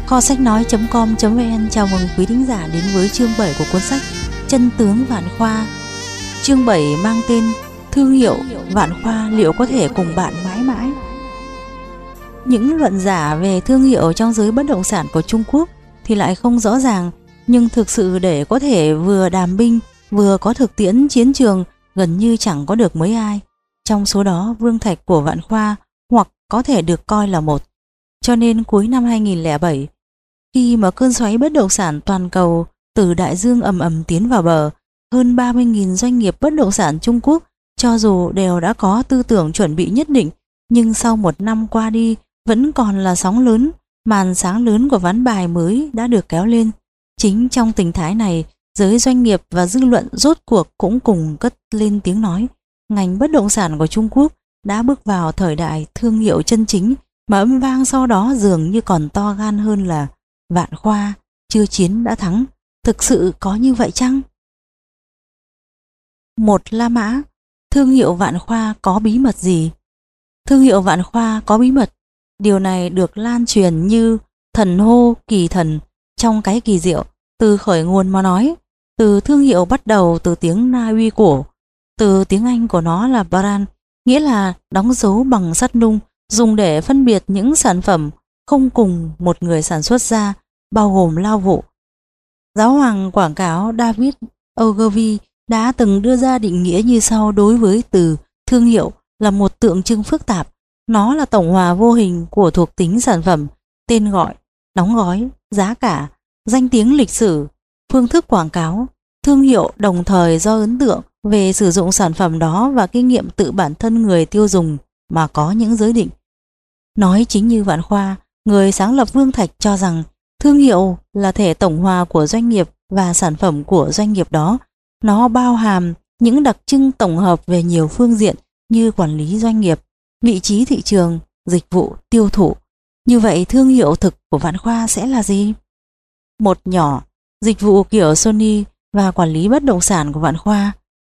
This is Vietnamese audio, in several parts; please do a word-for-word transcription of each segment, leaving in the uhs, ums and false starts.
Kho sách nói chấm com chấm vn chào mừng quý thính giả đến với chương bảy của cuốn sách Chân tướng Vạn Khoa. Chương bảy mang tên Thương hiệu Vạn Khoa liệu có thể cùng bạn mãi mãi? Những luận giả về thương hiệu trong giới bất động sản của Trung Quốc thì lại không rõ ràng, nhưng thực sự để có thể vừa đàm binh vừa có thực tiễn chiến trường gần như chẳng có được mấy ai. Trong số đó, Vương Thạch của Vạn Khoa hoặc có thể được coi là một. Cho nên cuối năm hai nghìn lẻ bảy, khi mà cơn xoáy bất động sản toàn cầu từ đại dương ầm ầm tiến vào bờ, hơn ba mươi nghìn doanh nghiệp bất động sản Trung Quốc cho dù đều đã có tư tưởng chuẩn bị nhất định, nhưng sau một năm qua đi vẫn còn là sóng lớn, màn sáng lớn của ván bài mới đã được kéo lên. Chính trong tình thái này, giới doanh nghiệp và dư luận rốt cuộc cũng cùng cất lên tiếng nói. Ngành bất động sản của Trung Quốc đã bước vào thời đại thương hiệu chân chính, mà âm vang sau đó dường như còn to gan hơn là Vạn Khoa, chưa chiến đã thắng. Thực sự có như vậy chăng? Một La Mã, thương hiệu Vạn Khoa có bí mật gì? Thương hiệu Vạn Khoa có bí mật. Điều này được lan truyền như thần hô kỳ thần trong cái kỳ diệu. Từ khởi nguồn mà nói, từ thương hiệu bắt đầu từ tiếng Na Uy cổ, từ tiếng Anh của nó là brand, nghĩa là đóng dấu bằng sắt nung, dùng để phân biệt những sản phẩm không cùng một người sản xuất ra, bao gồm lao vụ. Giáo hoàng quảng cáo David Ogilvy đã từng đưa ra định nghĩa như sau đối với từ thương hiệu là một tượng trưng phức tạp. Nó là tổng hòa vô hình của thuộc tính sản phẩm, tên gọi, đóng gói, giá cả, danh tiếng lịch sử, phương thức quảng cáo. Thương hiệu đồng thời do ấn tượng về sử dụng sản phẩm đó và kinh nghiệm tự bản thân người tiêu dùng mà có những giới định. Nói chính như Vạn Khoa, người sáng lập Vương Thạch cho rằng thương hiệu là thể tổng hòa của doanh nghiệp và sản phẩm của doanh nghiệp đó. Nó bao hàm những đặc trưng tổng hợp về nhiều phương diện như quản lý doanh nghiệp, vị trí thị trường, dịch vụ, tiêu thụ. Như vậy thương hiệu thực của Vạn Khoa sẽ là gì? Một nhỏ, dịch vụ kiểu Sony và quản lý bất động sản của Vạn Khoa.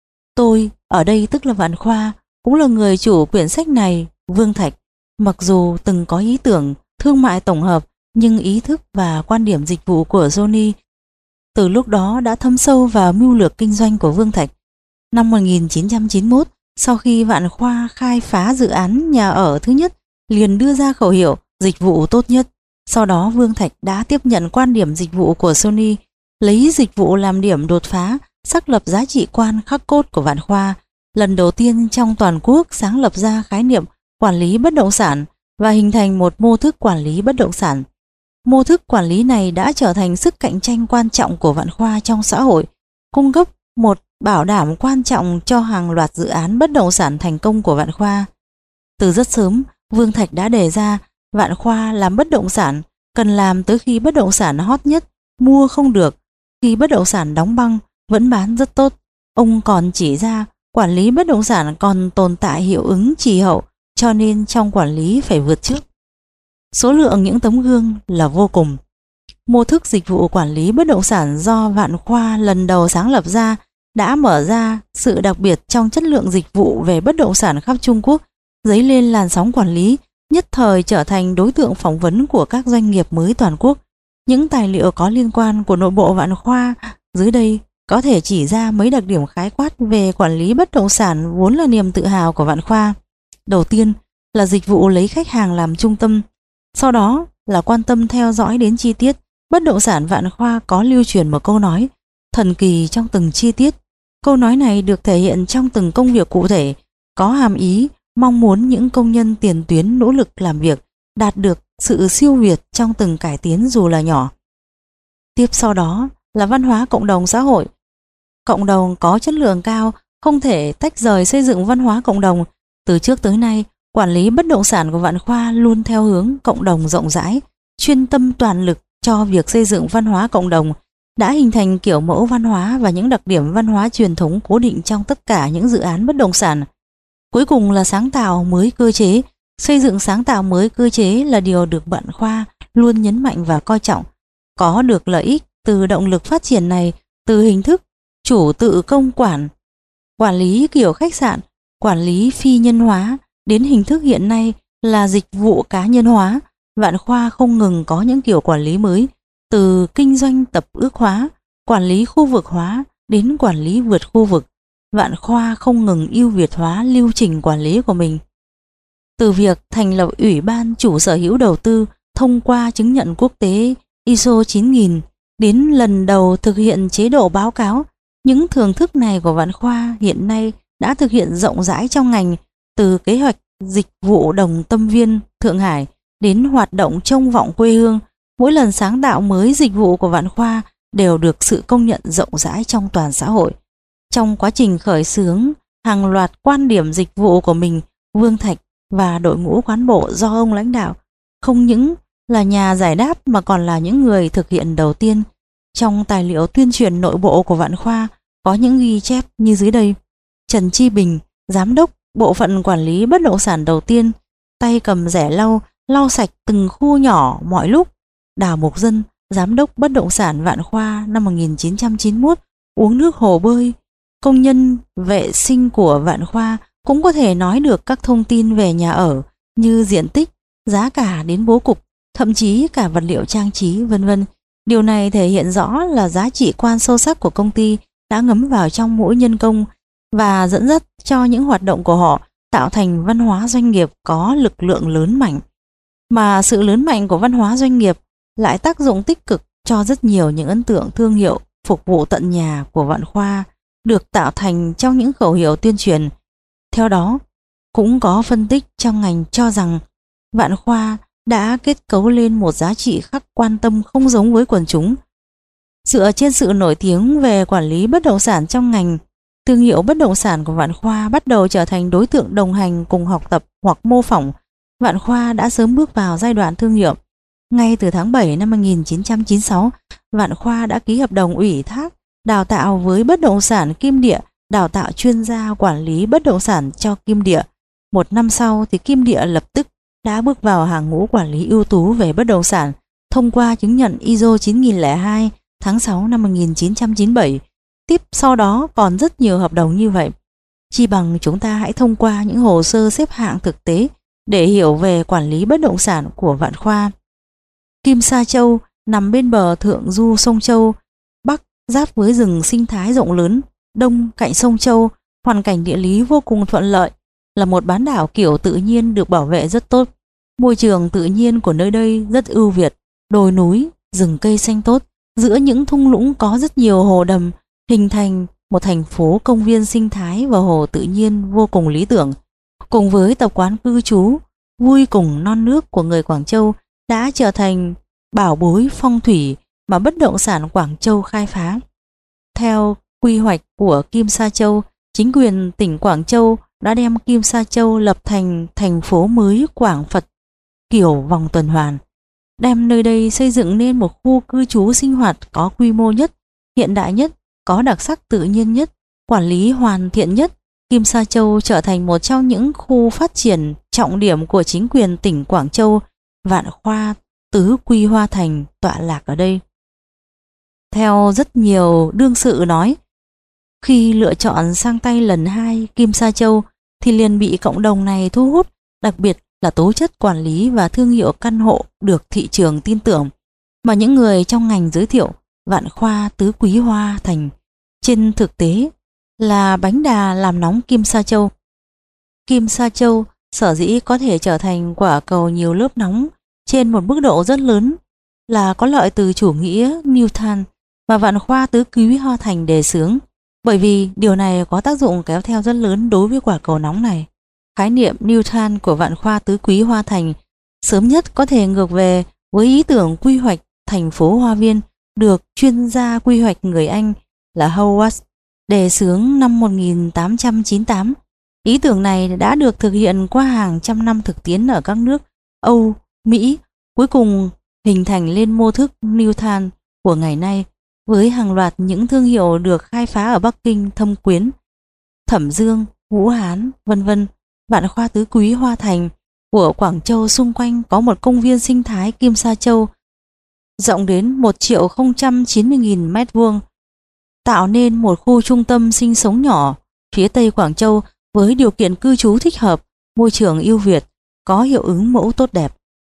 Tôi, ở đây tức là Vạn Khoa, cũng là người chủ quyển sách này, Vương Thạch. Mặc dù từng có ý tưởng thương mại tổng hợp, nhưng ý thức và quan điểm dịch vụ của Sony từ lúc đó đã thâm sâu vào mưu lược kinh doanh của Vương Thạch. Năm một nghìn chín trăm chín mươi mốt, sau khi Vạn Khoa khai phá dự án nhà ở thứ nhất, liền đưa ra khẩu hiệu dịch vụ tốt nhất. Sau đó Vương Thạch đã tiếp nhận quan điểm dịch vụ của Sony, lấy dịch vụ làm điểm đột phá, xác lập giá trị quan khắc cốt của Vạn Khoa. Lần đầu tiên trong toàn quốc sáng lập ra khái niệm quản lý bất động sản và hình thành một mô thức quản lý bất động sản. Mô thức quản lý này đã trở thành sức cạnh tranh quan trọng của Vạn Khoa trong xã hội, cung cấp một bảo đảm quan trọng cho hàng loạt dự án bất động sản thành công của Vạn Khoa. Từ rất sớm, Vương Thạch đã đề ra Vạn Khoa làm bất động sản cần làm tới khi bất động sản hot nhất, mua không được, khi bất động sản đóng băng vẫn bán rất tốt. Ông còn chỉ ra quản lý bất động sản còn tồn tại hiệu ứng trì hậu, cho nên trong quản lý phải vượt trước. Số lượng những tấm gương là vô cùng. Mô thức dịch vụ quản lý bất động sản do Vạn Khoa lần đầu sáng lập ra đã mở ra sự đặc biệt trong chất lượng dịch vụ về bất động sản khắp Trung Quốc, dấy lên làn sóng quản lý, nhất thời trở thành đối tượng phỏng vấn của các doanh nghiệp mới toàn quốc. Những tài liệu có liên quan của nội bộ Vạn Khoa dưới đây có thể chỉ ra mấy đặc điểm khái quát về quản lý bất động sản vốn là niềm tự hào của Vạn Khoa. Đầu tiên là dịch vụ lấy khách hàng làm trung tâm, sau đó là quan tâm theo dõi đến chi tiết. Bất động sản Vạn Khoa có lưu truyền một câu nói thần kỳ trong từng chi tiết. Câu nói này được thể hiện trong từng công việc cụ thể, có hàm ý mong muốn những công nhân tiền tuyến nỗ lực làm việc, đạt được sự siêu việt trong từng cải tiến dù là nhỏ. Tiếp sau đó là văn hóa cộng đồng xã hội. Cộng đồng có chất lượng cao, không thể tách rời xây dựng văn hóa cộng đồng. Từ trước tới nay, quản lý bất động sản của Vạn Khoa luôn theo hướng cộng đồng rộng rãi, chuyên tâm toàn lực cho việc xây dựng văn hóa cộng đồng, đã hình thành kiểu mẫu văn hóa và những đặc điểm văn hóa truyền thống cố định trong tất cả những dự án bất động sản. Cuối cùng là sáng tạo mới cơ chế. Xây dựng sáng tạo mới cơ chế là điều được Vạn Khoa luôn nhấn mạnh và coi trọng. Có được lợi ích từ động lực phát triển này, từ hình thức chủ tự công quản, quản lý kiểu khách sạn, quản lý phi nhân hóa, đến hình thức hiện nay là dịch vụ cá nhân hóa, Vạn Khoa không ngừng có những kiểu quản lý mới, từ kinh doanh tập ước hóa, quản lý khu vực hóa đến quản lý vượt khu vực. Vạn Khoa không ngừng ưu việt hóa lưu trình quản lý của mình. Từ việc thành lập Ủy ban chủ sở hữu đầu tư thông qua chứng nhận quốc tế i ét o chín nghìn đến lần đầu thực hiện chế độ báo cáo, những thưởng thức này của Vạn Khoa hiện nay đã thực hiện rộng rãi trong ngành, từ kế hoạch dịch vụ đồng tâm viên Thượng Hải đến hoạt động trông vọng quê hương. Mỗi lần sáng tạo mới dịch vụ của Vạn Khoa đều được sự công nhận rộng rãi trong toàn xã hội. Trong quá trình khởi xướng hàng loạt quan điểm dịch vụ của mình, Vương Thạch và đội ngũ cán bộ do ông lãnh đạo không những là nhà giải đáp mà còn là những người thực hiện đầu tiên. Trong tài liệu tuyên truyền nội bộ của Vạn Khoa có những ghi chép như dưới đây. Trần Chi Bình, giám đốc bộ phận quản lý bất động sản đầu tiên, tay cầm rẻ lau, lau sạch từng khu nhỏ mọi lúc. Đào Mục Dân, giám đốc bất động sản Vạn Khoa năm một nghìn chín trăm chín mươi mốt, uống nước hồ bơi. Công nhân vệ sinh của Vạn Khoa cũng có thể nói được các thông tin về nhà ở như diện tích, giá cả đến bố cục, thậm chí cả vật liệu trang trí, vân vân. Điều này thể hiện rõ là giá trị quan sâu sắc của công ty đã ngấm vào trong mỗi nhân công và dẫn dắt cho những hoạt động của họ, tạo thành văn hóa doanh nghiệp có lực lượng lớn mạnh. Mà sự lớn mạnh của văn hóa doanh nghiệp lại tác dụng tích cực cho rất nhiều những ấn tượng thương hiệu phục vụ tận nhà của Vạn Khoa được tạo thành trong những khẩu hiệu tuyên truyền. Theo đó, cũng có phân tích trong ngành cho rằng Vạn Khoa đã kết cấu lên một giá trị khắc quan tâm không giống với quần chúng. Dựa trên sự nổi tiếng về quản lý bất động sản trong ngành, thương hiệu bất động sản của Vạn Khoa bắt đầu trở thành đối tượng đồng hành cùng học tập hoặc mô phỏng. Vạn Khoa đã sớm bước vào giai đoạn thương hiệu. Ngay từ tháng bảy năm một nghìn chín trăm chín mươi sáu, Vạn Khoa đã ký hợp đồng ủy thác đào tạo với bất động sản Kim Địa, đào tạo chuyên gia quản lý bất động sản cho Kim Địa. Một năm sau thì Kim Địa lập tức đã bước vào hàng ngũ quản lý ưu tú về bất động sản thông qua chứng nhận i ét o chín nghìn lẻ hai tháng sáu năm một nghìn chín trăm chín mươi bảy. Tiếp sau đó còn rất nhiều hợp đồng như vậy. Chi bằng chúng ta hãy thông qua những hồ sơ xếp hạng thực tế để hiểu về quản lý bất động sản của Vạn Khoa. Kim Sa Châu nằm bên bờ thượng du sông Châu, bắc giáp với rừng sinh thái rộng lớn, đông cạnh sông Châu, hoàn cảnh địa lý vô cùng thuận lợi, là một bán đảo kiểu tự nhiên được bảo vệ rất tốt. Môi trường tự nhiên của nơi đây rất ưu việt, đồi núi, rừng cây xanh tốt, giữa những thung lũng có rất nhiều hồ đầm, hình thành một thành phố công viên sinh thái và hồ tự nhiên vô cùng lý tưởng. Cùng với tập quán cư trú vui cùng non nước của người Quảng Châu đã trở thành bảo bối phong thủy mà bất động sản Quảng Châu khai phá. Theo quy hoạch của Kim Sa Châu, chính quyền tỉnh Quảng Châu đã đem Kim Sa Châu lập thành thành phố mới Quảng Phật kiểu vòng tuần hoàn, đem nơi đây xây dựng nên một khu cư trú sinh hoạt có quy mô nhất, hiện đại nhất, có đặc sắc tự nhiên nhất, quản lý hoàn thiện nhất. Kim Sa Châu trở thành một trong những khu phát triển trọng điểm của chính quyền tỉnh Quảng Châu. Vạn Khoa tứ quy hoa thành tọa lạc ở đây. Theo rất nhiều đương sự nói, khi lựa chọn sang tay lần hai Kim Sa Châu thì liền bị cộng đồng này thu hút, đặc biệt là tố chất quản lý và thương hiệu căn hộ được thị trường tin tưởng mà những người trong ngành giới thiệu. Vạn Khoa tứ quý hoa thành trên thực tế là bánh đà làm nóng Kim Sa Châu. Kim Sa Châu sở dĩ có thể trở thành quả cầu nhiều lớp nóng trên một mức độ rất lớn là có lợi từ chủ nghĩa Newton và Vạn Khoa tứ quý hoa thành đề xướng, bởi vì điều này có tác dụng kéo theo rất lớn đối với quả cầu nóng này. Khái niệm Newton của Vạn Khoa tứ quý hoa thành sớm nhất có thể ngược về với ý tưởng quy hoạch thành phố Hoa Viên được chuyên gia quy hoạch người Anh là Howard đề xướng năm một nghìn tám trăm chín mươi tám. Ý tưởng này đã được thực hiện qua hàng trăm năm thực tiễn ở các nước Âu, Mỹ, cuối cùng hình thành lên mô thức Newton của ngày nay, với hàng loạt những thương hiệu được khai phá ở Bắc Kinh, Thâm Quyến, Thẩm Dương, Vũ Hán, vân vân. Vạn Khoa tứ quý hoa thành của Quảng Châu xung quanh có một công viên sinh thái Kim Sa Châu rộng đến một triệu không trăm chín mươi nghìn mét vuông, tạo nên một khu trung tâm sinh sống nhỏ phía Tây Quảng Châu với điều kiện cư trú thích hợp, môi trường ưu việt, có hiệu ứng mẫu tốt đẹp.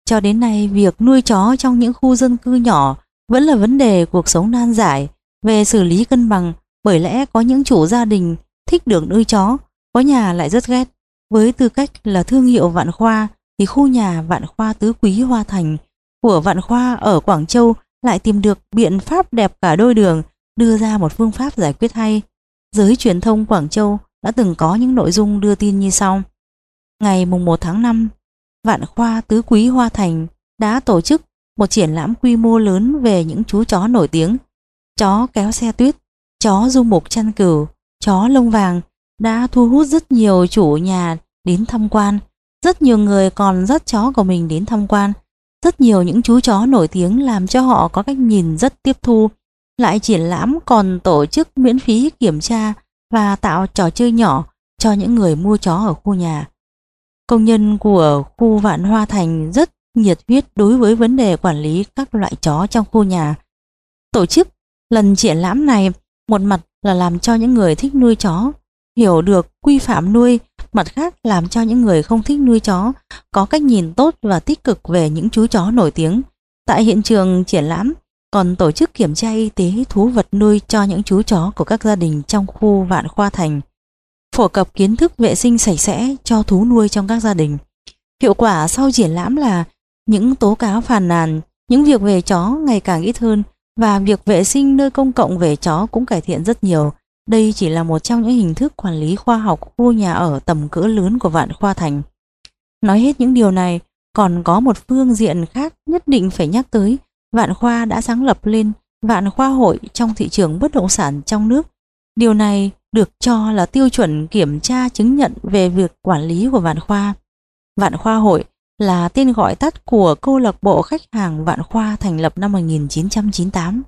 Cho đến nay, việc nuôi chó trong những khu dân cư nhỏ vẫn là vấn đề cuộc sống nan giải về xử lý cân bằng, bởi lẽ có những chủ gia đình thích được nuôi chó, có nhà lại rất ghét. Với tư cách là thương hiệu Vạn Khoa thì khu nhà Vạn Khoa Tứ Quý Hoa Thành của Vạn Khoa ở Quảng Châu lại tìm được biện pháp đẹp cả đôi đường, đưa ra một phương pháp giải quyết hay. Giới truyền thông Quảng Châu đã từng có những nội dung đưa tin như sau. Ngày mùng một tháng năm, Vạn Khoa Tứ Quý Hoa Thành đã tổ chức một triển lãm quy mô lớn về những chú chó nổi tiếng. Chó kéo xe tuyết, chó du mục chăn cừu, chó lông vàng đã thu hút rất nhiều chủ nhà đến tham quan. Rất nhiều người còn dắt chó của mình đến tham quan. Rất nhiều những chú chó nổi tiếng làm cho họ có cách nhìn rất tiếp thu. Lại triển lãm còn tổ chức miễn phí kiểm tra và tạo trò chơi nhỏ cho những người mua chó ở khu nhà. Công nhân của khu Vạn Hoa Thành rất nhiệt huyết đối với vấn đề quản lý các loại chó trong khu nhà. Tổ chức lần triển lãm này một mặt là làm cho những người thích nuôi chó hiểu được quy phạm nuôi, mặt khác làm cho những người không thích nuôi chó có cách nhìn tốt và tích cực về những chú chó nổi tiếng. Tại hiện trường triển lãm còn tổ chức kiểm tra y tế thú vật nuôi cho những chú chó của các gia đình trong khu Vạn Khoa Thành, phổ cập kiến thức vệ sinh sạch sẽ cho thú nuôi trong các gia đình. Hiệu quả sau triển lãm là những tố cáo phàn nàn, những việc về chó ngày càng ít hơn và việc vệ sinh nơi công cộng về chó cũng cải thiện rất nhiều. Đây chỉ là một trong những hình thức quản lý khoa học khu nhà ở tầm cỡ lớn của Vạn Khoa Thành. Nói hết những điều này, còn có một phương diện khác nhất định phải nhắc tới. Vạn Khoa đã sáng lập lên Vạn Khoa Hội trong thị trường bất động sản trong nước. Điều này được cho là tiêu chuẩn kiểm tra chứng nhận về việc quản lý của Vạn Khoa. Vạn Khoa Hội là tên gọi tắt của câu lạc bộ khách hàng Vạn Khoa thành lập năm một nghìn chín trăm chín mươi tám.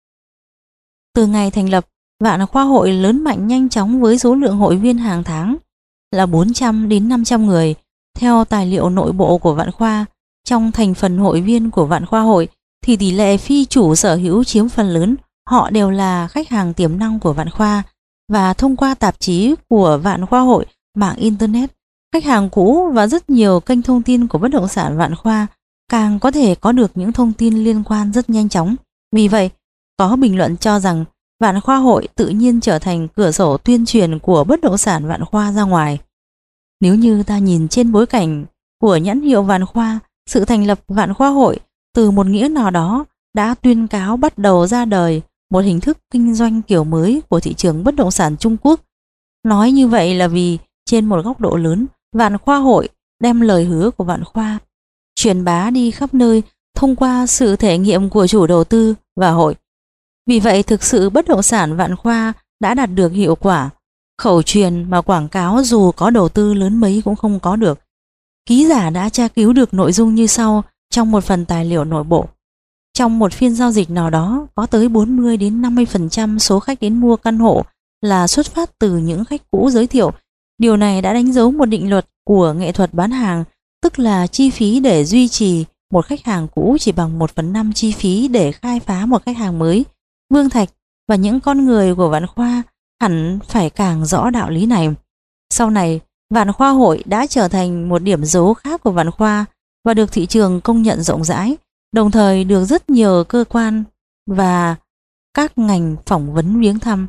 Từ ngày thành lập, Vạn Khoa Hội lớn mạnh nhanh chóng với số lượng hội viên hàng tháng là bốn trăm đến năm trăm người. Theo tài liệu nội bộ của Vạn Khoa, trong thành phần hội viên của Vạn Khoa Hội thì tỷ lệ phi chủ sở hữu chiếm phần lớn, họ đều là khách hàng tiềm năng của Vạn Khoa. Và thông qua tạp chí của Vạn Khoa Hội, mạng Internet, khách hàng cũ và rất nhiều kênh thông tin của bất động sản Vạn Khoa càng có thể có được những thông tin liên quan rất nhanh chóng. Vì vậy, có bình luận cho rằng Vạn Khoa Hội tự nhiên trở thành cửa sổ tuyên truyền của bất động sản Vạn Khoa ra ngoài. Nếu như ta nhìn trên bối cảnh của nhãn hiệu Vạn Khoa, sự thành lập Vạn Khoa Hội từ một nghĩa nào đó đã tuyên cáo bắt đầu ra đời một hình thức kinh doanh kiểu mới của thị trường bất động sản Trung Quốc. Nói như vậy là vì trên một góc độ lớn, Vạn Khoa Hội đem lời hứa của Vạn Khoa truyền bá đi khắp nơi thông qua sự thể nghiệm của chủ đầu tư và hội. Vì vậy thực sự bất động sản Vạn Khoa đã đạt được hiệu quả khẩu truyền mà quảng cáo dù có đầu tư lớn mấy cũng không có được. Ký giả đã tra cứu được nội dung như sau trong một phần tài liệu nội bộ. Trong một phiên giao dịch nào đó, có tới bốn mươi đến năm mươi phần trăm số khách đến mua căn hộ là xuất phát từ những khách cũ giới thiệu. Điều này đã đánh dấu một định luật của nghệ thuật bán hàng, tức là chi phí để duy trì một khách hàng cũ chỉ bằng một phần năm chi phí để khai phá một khách hàng mới. Vương Thạch và những con người của Vạn Khoa hẳn phải càng rõ đạo lý này. Sau này, Vạn Khoa Hội đã trở thành một điểm dấu khác của Vạn Khoa và được thị trường công nhận rộng rãi, đồng thời được rất nhiều cơ quan và các ngành phỏng vấn viếng thăm.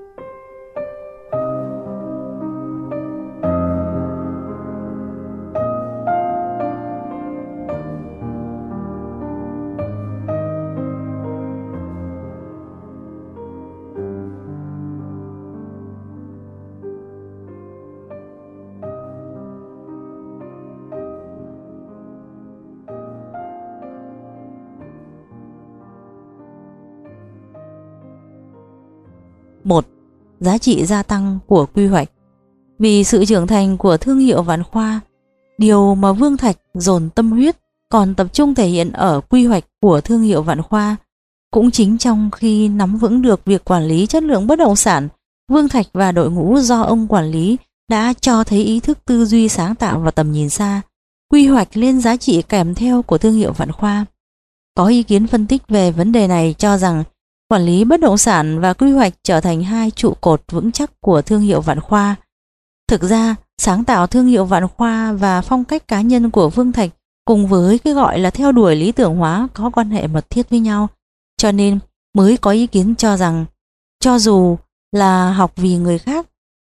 Một. Giá trị gia tăng của quy hoạch. Vì sự trưởng thành của thương hiệu Vạn Khoa, điều mà Vương Thạch dồn tâm huyết còn tập trung thể hiện ở quy hoạch của thương hiệu Vạn Khoa. Cũng chính trong khi nắm vững được việc quản lý chất lượng bất động sản, Vương Thạch và đội ngũ do ông quản lý đã cho thấy ý thức tư duy sáng tạo và tầm nhìn xa, quy hoạch lên giá trị kèm theo của thương hiệu Vạn Khoa. Có ý kiến phân tích về vấn đề này cho rằng quản lý bất động sản và quy hoạch trở thành hai trụ cột vững chắc của thương hiệu Vạn Khoa. Thực ra, sáng tạo thương hiệu Vạn Khoa và phong cách cá nhân của Vương Thạch cùng với cái gọi là theo đuổi lý tưởng hóa có quan hệ mật thiết với nhau, cho nên mới có ý kiến cho rằng cho dù là học vì người khác,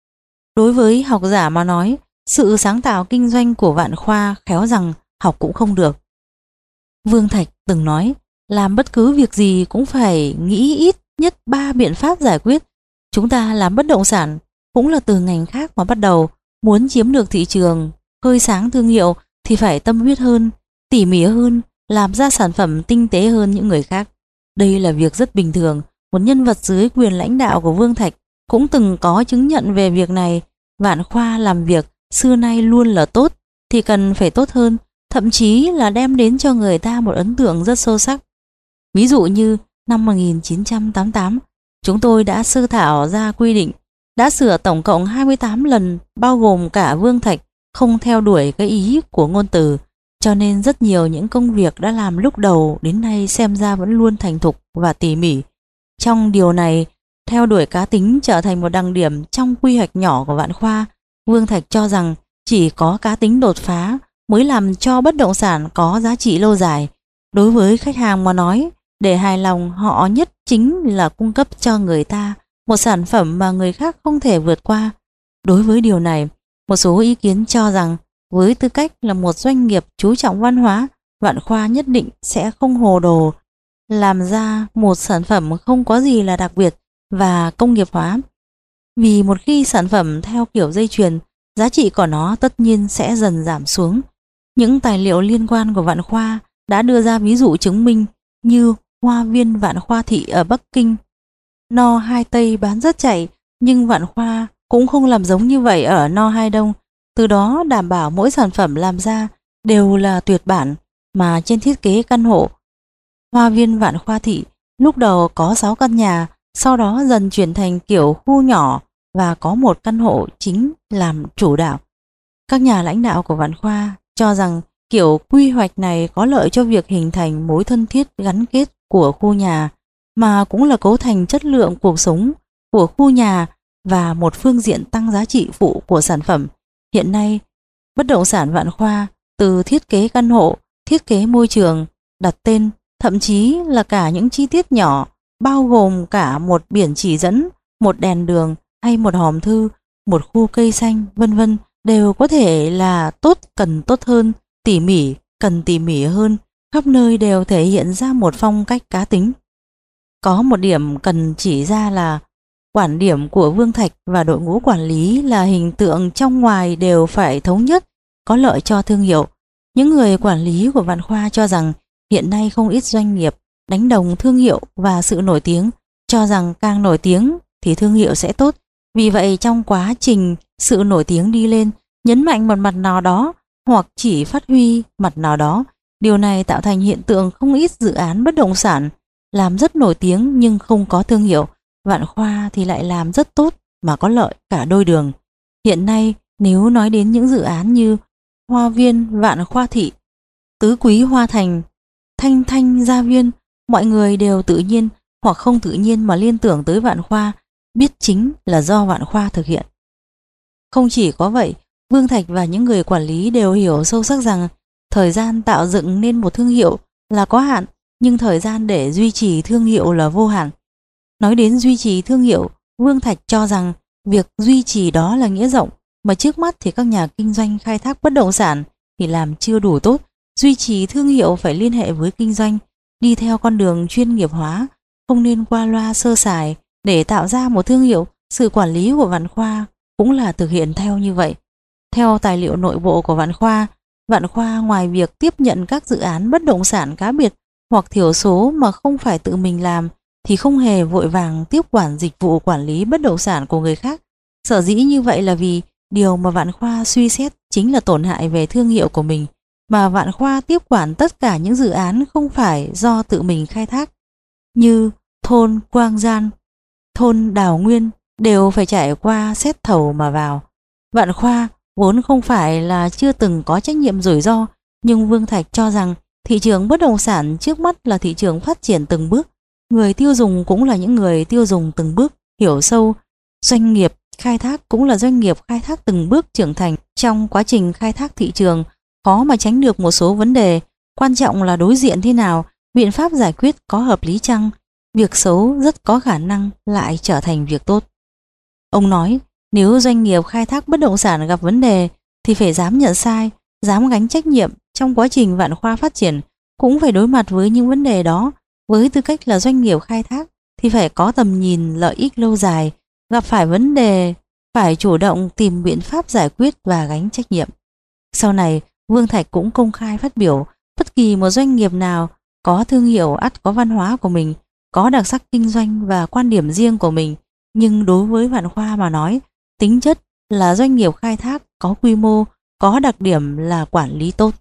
đối với học giả mà nói, sự sáng tạo kinh doanh của Vạn Khoa khéo rằng học cũng không được. Vương Thạch từng nói, làm bất cứ việc gì cũng phải nghĩ ít nhất ba biện pháp giải quyết. Chúng ta làm bất động sản cũng là từ ngành khác mà bắt đầu, muốn chiếm được thị trường, khơi sáng thương hiệu thì phải tâm huyết hơn, tỉ mỉ hơn, làm ra sản phẩm tinh tế hơn những người khác. Đây là việc rất bình thường, một nhân vật dưới quyền lãnh đạo của Vương Thạch cũng từng có chứng nhận về việc này. Vạn Khoa làm việc xưa nay luôn là tốt, thì cần phải tốt hơn, thậm chí là đem đến cho người ta một ấn tượng rất sâu sắc. Ví dụ như năm một nghìn chín trăm tám mươi tám, chúng tôi đã sơ thảo ra quy định, đã sửa tổng cộng hai mươi tám lần, bao gồm cả Vương Thạch không theo đuổi cái ý của ngôn từ, cho nên rất nhiều những công việc đã làm lúc đầu đến nay xem ra vẫn luôn thành thục và tỉ mỉ. Trong điều này, theo đuổi cá tính trở thành một đặc điểm trong quy hoạch nhỏ của Vạn Khoa. Vương Thạch cho rằng chỉ có cá tính đột phá mới làm cho bất động sản có giá trị lâu dài. Đối với khách hàng mà nói, để hài lòng họ nhất chính là cung cấp cho người ta một sản phẩm mà người khác không thể vượt qua. Đối với điều này, một số ý kiến cho rằng với tư cách là một doanh nghiệp chú trọng văn hóa, Vạn Khoa nhất định sẽ không hồ đồ làm ra một sản phẩm không có gì là đặc biệt và công nghiệp hóa. Vì một khi sản phẩm theo kiểu dây chuyền, giá trị của nó tất nhiên sẽ dần giảm xuống. Những tài liệu liên quan của Vạn Khoa đã đưa ra ví dụ chứng minh như Hoa viên Vạn Khoa Thị ở Bắc Kinh. No Hai Tây bán rất chạy, nhưng Vạn Khoa cũng không làm giống như vậy ở No Hai Đông, từ đó đảm bảo mỗi sản phẩm làm ra đều là tuyệt bản. Mà trên thiết kế căn hộ, Hoa viên Vạn Khoa Thị lúc đầu có sáu căn nhà, sau đó dần chuyển thành kiểu khu nhỏ và có một căn hộ chính làm chủ đạo. Các nhà lãnh đạo của Vạn Khoa cho rằng kiểu quy hoạch này có lợi cho việc hình thành mối thân thiết gắn kết của khu nhà, mà cũng là cấu thành chất lượng cuộc sống của khu nhà và một phương diện tăng giá trị phụ của sản phẩm. Hiện nay, bất động sản Vạn Khoa từ thiết kế căn hộ, thiết kế môi trường, đặt tên, thậm chí là cả những chi tiết nhỏ, bao gồm cả một biển chỉ dẫn, một đèn đường hay một hòm thư, một khu cây xanh, vân vân, đều có thể là tốt cần tốt hơn, tỉ mỉ cần tỉ mỉ hơn, khắp nơi đều thể hiện ra một phong cách cá tính. Có một điểm cần chỉ ra là quan điểm của Vương Thạch và đội ngũ quản lý là hình tượng trong ngoài đều phải thống nhất, có lợi cho thương hiệu. Những người quản lý của Vạn Khoa cho rằng hiện nay không ít doanh nghiệp đánh đồng thương hiệu và sự nổi tiếng, cho rằng càng nổi tiếng thì thương hiệu sẽ tốt. Vì vậy trong quá trình sự nổi tiếng đi lên, nhấn mạnh một mặt nào đó hoặc chỉ phát huy mặt nào đó, điều này tạo thành hiện tượng không ít dự án bất động sản làm rất nổi tiếng nhưng không có thương hiệu. Vạn Khoa thì lại làm rất tốt mà có lợi cả đôi đường. Hiện nay nếu nói đến những dự án như Hoa viên Vạn Khoa Thị, Tứ Quý Hoa Thành, Thanh Thanh Gia Viên, mọi người đều tự nhiên hoặc không tự nhiên mà liên tưởng tới Vạn Khoa, biết chính là do Vạn Khoa thực hiện. Không chỉ có vậy, Vương Thạch và những người quản lý đều hiểu sâu sắc rằng thời gian tạo dựng nên một thương hiệu là có hạn, nhưng thời gian để duy trì thương hiệu là vô hạn. Nói đến duy trì thương hiệu, Vương Thạch cho rằng việc duy trì đó là nghĩa rộng, mà trước mắt thì các nhà kinh doanh khai thác bất động sản thì làm chưa đủ tốt. Duy trì thương hiệu phải liên hệ với kinh doanh, đi theo con đường chuyên nghiệp hóa, không nên qua loa sơ sài để tạo ra một thương hiệu. Sự quản lý của Vạn Khoa cũng là thực hiện theo như vậy. Theo tài liệu nội bộ của Vạn Khoa, Vạn Khoa ngoài việc tiếp nhận các dự án bất động sản cá biệt hoặc thiểu số mà không phải tự mình làm, thì không hề vội vàng tiếp quản dịch vụ quản lý bất động sản của người khác. Sở dĩ như vậy là vì điều mà Vạn Khoa suy xét chính là tổn hại về thương hiệu của mình, mà Vạn Khoa tiếp quản tất cả những dự án không phải do tự mình khai thác, như thôn Quang Gian, thôn Đào Nguyên đều phải trải qua xét thầu mà vào. Vạn Khoa vốn không phải là chưa từng có trách nhiệm rủi ro, nhưng Vương Thạch cho rằng thị trường bất động sản trước mắt là thị trường phát triển từng bước, người tiêu dùng cũng là những người tiêu dùng từng bước hiểu sâu, doanh nghiệp khai thác cũng là doanh nghiệp khai thác từng bước trưởng thành. Trong quá trình khai thác thị trường, khó mà tránh được một số vấn đề, quan trọng là đối diện thế nào, biện pháp giải quyết có hợp lý chăng. Việc xấu rất có khả năng lại trở thành việc tốt. Ông nói, nếu doanh nghiệp khai thác bất động sản gặp vấn đề thì phải dám nhận sai, dám gánh trách nhiệm. Trong quá trình Vạn Khoa phát triển cũng phải đối mặt với những vấn đề đó. Với tư cách là doanh nghiệp khai thác thì phải có tầm nhìn lợi ích lâu dài, gặp phải vấn đề phải chủ động tìm biện pháp giải quyết và gánh trách nhiệm. Sau này, Vương Thạch cũng công khai phát biểu, bất kỳ một doanh nghiệp nào có thương hiệu ắt có văn hóa của mình, có đặc sắc kinh doanh và quan điểm riêng của mình. Nhưng đối với Vạn Khoa mà nói, tính chất là doanh nghiệp khai thác có quy mô, có đặc điểm là quản lý tốt.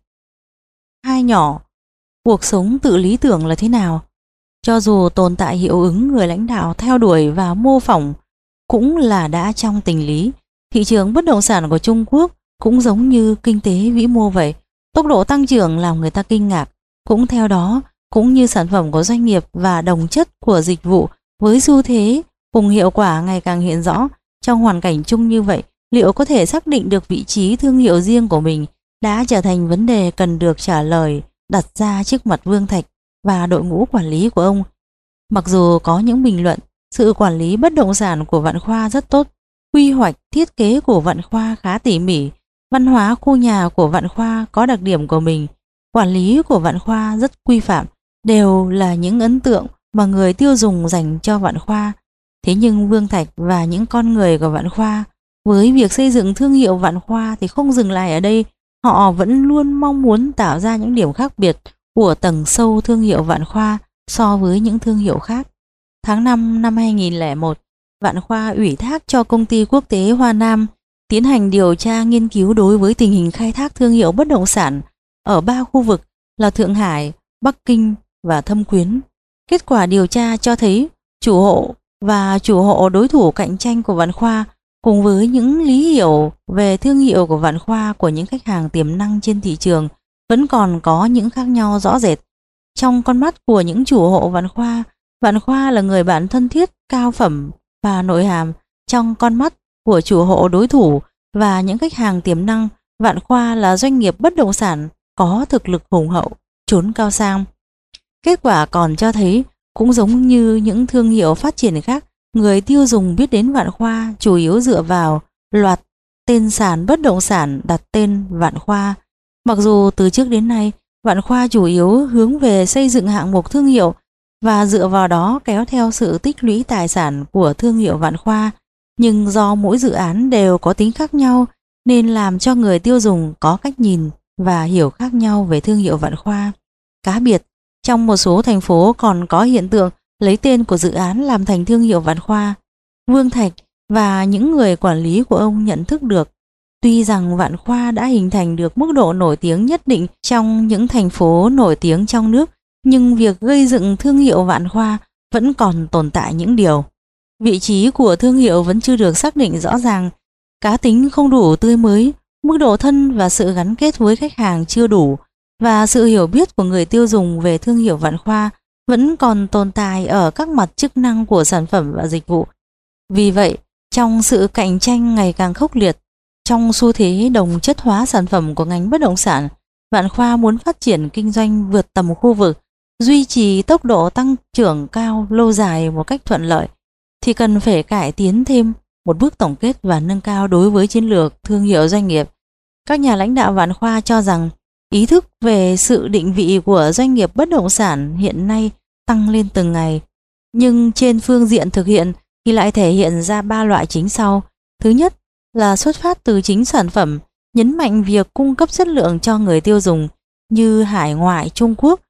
Hai nhỏ, cuộc sống tự lý tưởng là thế nào? Cho dù tồn tại hiệu ứng người lãnh đạo theo đuổi và mô phỏng, cũng là đã trong tình lý. Thị trường bất động sản của Trung Quốc cũng giống như kinh tế vĩ mô vậy, tốc độ tăng trưởng làm người ta kinh ngạc. Cũng theo đó, cũng như sản phẩm của doanh nghiệp và đồng chất của dịch vụ với xu thế cùng hiệu quả ngày càng hiện rõ. Trong hoàn cảnh chung như vậy, liệu có thể xác định được vị trí thương hiệu riêng của mình đã trở thành vấn đề cần được trả lời đặt ra trước mặt Vương Thạch và đội ngũ quản lý của ông. Mặc dù có những bình luận, sự quản lý bất động sản của Vạn Khoa rất tốt, quy hoạch thiết kế của Vạn Khoa khá tỉ mỉ, văn hóa khu nhà của Vạn Khoa có đặc điểm của mình, quản lý của Vạn Khoa rất quy phạm, đều là những ấn tượng mà người tiêu dùng dành cho Vạn Khoa. Thế nhưng Vương Thạch và những con người của Vạn Khoa với việc xây dựng thương hiệu Vạn Khoa thì không dừng lại ở đây. Họ vẫn luôn mong muốn tạo ra những điểm khác biệt của tầng sâu thương hiệu Vạn Khoa so với những thương hiệu khác. Tháng năm năm hai nghìn lẻ một, Vạn Khoa ủy thác cho công ty quốc tế Hoa Nam tiến hành điều tra nghiên cứu đối với tình hình khai thác thương hiệu bất động sản ở ba khu vực là Thượng Hải, Bắc Kinh và Thâm Quyến. Kết quả điều tra cho thấy chủ hộ và chủ hộ đối thủ cạnh tranh của Vạn Khoa cùng với những lý hiểu về thương hiệu của Vạn Khoa của những khách hàng tiềm năng trên thị trường vẫn còn có những khác nhau rõ rệt. Trong con mắt của những chủ hộ Vạn Khoa, Vạn Khoa là người bạn thân thiết, cao phẩm và nội hàm. Trong con mắt của chủ hộ đối thủ và những khách hàng tiềm năng, Vạn Khoa là doanh nghiệp bất động sản có thực lực hùng hậu, trốn cao sang. Kết quả còn cho thấy, cũng giống như những thương hiệu phát triển khác, người tiêu dùng biết đến Vạn Khoa chủ yếu dựa vào loạt tên sàn bất động sản đặt tên Vạn Khoa. Mặc dù từ trước đến nay, Vạn Khoa chủ yếu hướng về xây dựng hạng mục thương hiệu và dựa vào đó kéo theo sự tích lũy tài sản của thương hiệu Vạn Khoa, nhưng do mỗi dự án đều có tính khác nhau nên làm cho người tiêu dùng có cách nhìn và hiểu khác nhau về thương hiệu Vạn Khoa. Cá biệt, trong một số thành phố còn có hiện tượng lấy tên của dự án làm thành thương hiệu Vạn Khoa. Vương Thạch và những người quản lý của ông nhận thức được, tuy rằng Vạn Khoa đã hình thành được mức độ nổi tiếng nhất định trong những thành phố nổi tiếng trong nước, nhưng việc gây dựng thương hiệu Vạn Khoa vẫn còn tồn tại những điều. Vị trí của thương hiệu vẫn chưa được xác định rõ ràng, cá tính không đủ tươi mới, mức độ thân và sự gắn kết với khách hàng chưa đủ, và sự hiểu biết của người tiêu dùng về thương hiệu Vạn Khoa vẫn còn tồn tại ở các mặt chức năng của sản phẩm và dịch vụ. Vì vậy, trong sự cạnh tranh ngày càng khốc liệt, trong xu thế đồng chất hóa sản phẩm của ngành bất động sản, Vạn Khoa muốn phát triển kinh doanh vượt tầm khu vực, duy trì tốc độ tăng trưởng cao lâu dài một cách thuận lợi, thì cần phải cải tiến thêm một bước tổng kết và nâng cao đối với chiến lược thương hiệu doanh nghiệp. Các nhà lãnh đạo Vạn Khoa cho rằng ý thức về sự định vị của doanh nghiệp bất động sản hiện nay tăng lên từng ngày, nhưng trên phương diện thực hiện thì lại thể hiện ra ba loại chính sau. Thứ nhất là xuất phát từ chính sản phẩm, nhấn mạnh việc cung cấp chất lượng cho người tiêu dùng như hải ngoại Trung Quốc.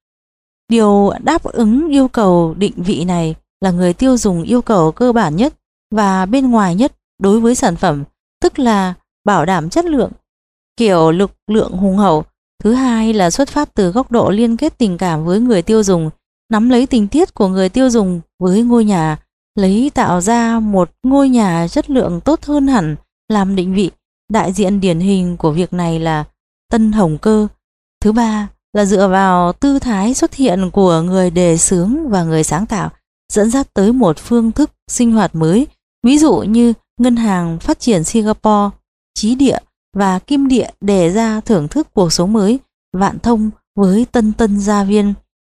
Điều đáp ứng yêu cầu định vị này là người tiêu dùng yêu cầu cơ bản nhất và bên ngoài nhất đối với sản phẩm, tức là bảo đảm chất lượng, kiểu lực lượng hùng hậu. Thứ hai là xuất phát từ góc độ liên kết tình cảm với người tiêu dùng, nắm lấy tình tiết của người tiêu dùng với ngôi nhà, lấy tạo ra một ngôi nhà chất lượng tốt hơn hẳn làm định vị. Đại diện điển hình của việc này là Tân Hồng Cơ. Thứ ba là dựa vào tư thái xuất hiện của người đề xướng và người sáng tạo, dẫn dắt tới một phương thức sinh hoạt mới, ví dụ như Ngân hàng Phát triển Singapore, Trí Địa và kim địa đề ra thưởng thức cuộc sống mới, vạn thông với tân tân gia viên,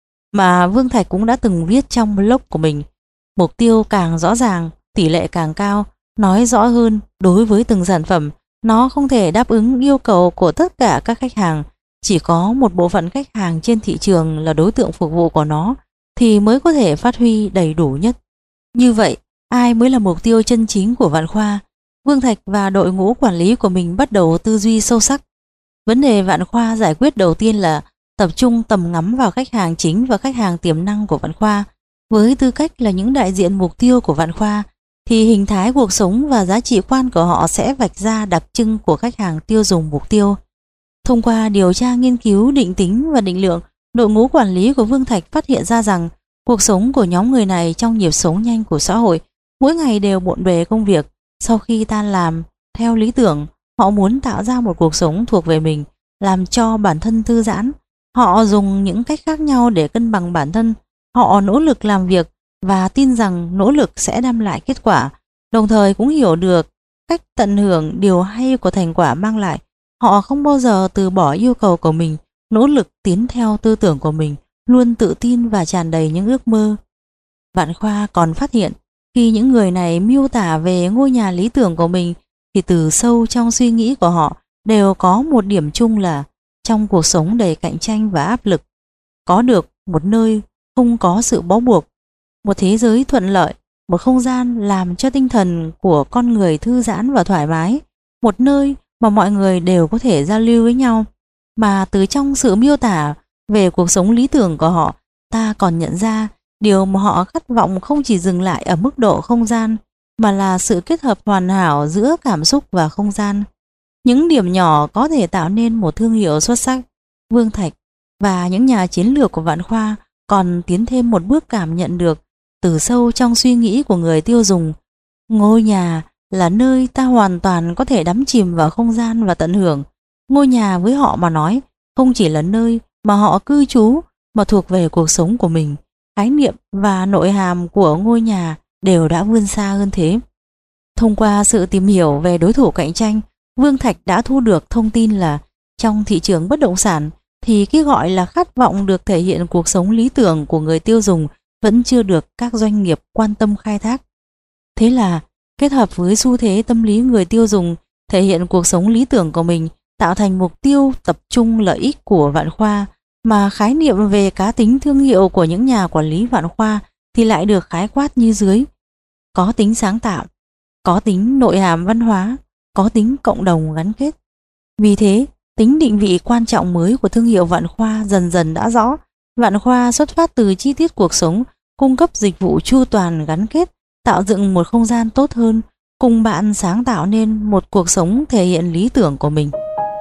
mà Vương Thạch cũng đã từng viết trong blog của mình. Mục tiêu càng rõ ràng, tỷ lệ càng cao, nói rõ hơn đối với từng sản phẩm, nó không thể đáp ứng yêu cầu của tất cả các khách hàng. Chỉ có một bộ phận khách hàng trên thị trường là đối tượng phục vụ của nó thì mới có thể phát huy đầy đủ nhất. Như vậy, ai mới là mục tiêu chân chính của Vạn Khoa? Vương Thạch và đội ngũ quản lý của mình bắt đầu tư duy sâu sắc. Vấn đề Vạn Khoa giải quyết đầu tiên là tập trung tầm ngắm vào khách hàng chính và khách hàng tiềm năng của Vạn Khoa. Với tư cách là những đại diện mục tiêu của Vạn Khoa, thì hình thái cuộc sống và giá trị quan của họ sẽ vạch ra đặc trưng của khách hàng tiêu dùng mục tiêu. Thông qua điều tra nghiên cứu, định tính và định lượng, đội ngũ quản lý của Vương Thạch phát hiện ra rằng cuộc sống của nhóm người này trong nhịp sống nhanh của xã hội, mỗi ngày đều bộn bề công việc. Sau khi tan làm, theo lý tưởng, họ muốn tạo ra một cuộc sống thuộc về mình, làm cho bản thân thư giãn. Họ dùng những cách khác nhau để cân bằng bản thân. Họ nỗ lực làm việc và tin rằng nỗ lực sẽ đem lại kết quả, đồng thời cũng hiểu được cách tận hưởng điều hay của thành quả mang lại. Họ không bao giờ từ bỏ yêu cầu của mình, nỗ lực tiến theo tư tưởng của mình, luôn tự tin và tràn đầy những ước mơ. Vạn Khoa còn phát hiện, khi những người này miêu tả về ngôi nhà lý tưởng của mình, thì từ sâu trong suy nghĩ của họ đều có một điểm chung là trong cuộc sống đầy cạnh tranh và áp lực, có được một nơi không có sự bó buộc, một thế giới thuận lợi, một không gian làm cho tinh thần của con người thư giãn và thoải mái, một nơi mà mọi người đều có thể giao lưu với nhau. Mà từ trong sự miêu tả về cuộc sống lý tưởng của họ, ta còn nhận ra điều mà họ khát vọng không chỉ dừng lại ở mức độ không gian, mà là sự kết hợp hoàn hảo giữa cảm xúc và không gian. Những điểm nhỏ có thể tạo nên một thương hiệu xuất sắc. Vương Thạch và những nhà chiến lược của Vạn Khoa còn tiến thêm một bước cảm nhận được từ sâu trong suy nghĩ của người tiêu dùng. Ngôi nhà là nơi ta hoàn toàn có thể đắm chìm vào không gian và tận hưởng. Ngôi nhà với họ mà nói không chỉ là nơi mà họ cư trú, mà thuộc về cuộc sống của mình. Khái niệm và nội hàm của ngôi nhà đều đã vươn xa hơn thế. Thông qua sự tìm hiểu về đối thủ cạnh tranh, Vương Thạch đã thu được thông tin là trong thị trường bất động sản thì cái gọi là khát vọng được thể hiện cuộc sống lý tưởng của người tiêu dùng vẫn chưa được các doanh nghiệp quan tâm khai thác. Thế là kết hợp với xu thế tâm lý người tiêu dùng thể hiện cuộc sống lý tưởng của mình, tạo thành mục tiêu tập trung lợi ích của Vạn Khoa, mà khái niệm về cá tính thương hiệu của những nhà quản lý Vạn Khoa thì lại được khái quát như dưới: có tính sáng tạo, có tính nội hàm văn hóa, có tính cộng đồng gắn kết. Vì thế, tính định vị quan trọng mới của thương hiệu Vạn Khoa dần dần đã rõ. Vạn Khoa xuất phát từ chi tiết cuộc sống, cung cấp dịch vụ chu toàn gắn kết, tạo dựng một không gian tốt hơn, cùng bạn sáng tạo nên một cuộc sống thể hiện lý tưởng của mình.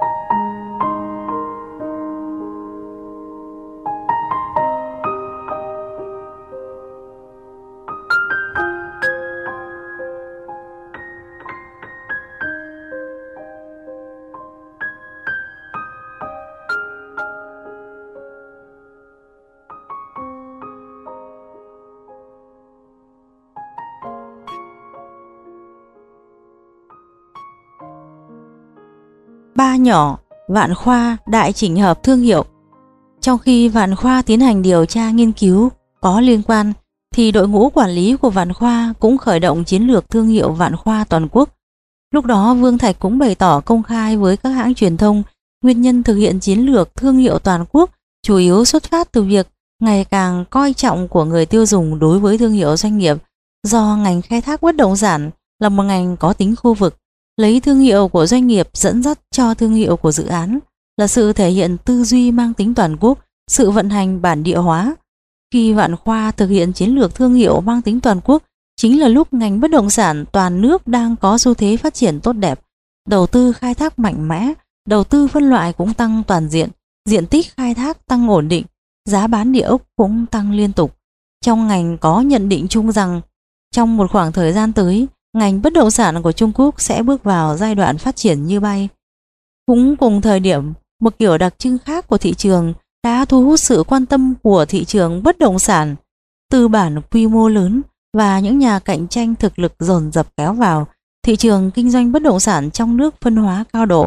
Ba nhỏ, Vạn Khoa đại chỉnh hợp thương hiệu. Trong khi Vạn Khoa tiến hành điều tra nghiên cứu có liên quan, thì đội ngũ quản lý của Vạn Khoa cũng khởi động chiến lược thương hiệu Vạn Khoa toàn quốc. Lúc đó Vương Thạch cũng bày tỏ công khai với các hãng truyền thông nguyên nhân thực hiện chiến lược thương hiệu toàn quốc chủ yếu xuất phát từ việc ngày càng coi trọng của người tiêu dùng đối với thương hiệu doanh nghiệp, do ngành khai thác bất động sản là một ngành có tính khu vực. Lấy thương hiệu của doanh nghiệp dẫn dắt cho thương hiệu của dự án là sự thể hiện tư duy mang tính toàn quốc, sự vận hành bản địa hóa. Khi Vạn Khoa thực hiện chiến lược thương hiệu mang tính toàn quốc, chính là lúc ngành bất động sản toàn nước đang có xu thế phát triển tốt đẹp, đầu tư khai thác mạnh mẽ, đầu tư phân loại cũng tăng toàn diện, diện tích khai thác tăng ổn định, giá bán địa ốc cũng tăng liên tục. Trong ngành có nhận định chung rằng trong một khoảng thời gian tới, ngành bất động sản của Trung Quốc sẽ bước vào giai đoạn phát triển như bay. Cũng cùng thời điểm, một kiểu đặc trưng khác của thị trường đã thu hút sự quan tâm của thị trường bất động sản. Tư bản quy mô lớn và những nhà cạnh tranh thực lực dồn dập kéo vào, thị trường kinh doanh bất động sản trong nước phân hóa cao độ,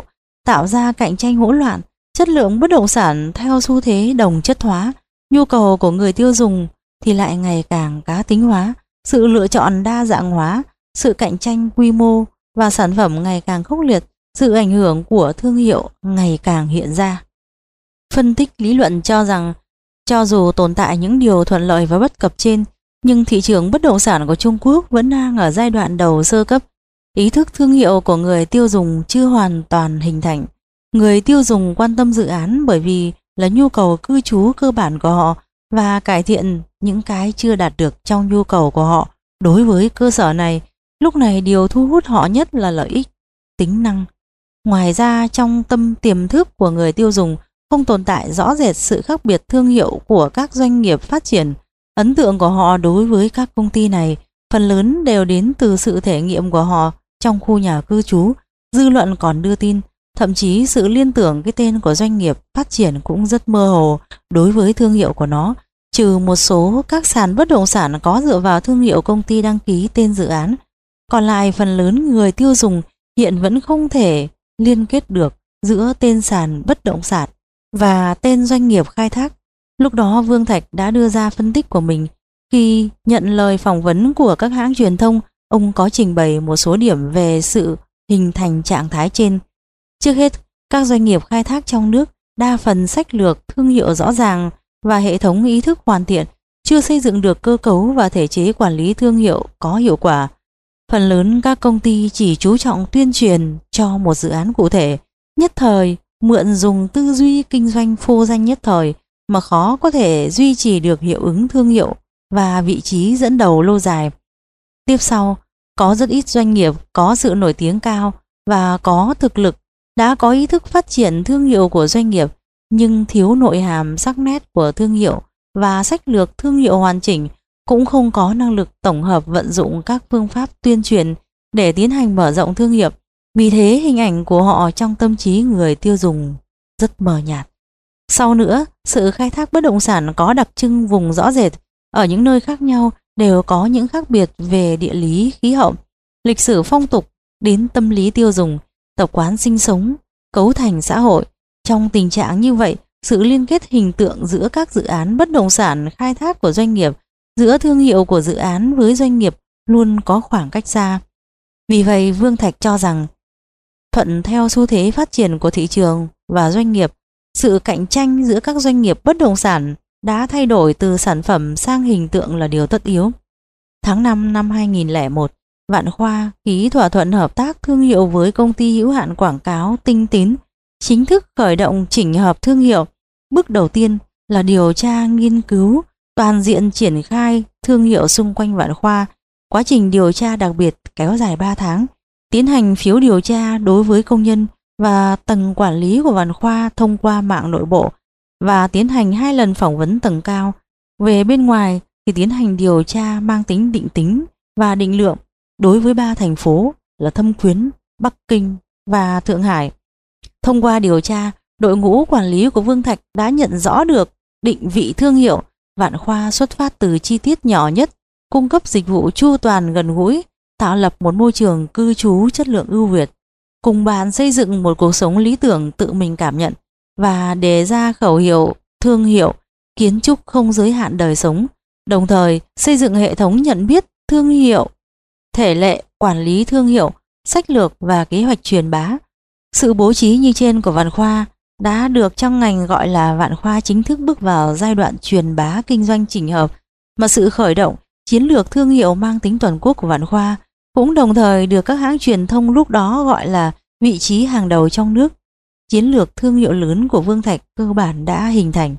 tạo ra cạnh tranh hỗn loạn, chất lượng bất động sản theo xu thế đồng chất hóa, nhu cầu của người tiêu dùng thì lại ngày càng cá tính hóa, sự lựa chọn đa dạng hóa, sự cạnh tranh quy mô và sản phẩm ngày càng khốc liệt, sự ảnh hưởng của thương hiệu ngày càng hiện ra. Phân tích lý luận cho rằng, cho dù tồn tại những điều thuận lợi và bất cập trên, nhưng thị trường bất động sản của Trung Quốc vẫn đang ở giai đoạn đầu sơ cấp. Ý thức thương hiệu của người tiêu dùng chưa hoàn toàn hình thành. Người tiêu dùng quan tâm dự án bởi vì là nhu cầu cư trú cơ bản của họ và cải thiện những cái chưa đạt được trong nhu cầu của họ đối với cơ sở này. Lúc này điều thu hút họ nhất là lợi ích, tính năng. Ngoài ra, trong tâm tiềm thức của người tiêu dùng không tồn tại rõ rệt sự khác biệt thương hiệu của các doanh nghiệp phát triển. Ấn tượng của họ đối với các công ty này phần lớn đều đến từ sự thể nghiệm của họ trong khu nhà cư trú. Dư luận còn đưa tin, thậm chí sự liên tưởng cái tên của doanh nghiệp phát triển cũng rất mơ hồ đối với thương hiệu của nó, trừ một số các sàn bất động sản có dựa vào thương hiệu công ty đăng ký tên dự án. Còn lại phần lớn người tiêu dùng hiện vẫn không thể liên kết được giữa tên sàn bất động sản và tên doanh nghiệp khai thác. Lúc đó Vương Thạch đã đưa ra phân tích của mình. Khi nhận lời phỏng vấn của các hãng truyền thông, ông có trình bày một số điểm về sự hình thành trạng thái trên. Trước hết, các doanh nghiệp khai thác trong nước đa phần sách lược thương hiệu rõ ràng và hệ thống ý thức hoàn thiện, chưa xây dựng được cơ cấu và thể chế quản lý thương hiệu có hiệu quả. Phần lớn các công ty chỉ chú trọng tuyên truyền cho một dự án cụ thể, nhất thời, mượn dùng tư duy kinh doanh phô danh nhất thời mà khó có thể duy trì được hiệu ứng thương hiệu và vị trí dẫn đầu lâu dài. Tiếp sau, có rất ít doanh nghiệp có sự nổi tiếng cao và có thực lực, đã có ý thức phát triển thương hiệu của doanh nghiệp, nhưng thiếu nội hàm sắc nét của thương hiệu và sách lược thương hiệu hoàn chỉnh, cũng không có năng lực tổng hợp vận dụng các phương pháp tuyên truyền để tiến hành mở rộng thương hiệu. Vì thế hình ảnh của họ trong tâm trí người tiêu dùng rất mờ nhạt. Sau nữa, sự khai thác bất động sản có đặc trưng vùng rõ rệt, ở những nơi khác nhau đều có những khác biệt về địa lý, khí hậu, lịch sử phong tục đến tâm lý tiêu dùng, tập quán sinh sống, cấu thành xã hội. Trong tình trạng như vậy, sự liên kết hình tượng giữa các dự án bất động sản khai thác của doanh nghiệp, giữa thương hiệu của dự án với doanh nghiệp luôn có khoảng cách xa. Vì vậy, Vương Thạch cho rằng, thuận theo xu thế phát triển của thị trường và doanh nghiệp, sự cạnh tranh giữa các doanh nghiệp bất động sản đã thay đổi từ sản phẩm sang hình tượng là điều tất yếu. Tháng năm năm hai nghìn lẻ một, Vạn Khoa ký thỏa thuận hợp tác thương hiệu với công ty hữu hạn quảng cáo Tinh Tín, chính thức khởi động chỉnh hợp thương hiệu. Bước đầu tiên là điều tra nghiên cứu toàn diện triển khai thương hiệu xung quanh Vạn Khoa. Quá trình điều tra đặc biệt kéo dài ba tháng, tiến hành phiếu điều tra đối với công nhân và tầng quản lý của Vạn Khoa thông qua mạng nội bộ, và tiến hành hai lần phỏng vấn tầng cao. Về bên ngoài thì tiến hành điều tra mang tính định tính và định lượng đối với ba thành phố là Thâm Quyến, Bắc Kinh và Thượng Hải. Thông qua điều tra, đội ngũ quản lý của Vương Thạch đã nhận rõ được định vị thương hiệu Vạn Khoa xuất phát từ chi tiết nhỏ nhất, cung cấp dịch vụ chu toàn gần gũi, tạo lập một môi trường cư trú chất lượng ưu việt, cùng bạn xây dựng một cuộc sống lý tưởng tự mình cảm nhận, và đề ra khẩu hiệu thương hiệu kiến trúc không giới hạn đời sống, đồng thời xây dựng hệ thống nhận biết thương hiệu, thể lệ quản lý thương hiệu, sách lược và kế hoạch truyền bá. Sự bố trí như trên của Vạn Khoa đã được trong ngành gọi là Vạn Khoa chính thức bước vào giai đoạn truyền bá kinh doanh chỉnh hợp, mà sự khởi động chiến lược thương hiệu mang tính toàn quốc của Vạn Khoa cũng đồng thời được các hãng truyền thông lúc đó gọi là vị trí hàng đầu trong nước. Chiến lược thương hiệu lớn của Vương Thạch cơ bản đã hình thành.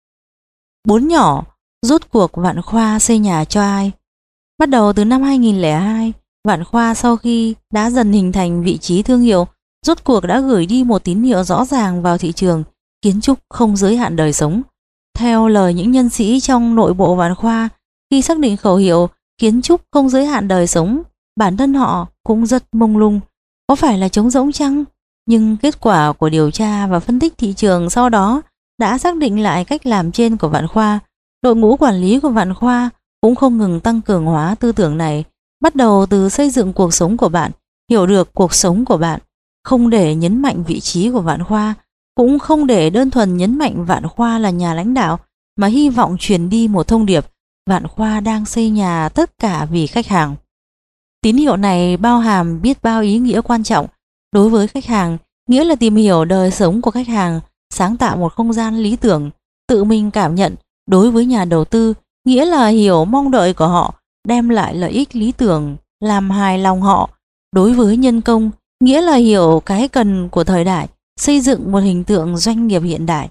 Bốn nhỏ, rốt cuộc Vạn Khoa xây nhà cho ai? Bắt đầu từ năm hai nghìn lẻ hai, Vạn Khoa sau khi đã dần hình thành vị trí thương hiệu, rốt cuộc đã gửi đi một tín hiệu rõ ràng vào thị trường kiến trúc không giới hạn đời sống. Theo lời những nhân sĩ trong nội bộ Vạn Khoa, khi xác định khẩu hiệu kiến trúc không giới hạn đời sống, bản thân họ cũng rất mông lung. Có phải là trống rỗng chăng? Nhưng kết quả của điều tra và phân tích thị trường sau đó đã xác định lại cách làm trên của Vạn Khoa. Đội ngũ quản lý của Vạn Khoa cũng không ngừng tăng cường hóa tư tưởng này, bắt đầu từ xây dựng cuộc sống của bạn, hiểu được cuộc sống của bạn. không để nhấn mạnh vị trí của Vạn Khoa, cũng không để đơn thuần nhấn mạnh Vạn Khoa là nhà lãnh đạo, mà hy vọng truyền đi một thông điệp: Vạn Khoa đang xây nhà tất cả vì khách hàng. Tín hiệu này bao hàm biết bao ý nghĩa quan trọng. Đối với khách hàng, nghĩa là tìm hiểu đời sống của khách hàng, sáng tạo một không gian lý tưởng, tự mình cảm nhận. Đối với nhà đầu tư, nghĩa là hiểu mong đợi của họ, đem lại lợi ích lý tưởng, làm hài lòng họ. Đối với nhân công, nghĩa là hiểu cái cần của thời đại, xây dựng một hình tượng doanh nghiệp hiện đại.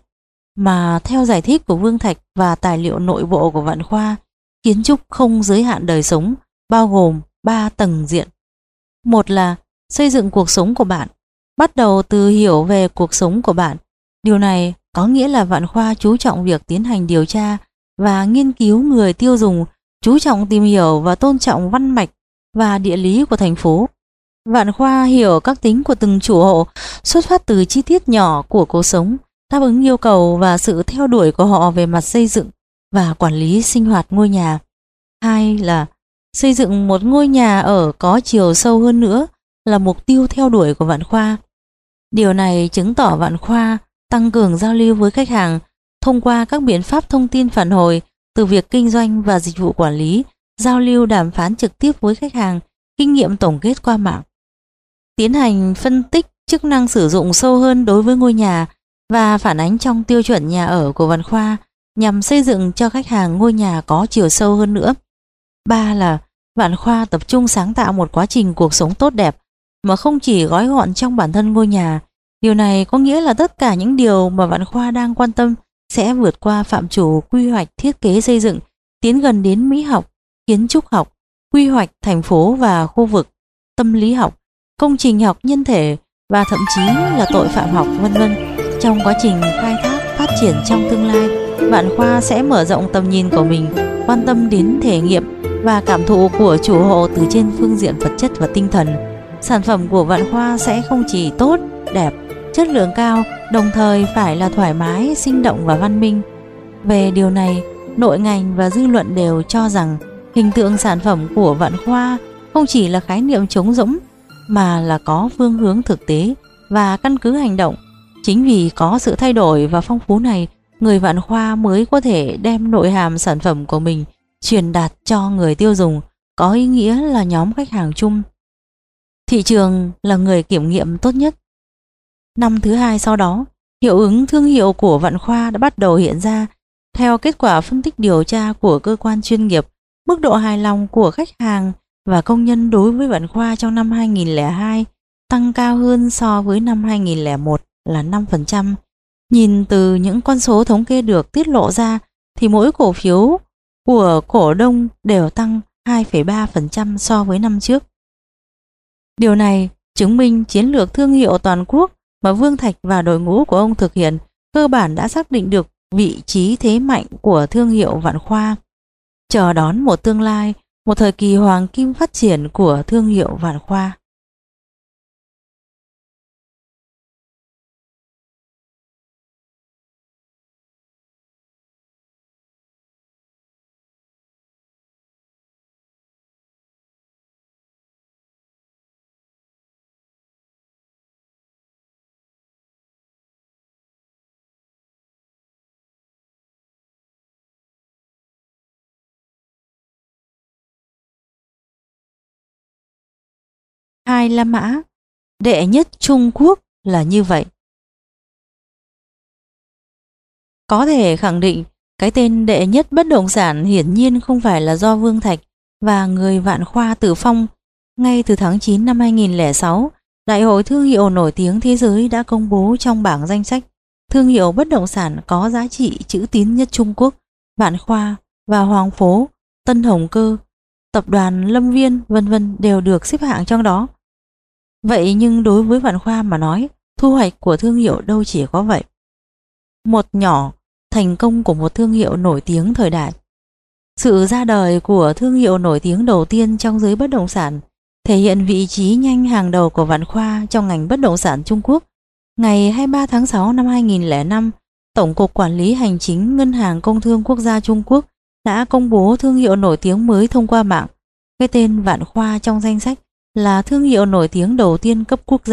Mà theo giải thích của Vương Thạch và tài liệu nội bộ của Vạn Khoa, kiến trúc không giới hạn đời sống, bao gồm ba tầng diện. Một là xây dựng cuộc sống của bạn, bắt đầu từ hiểu về cuộc sống của bạn. Điều này có nghĩa là Vạn Khoa chú trọng việc tiến hành điều tra và nghiên cứu người tiêu dùng, chú trọng tìm hiểu và tôn trọng văn mạch và địa lý của thành phố. Vạn Khoa hiểu các tính của từng chủ hộ, xuất phát từ chi tiết nhỏ của cuộc sống, đáp ứng yêu cầu và sự theo đuổi của họ về mặt xây dựng và quản lý sinh hoạt ngôi nhà. Hai là xây dựng một ngôi nhà ở có chiều sâu hơn nữa là mục tiêu theo đuổi của Vạn Khoa. Điều này chứng tỏ Vạn Khoa tăng cường giao lưu với khách hàng thông qua các biện pháp thông tin phản hồi, từ việc kinh doanh và dịch vụ quản lý, giao lưu đàm phán trực tiếp với khách hàng, kinh nghiệm tổng kết qua mạng. Tiến hành phân tích chức năng sử dụng sâu hơn đối với ngôi nhà và phản ánh trong tiêu chuẩn nhà ở của Vạn Khoa nhằm xây dựng cho khách hàng ngôi nhà có chiều sâu hơn nữa. Ba là Vạn Khoa tập trung sáng tạo một quá trình cuộc sống tốt đẹp mà không chỉ gói gọn trong bản thân ngôi nhà. Điều này có nghĩa là tất cả những điều mà Vạn Khoa đang quan tâm sẽ vượt qua phạm trù quy hoạch thiết kế xây dựng, tiến gần đến mỹ học, kiến trúc học, quy hoạch thành phố và khu vực, tâm lý học, công trình học nhân thể và thậm chí là tội phạm học, vân vân. Trong quá trình khai thác phát triển trong tương lai, Vạn Khoa sẽ mở rộng tầm nhìn của mình, quan tâm đến thể nghiệm và cảm thụ của chủ hộ từ trên phương diện vật chất và tinh thần. Sản phẩm của Vạn Khoa sẽ không chỉ tốt, đẹp, chất lượng cao, đồng thời phải là thoải mái, sinh động và văn minh. Về điều này, nội ngành và dư luận đều cho rằng hình tượng sản phẩm của Vạn Khoa không chỉ là khái niệm trống rỗng mà là có phương hướng thực tế và căn cứ hành động. Chính vì có sự thay đổi và phong phú này, người Vạn Khoa mới có thể đem nội hàm sản phẩm của mình truyền đạt cho người tiêu dùng, có ý nghĩa là nhóm khách hàng chung. Thị trường là người kiểm nghiệm tốt nhất. Năm thứ hai sau đó, hiệu ứng thương hiệu của Vạn Khoa đã bắt đầu hiện ra. Theo kết quả phân tích điều tra của cơ quan chuyên nghiệp, mức độ hài lòng của khách hàng và công nhân đối với Vạn Khoa trong năm hai nghìn lẻ hai tăng cao hơn so với năm hai nghìn lẻ một là năm phần trăm. Nhìn từ những con số thống kê được tiết lộ ra thì mỗi cổ phiếu của cổ đông đều tăng hai phẩy ba phần trăm so với năm trước. Điều này chứng minh chiến lược thương hiệu toàn quốc mà Vương Thạch và đội ngũ của ông thực hiện cơ bản đã xác định được vị trí thế mạnh của thương hiệu Vạn Khoa, chờ đón một tương lai, một thời kỳ hoàng kim phát triển của thương hiệu Vạn Khoa. Hai La Mã, đệ nhất Trung Quốc là như vậy. Có thể khẳng định cái tên đệ nhất bất động sản hiển nhiên không phải là do Vương Thạch và người Vạn Khoa tự phong. Ngay từ tháng chín năm hai nghìn lẻ sáu, Đại hội Thương hiệu nổi tiếng thế giới đã công bố trong bảng danh sách thương hiệu bất động sản có giá trị chữ tín nhất Trung Quốc. Vạn Khoa và Hoàng Phố, Tân Hồng Cơ, tập đoàn Lâm Viên, vân vân đều được xếp hạng trong đó. Vậy nhưng đối với Vạn Khoa mà nói, thu hoạch của thương hiệu đâu chỉ có vậy. Một nhỏ thành công của một thương hiệu nổi tiếng thời đại. Sự ra đời của thương hiệu nổi tiếng đầu tiên trong giới bất động sản thể hiện vị trí nhanh hàng đầu của Vạn Khoa trong ngành bất động sản Trung Quốc. Ngày hai mươi ba tháng sáu năm hai nghìn lẻ năm, Tổng cục Quản lý Hành chính Ngân hàng Công thương Quốc gia Trung Quốc đã công bố thương hiệu nổi tiếng mới thông qua mạng. Cái tên Vạn Khoa trong danh sách là thương hiệu nổi tiếng đầu tiên cấp quốc gia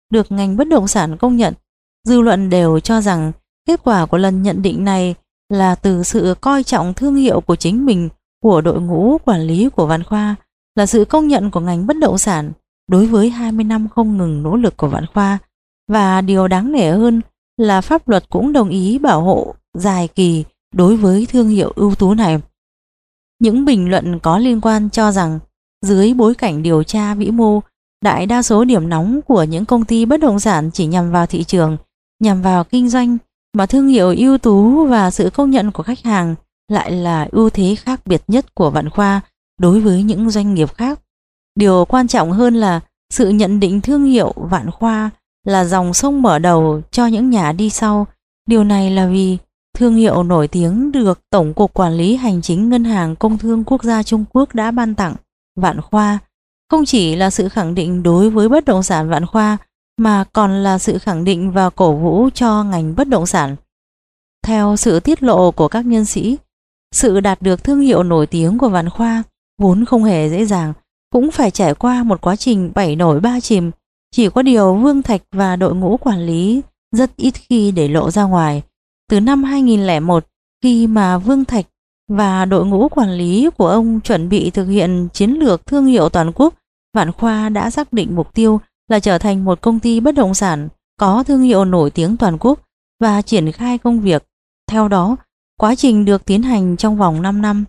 được ngành bất động sản công nhận. Dư luận đều cho rằng kết quả của lần nhận định này là từ sự coi trọng thương hiệu của chính mình, của đội ngũ quản lý của Vạn Khoa, là sự công nhận của ngành bất động sản đối với hai mươi năm không ngừng nỗ lực của Vạn Khoa. Và điều đáng nể hơn là pháp luật cũng đồng ý bảo hộ dài kỳ đối với thương hiệu ưu tú này. Những bình luận có liên quan cho rằng dưới bối cảnh điều tra vĩ mô, đại đa số điểm nóng của những công ty bất động sản chỉ nhằm vào thị trường, nhằm vào kinh doanh, mà thương hiệu ưu tú và sự công nhận của khách hàng lại là ưu thế khác biệt nhất của Vạn Khoa đối với những doanh nghiệp khác. Điều quan trọng hơn là sự nhận định thương hiệu Vạn Khoa là dòng sông mở đầu cho những nhà đi sau. Điều này là vì thương hiệu nổi tiếng được Tổng cục Quản lý Hành chính Ngân hàng Công thương Quốc gia Trung Quốc đã ban tặng Vạn Khoa không chỉ là sự khẳng định đối với bất động sản Vạn Khoa, mà còn là sự khẳng định và cổ vũ cho ngành bất động sản. Theo sự tiết lộ của các nhân sĩ, sự đạt được thương hiệu nổi tiếng của Vạn Khoa vốn không hề dễ dàng, cũng phải trải qua một quá trình bảy nổi ba chìm. Chỉ có điều Vương Thạch và đội ngũ quản lý rất ít khi để lộ ra ngoài. Từ năm hai nghìn lẻ một, khi mà Vương Thạch và đội ngũ quản lý của ông chuẩn bị thực hiện chiến lược thương hiệu toàn quốc, Vạn Khoa đã xác định mục tiêu là trở thành một công ty bất động sản có thương hiệu nổi tiếng toàn quốc và triển khai công việc. Theo đó, quá trình được tiến hành trong vòng năm năm.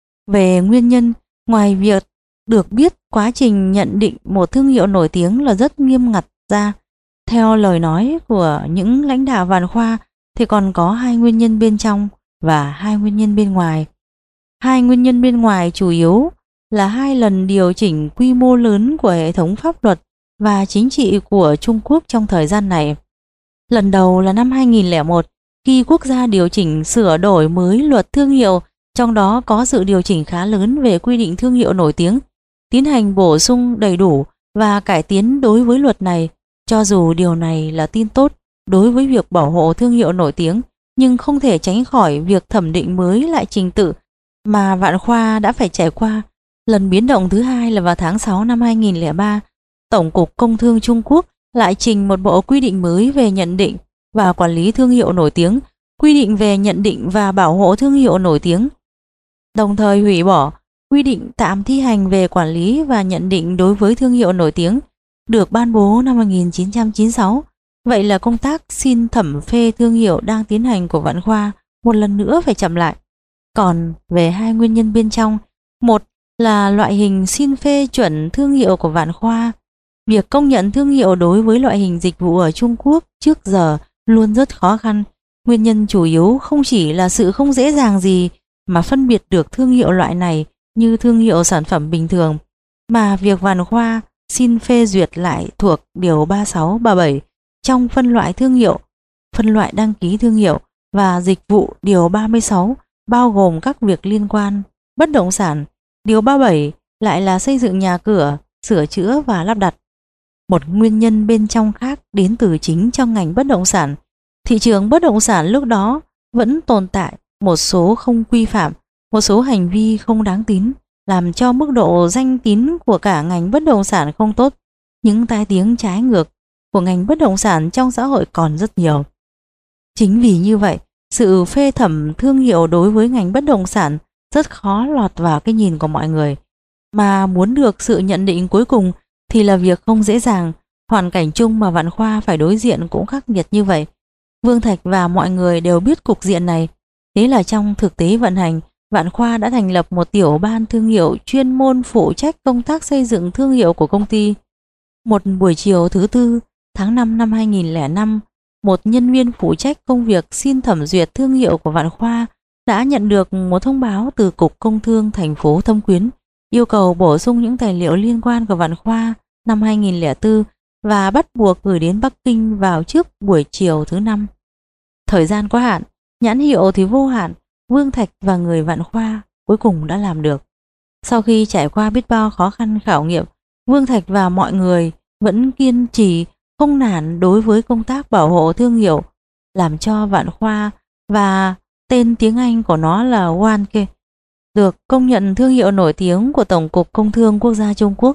Về nguyên nhân, ngoài việc được biết quá trình nhận định một thương hiệu nổi tiếng là rất nghiêm ngặt ra, theo lời nói của những lãnh đạo Vạn Khoa thì còn có hai nguyên nhân bên trong và hai nguyên nhân bên ngoài. Hai nguyên nhân bên ngoài chủ yếu là hai lần điều chỉnh quy mô lớn của hệ thống pháp luật và chính trị của Trung Quốc trong thời gian này. Lần đầu là năm hai nghìn lẻ một, khi quốc gia điều chỉnh sửa đổi mới luật thương hiệu, trong đó có sự điều chỉnh khá lớn về quy định thương hiệu nổi tiếng, tiến hành bổ sung đầy đủ và cải tiến đối với luật này. Cho dù điều này là tin tốt đối với việc bảo hộ thương hiệu nổi tiếng, nhưng không thể tránh khỏi việc thẩm định mới lại trình tự mà Vạn Khoa đã phải trải qua. Lần biến động thứ hai là vào tháng sáu năm hai nghìn lẻ ba, Tổng cục Công thương Trung Quốc lại trình một bộ quy định mới về nhận định và quản lý thương hiệu nổi tiếng, quy định về nhận định và bảo hộ thương hiệu nổi tiếng, đồng thời hủy bỏ quy định tạm thi hành về quản lý và nhận định đối với thương hiệu nổi tiếng được ban bố năm một nghìn chín trăm chín mươi sáu. Vậy là công tác xin thẩm phê thương hiệu đang tiến hành của Vạn Khoa một lần nữa phải chậm lại. Còn về hai nguyên nhân bên trong, một là loại hình xin phê chuẩn thương hiệu của Vạn Khoa. Việc công nhận thương hiệu đối với loại hình dịch vụ ở Trung Quốc trước giờ luôn rất khó khăn. Nguyên nhân chủ yếu không chỉ là sự không dễ dàng gì mà phân biệt được thương hiệu loại này như thương hiệu sản phẩm bình thường, mà việc Vạn Khoa xin phê duyệt lại thuộc điều ba mươi sáu ba mươi bảy trong phân loại thương hiệu, phân loại đăng ký thương hiệu và dịch vụ điều ba mươi sáu bao gồm các việc liên quan bất động sản, điều ba mươi bảy lại là xây dựng nhà cửa, sửa chữa và lắp đặt. Một nguyên nhân bên trong khác đến từ chính trong ngành bất động sản. Thị trường bất động sản lúc đó vẫn tồn tại một số không quy phạm, một số hành vi không đáng tín, làm cho mức độ danh tín của cả ngành bất động sản không tốt. Những tai tiếng trái ngược của ngành bất động sản trong xã hội còn rất nhiều. Chính vì như vậy, sự phê thẩm thương hiệu đối với ngành bất động sản rất khó lọt vào cái nhìn của mọi người. Mà muốn được sự nhận định cuối cùng thì là việc không dễ dàng. Hoàn cảnh chung mà Vạn Khoa phải đối diện cũng khắc nghiệt như vậy. Vương Thạch và mọi người đều biết cục diện này. Thế là trong thực tế vận hành, Vạn Khoa đã thành lập một tiểu ban thương hiệu chuyên môn phụ trách công tác xây dựng thương hiệu của công ty. Một buổi chiều thứ tư, tháng năm năm hai nghìn lẻ năm, một nhân viên phụ trách công việc xin thẩm duyệt thương hiệu của Vạn Khoa đã nhận được một thông báo từ Cục Công thương thành phố Thâm Quyến yêu cầu bổ sung những tài liệu liên quan của Vạn Khoa năm hai nghìn lẻ bốn và bắt buộc gửi đến Bắc Kinh vào trước buổi chiều thứ năm. Thời gian quá hạn, nhãn hiệu thì vô hạn, Vương Thạch và người Vạn Khoa cuối cùng đã làm được. Sau khi trải qua biết bao khó khăn khảo nghiệm, Vương Thạch và mọi người vẫn kiên trì không nản đối với công tác bảo hộ thương hiệu, làm cho Vạn Khoa và tên tiếng Anh của nó là Wanke được công nhận thương hiệu nổi tiếng của Tổng cục Công thương Quốc gia Trung Quốc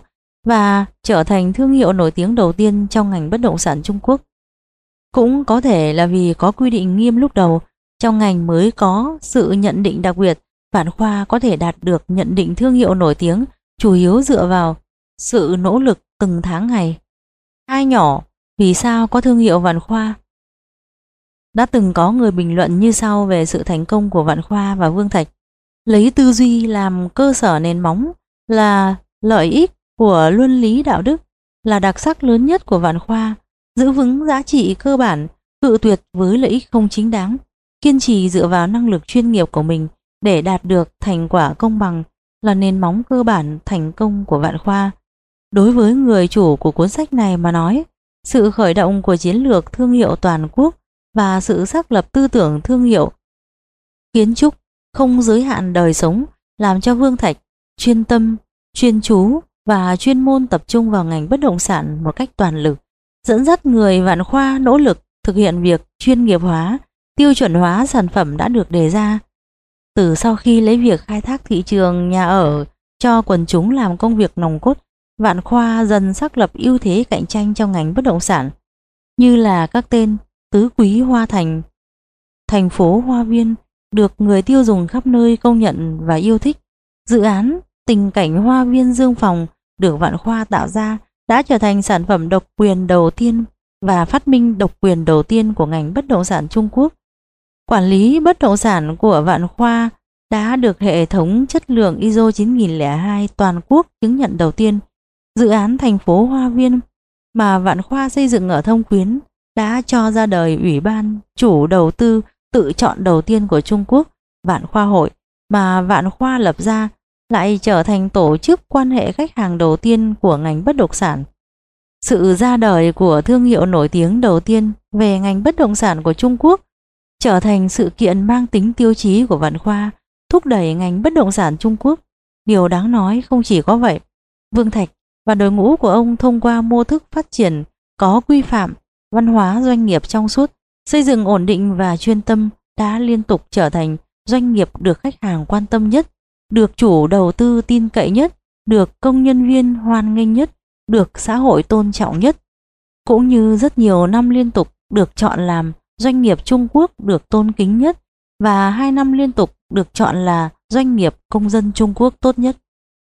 và trở thành thương hiệu nổi tiếng đầu tiên trong ngành bất động sản Trung Quốc. Cũng có thể là vì có quy định nghiêm lúc đầu, trong ngành mới có sự nhận định đặc biệt, Vạn Khoa có thể đạt được nhận định thương hiệu nổi tiếng chủ yếu dựa vào sự nỗ lực từng tháng ngày. Hai nhỏ, vì sao có thương hiệu Vạn Khoa? Đã từng có người bình luận như sau về sự thành công của Vạn Khoa và Vương Thạch. Lấy tư duy làm cơ sở nền móng là lợi ích của luân lý đạo đức, là đặc sắc lớn nhất của Vạn Khoa, giữ vững giá trị cơ bản, cự tuyệt với lợi ích không chính đáng, kiên trì dựa vào năng lực chuyên nghiệp của mình để đạt được thành quả công bằng là nền móng cơ bản thành công của Vạn Khoa. Đối với người chủ của cuốn sách này mà nói, sự khởi động của chiến lược thương hiệu toàn quốc và sự xác lập tư tưởng thương hiệu kiến trúc không giới hạn đời sống làm cho Vương Thạch chuyên tâm, chuyên chú và chuyên môn tập trung vào ngành bất động sản một cách toàn lực, dẫn dắt người Vạn Khoa nỗ lực thực hiện việc chuyên nghiệp hóa, tiêu chuẩn hóa sản phẩm đã được đề ra. Từ sau khi lấy việc khai thác thị trường nhà ở cho quần chúng làm công việc nòng cốt, Vạn Khoa dần xác lập ưu thế cạnh tranh trong ngành bất động sản, như là các tên Tứ Quý Hoa Thành, thành phố Hoa Viên được người tiêu dùng khắp nơi công nhận và yêu thích. Dự án Tình Cảnh Hoa Viên Dương Phòng được Vạn Khoa tạo ra đã trở thành sản phẩm độc quyền đầu tiên và phát minh độc quyền đầu tiên của ngành bất động sản Trung Quốc. Quản lý bất động sản của Vạn Khoa đã được hệ thống chất lượng i ét o chín nghìn lẻ hai toàn quốc chứng nhận đầu tiên. Dự án thành phố Hoa Viên mà Vạn Khoa xây dựng ở Thông Quyến đã cho ra đời Ủy ban chủ đầu tư tự chọn đầu tiên của Trung Quốc, Vạn Khoa Hội, mà Vạn Khoa lập ra, lại trở thành tổ chức quan hệ khách hàng đầu tiên của ngành bất động sản. Sự ra đời của thương hiệu nổi tiếng đầu tiên về ngành bất động sản của Trung Quốc trở thành sự kiện mang tính tiêu chí của Vạn Khoa, thúc đẩy ngành bất động sản Trung Quốc. Điều đáng nói không chỉ có vậy, Vương Thạch và đội ngũ của ông thông qua mô thức phát triển có quy phạm, văn hóa doanh nghiệp trong suốt, xây dựng ổn định và chuyên tâm đã liên tục trở thành doanh nghiệp được khách hàng quan tâm nhất, được chủ đầu tư tin cậy nhất, được công nhân viên hoan nghênh nhất, được xã hội tôn trọng nhất, cũng như rất nhiều năm liên tục được chọn làm doanh nghiệp Trung Quốc được tôn kính nhất và hai năm liên tục được chọn là doanh nghiệp công dân Trung Quốc tốt nhất.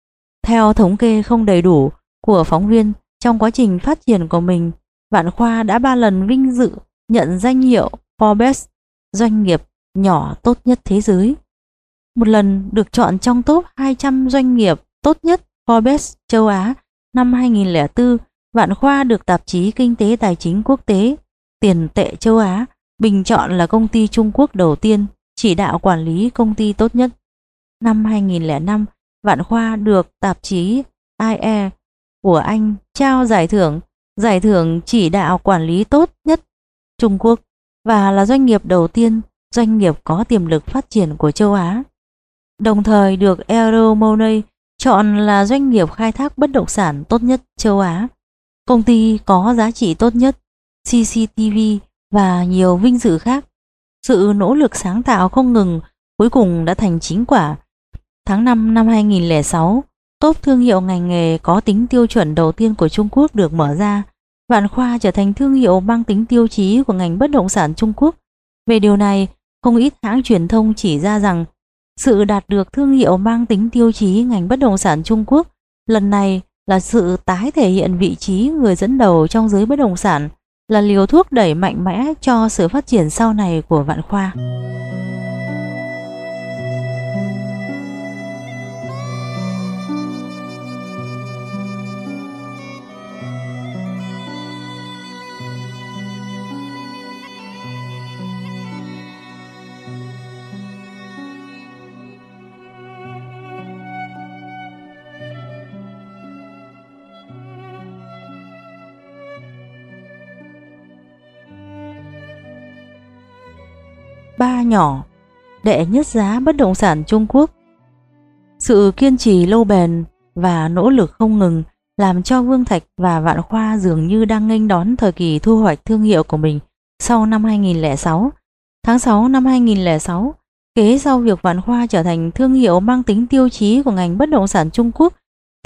Theo thống kê không đầy đủ của phóng viên, trong quá trình phát triển của mình, Vạn Khoa đã ba lần vinh dự nhận danh hiệu Forbes doanh nghiệp nhỏ tốt nhất thế giới. Một lần được chọn trong top hai trăm doanh nghiệp tốt nhất Forbes châu Á năm hai nghìn lẻ bốn, Vạn Khoa được tạp chí Kinh tế Tài chính Quốc tế Tiền tệ châu Á bình chọn là công ty Trung Quốc đầu tiên chỉ đạo quản lý công ty tốt nhất. Năm hai nghìn lẻ năm, Vạn Khoa được tạp chí i e của Anh trao giải thưởng giải thưởng chỉ đạo quản lý tốt nhất Trung Quốc và là doanh nghiệp đầu tiên, doanh nghiệp có tiềm lực phát triển của châu Á. Đồng thời được Euromoney chọn là doanh nghiệp khai thác bất động sản tốt nhất châu Á, công ty có giá trị tốt nhất, xê xê tê vê và nhiều vinh dự khác. Sự nỗ lực sáng tạo không ngừng cuối cùng đã thành chính quả. Tháng năm năm hai nghìn lẻ sáu, top thương hiệu ngành nghề có tính tiêu chuẩn đầu tiên của Trung Quốc được mở ra. Vạn Khoa trở thành thương hiệu mang tính tiêu chí của ngành bất động sản Trung Quốc. Về điều này, không ít hãng truyền thông chỉ ra rằng sự đạt được thương hiệu mang tính tiêu chí ngành bất động sản Trung Quốc lần này là sự tái thể hiện vị trí người dẫn đầu trong giới bất động sản, là liều thuốc đẩy mạnh mẽ cho sự phát triển sau này của Vạn Khoa. Ba nhỏ, đệ nhất giá bất động sản Trung Quốc. Sự kiên trì lâu bền và nỗ lực không ngừng làm cho Vương Thạch và Vạn Khoa dường như đang nghênh đón thời kỳ thu hoạch thương hiệu của mình sau năm hai nghìn lẻ sáu. Tháng sáu năm hai nghìn lẻ sáu, kế sau việc Vạn Khoa trở thành thương hiệu mang tính tiêu chí của ngành bất động sản Trung Quốc,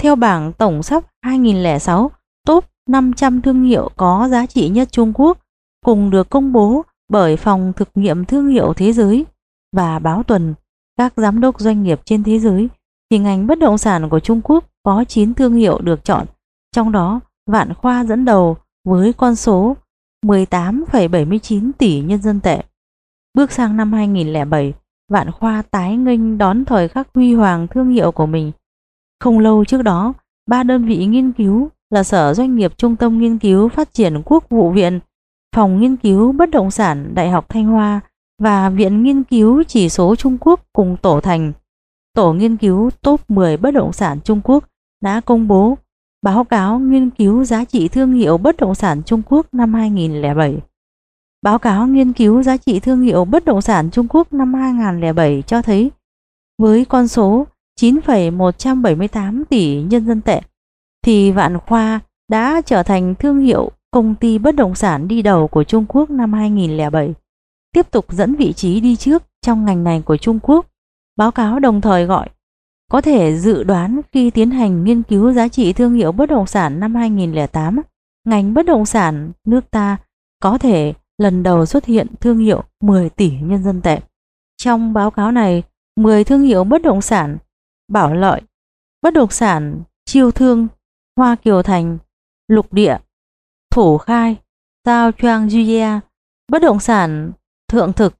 Theo bảng tổng sắp hai nghìn lẻ sáu, top năm trăm thương hiệu có giá trị nhất Trung Quốc cùng được công bố bởi Phòng Thực nghiệm Thương hiệu Thế giới và báo tuần các giám đốc doanh nghiệp trên thế giới, thì ngành bất động sản của Trung Quốc có chín thương hiệu được chọn, trong đó Vạn Khoa dẫn đầu với con số mười tám phẩy bảy mươi chín tỷ nhân dân tệ. Bước sang năm hai nghìn lẻ bảy, Vạn Khoa tái nghênh đón thời khắc huy hoàng thương hiệu của mình. Không lâu trước đó, ba đơn vị nghiên cứu là Sở Doanh nghiệp Trung tâm Nghiên cứu Phát triển Quốc vụ viện, Phòng Nghiên cứu Bất động sản Đại học Thanh Hoa và Viện Nghiên cứu Chỉ số Trung Quốc cùng tổ thành Tổ nghiên cứu top mười bất động sản Trung Quốc đã công bố báo cáo nghiên cứu giá trị thương hiệu bất động sản Trung Quốc năm hai nghìn lẻ bảy. Báo cáo nghiên cứu giá trị thương hiệu bất động sản Trung Quốc năm hai nghìn lẻ bảy cho thấy với con số chín phẩy một trăm bảy mươi tám tỷ nhân dân tệ thì Vạn Khoa đã trở thành thương hiệu công ty bất động sản đi đầu của Trung Quốc năm hai nghìn lẻ bảy, tiếp tục dẫn vị trí đi trước trong ngành này của Trung Quốc. Báo cáo đồng thời gọi có thể dự đoán khi tiến hành nghiên cứu giá trị thương hiệu bất động sản năm hai nghìn lẻ tám, ngành bất động sản nước ta có thể lần đầu xuất hiện thương hiệu mười tỷ nhân dân tệ. Trong báo cáo này, mười thương hiệu bất động sản Bảo Lợi, bất động sản Chiêu Thương, Hoa Kiều Thành, Lục Địa, Thủ Khai, Giao Choang Juye, bất động sản Thượng Thực,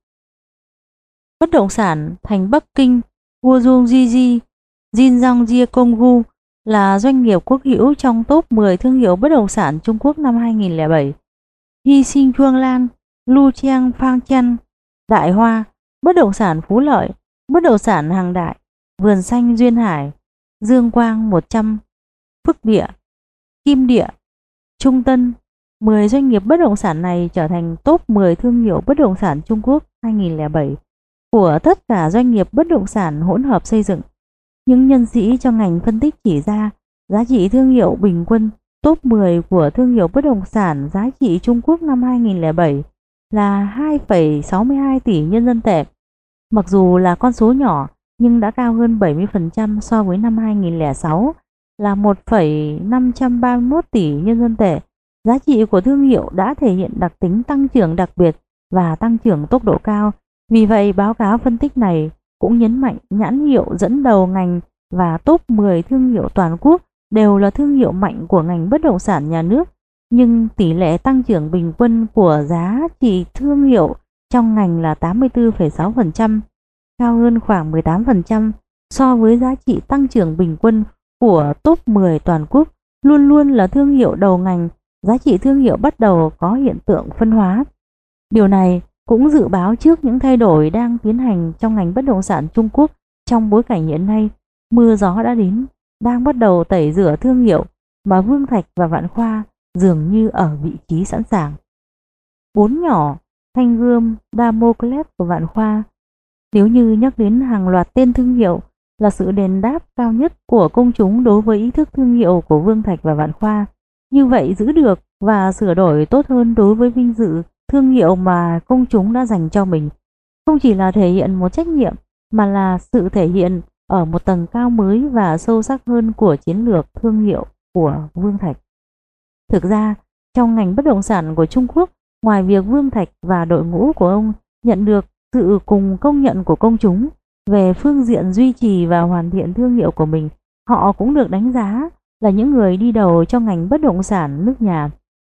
bất động sản Thành Bắc Kinh, Wuzhong Jiji, Jinjiang Jiekonggu là doanh nghiệp quốc hữu trong top mười thương hiệu bất động sản Trung Quốc năm hai nghìn lẻ bảy. Hy Sinh Chuang Lan, Lu Chiang Phang Chen, Đại Hoa, bất động sản Phú Lợi, bất động sản Hàng Đại, Vườn Xanh Duyên Hải, Dương Quang một trăm, Phước Địa, Kim Địa, Trung Tân. mười doanh nghiệp bất động sản này trở thành top mười thương hiệu bất động sản Trung Quốc hai nghìn lẻ bảy của tất cả doanh nghiệp bất động sản hỗn hợp xây dựng. Những nhân sĩ trong ngành phân tích chỉ ra giá trị thương hiệu bình quân top mười của thương hiệu bất động sản giá trị Trung Quốc năm hai nghìn lẻ bảy là hai phẩy sáu mươi hai tỷ nhân dân tệ. Mặc dù là con số nhỏ nhưng đã cao hơn bảy mươi phần trăm so với năm hai nghìn lẻ sáu là một phẩy năm trăm ba mươi mốt tỷ nhân dân tệ. Giá trị của thương hiệu đã thể hiện đặc tính tăng trưởng đặc biệt và tăng trưởng tốc độ cao. Vì vậy, báo cáo phân tích này cũng nhấn mạnh nhãn hiệu dẫn đầu ngành và top mười thương hiệu toàn quốc đều là thương hiệu mạnh của ngành bất động sản nhà nước, nhưng tỷ lệ tăng trưởng bình quân của giá trị thương hiệu trong ngành là tám mươi tư phẩy sáu phần trăm, cao hơn khoảng mười tám phần trăm so với giá trị tăng trưởng bình quân của top mười toàn quốc. Luôn luôn là thương hiệu đầu ngành, giá trị thương hiệu bắt đầu có hiện tượng phân hóa. Điều này cũng dự báo trước những thay đổi đang tiến hành trong ngành bất động sản Trung Quốc trong bối cảnh hiện nay. Mưa gió đã đến, đang bắt đầu tẩy rửa thương hiệu mà Vương Thạch và Vạn Khoa dường như ở vị trí sẵn sàng. Bốn nhỏ thanh gươm Damocles của Vạn Khoa. Nếu như nhắc đến hàng loạt tên thương hiệu là sự đền đáp cao nhất của công chúng đối với ý thức thương hiệu của Vương Thạch và Vạn Khoa, như vậy giữ được và sửa đổi tốt hơn đối với vinh dự thương hiệu mà công chúng đã dành cho mình, không chỉ là thể hiện một trách nhiệm mà là sự thể hiện ở một tầng cao mới và sâu sắc hơn của chiến lược thương hiệu của Vương Thạch. Thực ra, trong ngành bất động sản của Trung Quốc, ngoài việc Vương Thạch và đội ngũ của ông nhận được sự cùng công nhận của công chúng về phương diện duy trì và hoàn thiện thương hiệu của mình, họ cũng được đánh giá là những người đi đầu trong ngành bất động sản nước nhà.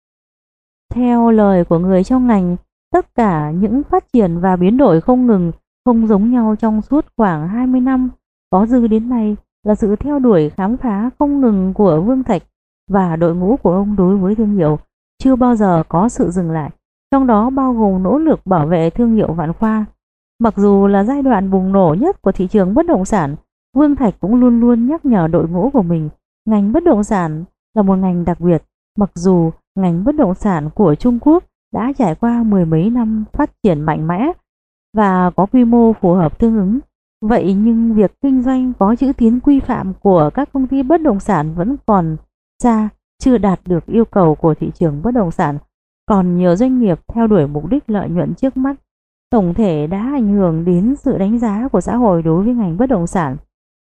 Theo lời của người trong ngành, tất cả những phát triển và biến đổi không ngừng, không giống nhau trong suốt khoảng hai mươi năm có dư đến nay là sự theo đuổi khám phá không ngừng của Vương Thạch và đội ngũ của ông đối với thương hiệu, chưa bao giờ có sự dừng lại, trong đó bao gồm nỗ lực bảo vệ thương hiệu Vạn Khoa. Mặc dù là giai đoạn bùng nổ nhất của thị trường bất động sản, Vương Thạch cũng luôn luôn nhắc nhở đội ngũ của mình, ngành bất động sản là một ngành đặc biệt. Mặc dù ngành bất động sản của Trung Quốc đã trải qua mười mấy năm phát triển mạnh mẽ và có quy mô phù hợp tương ứng, vậy nhưng việc kinh doanh có chữ tín quy phạm của các công ty bất động sản vẫn còn xa, chưa đạt được yêu cầu của thị trường bất động sản. Còn nhiều doanh nghiệp theo đuổi mục đích lợi nhuận trước mắt, tổng thể đã ảnh hưởng đến sự đánh giá của xã hội đối với ngành bất động sản.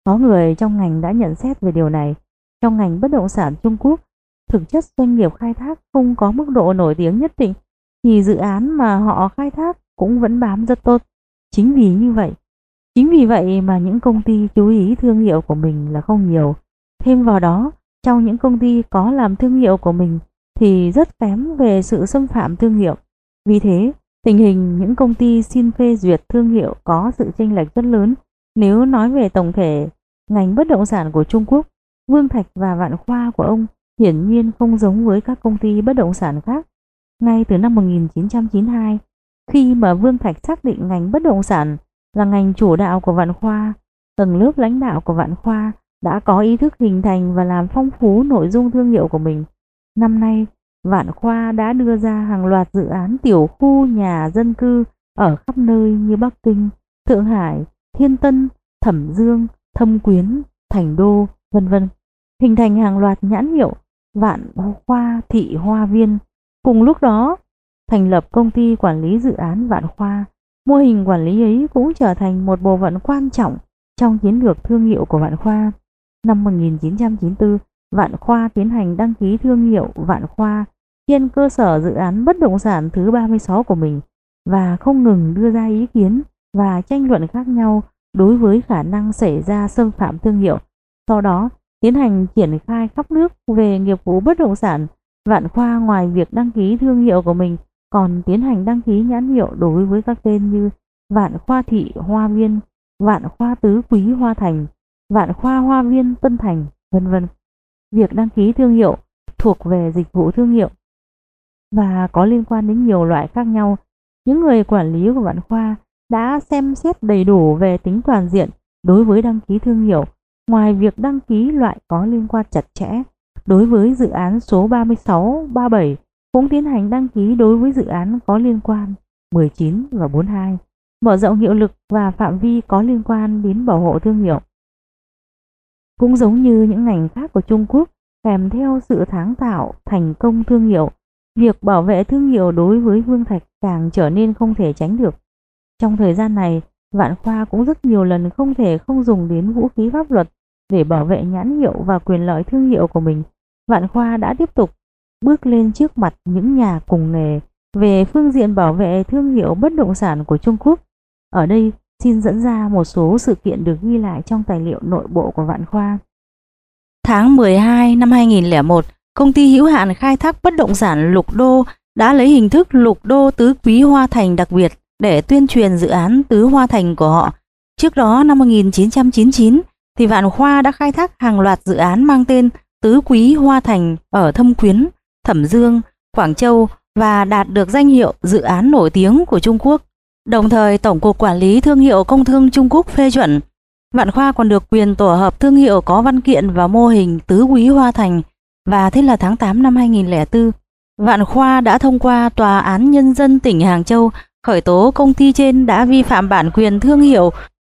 Có người trong ngành đã nhận xét về điều này. Trong ngành bất động sản Trung Quốc, thực chất doanh nghiệp khai thác không có mức độ nổi tiếng nhất định thì dự án mà họ khai thác cũng vẫn bám rất tốt. Chính vì như vậy, chính vì vậy mà những công ty chú ý thương hiệu của mình là không nhiều. Thêm vào đó, trong những công ty có làm thương hiệu của mình thì rất kém về sự xâm phạm thương hiệu. Vì thế, tình hình những công ty xin phê duyệt thương hiệu có sự chênh lệch rất lớn. Nếu nói về tổng thể ngành bất động sản của Trung Quốc, Vương Thạch và Vạn Khoa của ông hiển nhiên không giống với các công ty bất động sản khác. Ngay từ năm một nghìn chín trăm chín mươi hai, khi mà Vương Thạch xác định ngành bất động sản là ngành chủ đạo của Vạn Khoa, tầng lớp lãnh đạo của Vạn Khoa đã có ý thức hình thành và làm phong phú nội dung thương hiệu của mình. Năm nay, Vạn Khoa đã đưa ra hàng loạt dự án tiểu khu nhà dân cư ở khắp nơi như Bắc Kinh, Thượng Hải, Thiên Tân, Thẩm Dương, Thâm Quyến, Thành Đô, vân vân, hình thành hàng loạt nhãn hiệu Vạn Khoa Thị Hoa Viên. Cùng lúc đó, thành lập công ty quản lý dự án Vạn Khoa. Mô hình quản lý ấy cũng trở thành một bộ phận quan trọng trong chiến lược thương hiệu của Vạn Khoa. Năm một nghìn chín trăm chín mươi tư, Vạn Khoa tiến hành đăng ký thương hiệu Vạn Khoa trên cơ sở dự án bất động sản thứ ba mươi sáu của mình và không ngừng đưa ra ý kiến và tranh luận khác nhau đối với khả năng xảy ra xâm phạm thương hiệu. Sau đó, tiến hành triển khai khắp nước về nghiệp vụ bất động sản. Vạn Khoa ngoài việc đăng ký thương hiệu của mình còn tiến hành đăng ký nhãn hiệu đối với các tên như Vạn Khoa Thị Hoa Viên, Vạn Khoa Tứ Quý Hoa Thành, Vạn Khoa Hoa Viên Tân Thành, vân vân. Việc đăng ký thương hiệu thuộc về dịch vụ thương hiệu và có liên quan đến nhiều loại khác nhau. Những người quản lý của Vạn Khoa đã xem xét đầy đủ về tính toàn diện đối với đăng ký thương hiệu. Ngoài việc đăng ký loại có liên quan chặt chẽ đối với dự án số ba mươi sáu, ba mươi bảy, cũng tiến hành đăng ký đối với dự án có liên quan mười chín và bốn mươi hai, mở rộng hiệu lực và phạm vi có liên quan đến bảo hộ thương hiệu. Cũng giống như những ngành khác của Trung Quốc, kèm theo sự sáng tạo thành công thương hiệu, việc bảo vệ thương hiệu đối với Vương Thạch càng trở nên không thể tránh được. Trong thời gian này, Vạn Khoa cũng rất nhiều lần không thể không dùng đến vũ khí pháp luật để bảo vệ nhãn hiệu và quyền lợi thương hiệu của mình. Vạn Khoa đã tiếp tục bước lên trước mặt những nhà cùng nghề về phương diện bảo vệ thương hiệu bất động sản của Trung Quốc. Ở đây xin dẫn ra một số sự kiện được ghi lại trong tài liệu nội bộ của Vạn Khoa. Tháng mười hai năm hai nghìn lẻ một, công ty hữu hạn khai thác bất động sản Lục Đô đã lấy hình thức Lục Đô Tứ Quý Hoa Thành đặc biệt để tuyên truyền dự án Tứ Hoa Thành của họ. Trước đó năm một nghìn chín trăm chín mươi chín thì Vạn Khoa đã khai thác hàng loạt dự án mang tên Tứ Quý Hoa Thành ở Thâm Quyến, Thẩm Dương, Quảng Châu và đạt được danh hiệu dự án nổi tiếng của Trung Quốc. Đồng thời, Tổng cục Quản lý Thương hiệu Công thương Trung Quốc phê chuẩn. Vạn Khoa còn được quyền tổ hợp thương hiệu có văn kiện và mô hình Tứ Quý Hoa Thành. Và thế là tháng tám năm hai nghìn lẻ bốn, Vạn Khoa đã thông qua Tòa án Nhân dân tỉnh Hàng Châu khởi tố công ty trên đã vi phạm bản quyền thương hiệu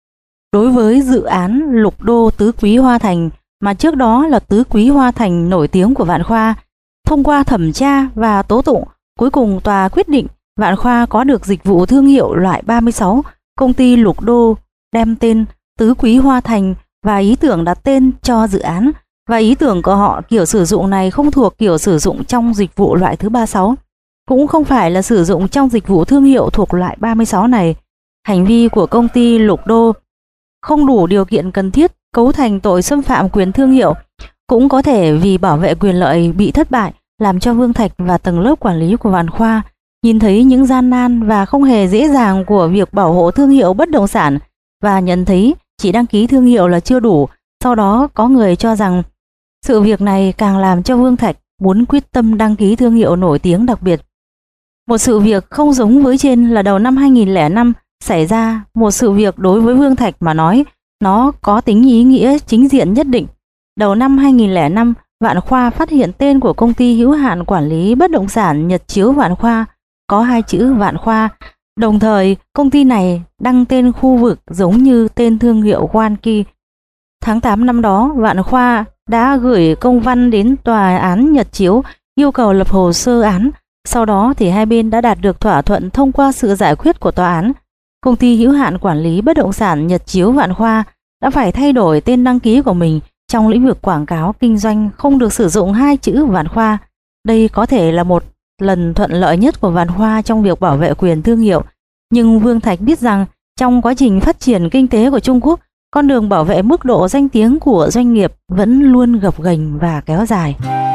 đối với dự án Lục Đô Tứ Quý Hoa Thành, mà trước đó là Tứ Quý Hoa Thành nổi tiếng của Vạn Khoa. Thông qua thẩm tra và tố tụng, cuối cùng tòa quyết định Vạn Khoa có được dịch vụ thương hiệu loại ba mươi sáu. Công ty Lục Đô đem tên Tứ Quý Hoa Thành và ý tưởng đặt tên cho dự án, và ý tưởng của họ kiểu sử dụng này không thuộc kiểu sử dụng trong dịch vụ loại thứ ba mươi sáu, cũng không phải là sử dụng trong dịch vụ thương hiệu thuộc loại ba mươi sáu này. Hành vi của công ty Lục Đô không đủ điều kiện cần thiết cấu thành tội xâm phạm quyền thương hiệu, cũng có thể vì bảo vệ quyền lợi bị thất bại, làm cho Vương Thạch và tầng lớp quản lý của Vạn Khoa nhìn thấy những gian nan và không hề dễ dàng của việc bảo hộ thương hiệu bất động sản và nhận thấy chỉ đăng ký thương hiệu là chưa đủ. Sau đó có người cho rằng sự việc này càng làm cho Vương Thạch muốn quyết tâm đăng ký thương hiệu nổi tiếng đặc biệt. Một sự việc không giống với trên là đầu năm hai nghìn lẻ năm xảy ra một sự việc đối với Vương Thạch mà nói nó có tính ý nghĩa chính diện nhất định. Đầu năm hai nghìn lẻ năm, Vạn Khoa phát hiện tên của công ty hữu hạn quản lý bất động sản Nhật Chiếu Vạn Khoa có hai chữ Vạn Khoa. Đồng thời, công ty này đăng tên khu vực giống như tên thương hiệu Wanki. Tháng tám năm đó, Vạn Khoa đã gửi công văn đến Tòa án Nhật Chiếu yêu cầu lập hồ sơ án. Sau đó thì hai bên đã đạt được thỏa thuận thông qua sự giải quyết của tòa án. Công ty hữu hạn quản lý bất động sản Nhật Chiếu Vạn Khoa đã phải thay đổi tên đăng ký của mình trong lĩnh vực quảng cáo kinh doanh, không được sử dụng hai chữ Vạn Khoa. Đây có thể là một lần thuận lợi nhất của Vạn Khoa trong việc bảo vệ quyền thương hiệu. Nhưng Vương Thạch biết rằng trong quá trình phát triển kinh tế của Trung Quốc, con đường bảo vệ mức độ danh tiếng của doanh nghiệp vẫn luôn gập ghềnh và kéo dài.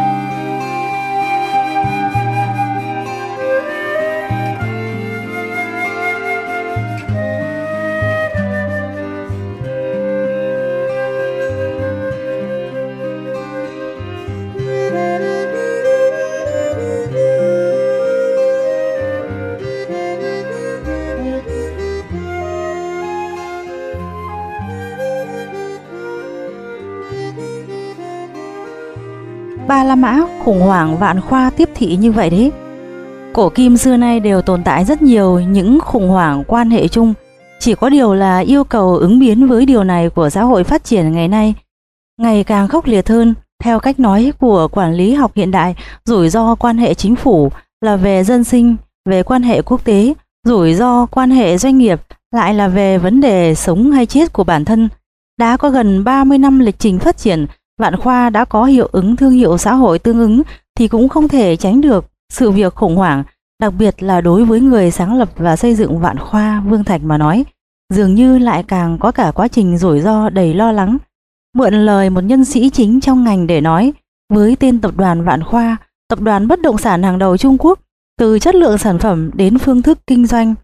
Ba La Mã khủng hoảng Vạn Khoa tiếp thị như vậy đấy. Cổ kim xưa nay đều tồn tại rất nhiều những khủng hoảng quan hệ chung, chỉ có điều là yêu cầu ứng biến với điều này của xã hội phát triển ngày nay ngày càng khốc liệt hơn. Theo cách nói của quản lý học hiện đại, rủi ro quan hệ chính phủ là về dân sinh, về quan hệ quốc tế, rủi ro quan hệ doanh nghiệp lại là về vấn đề sống hay chết của bản thân. Đã có gần ba mươi năm lịch trình phát triển, Vạn Khoa đã có hiệu ứng thương hiệu xã hội tương ứng thì cũng không thể tránh được sự việc khủng hoảng, đặc biệt là đối với người sáng lập và xây dựng Vạn Khoa, Vương Thạch mà nói, dường như lại càng có cả quá trình rủi ro đầy lo lắng. Mượn lời một nhân sĩ chính trong ngành để nói, với tên tập đoàn Vạn Khoa, tập đoàn bất động sản hàng đầu Trung Quốc, từ chất lượng sản phẩm đến phương thức kinh doanh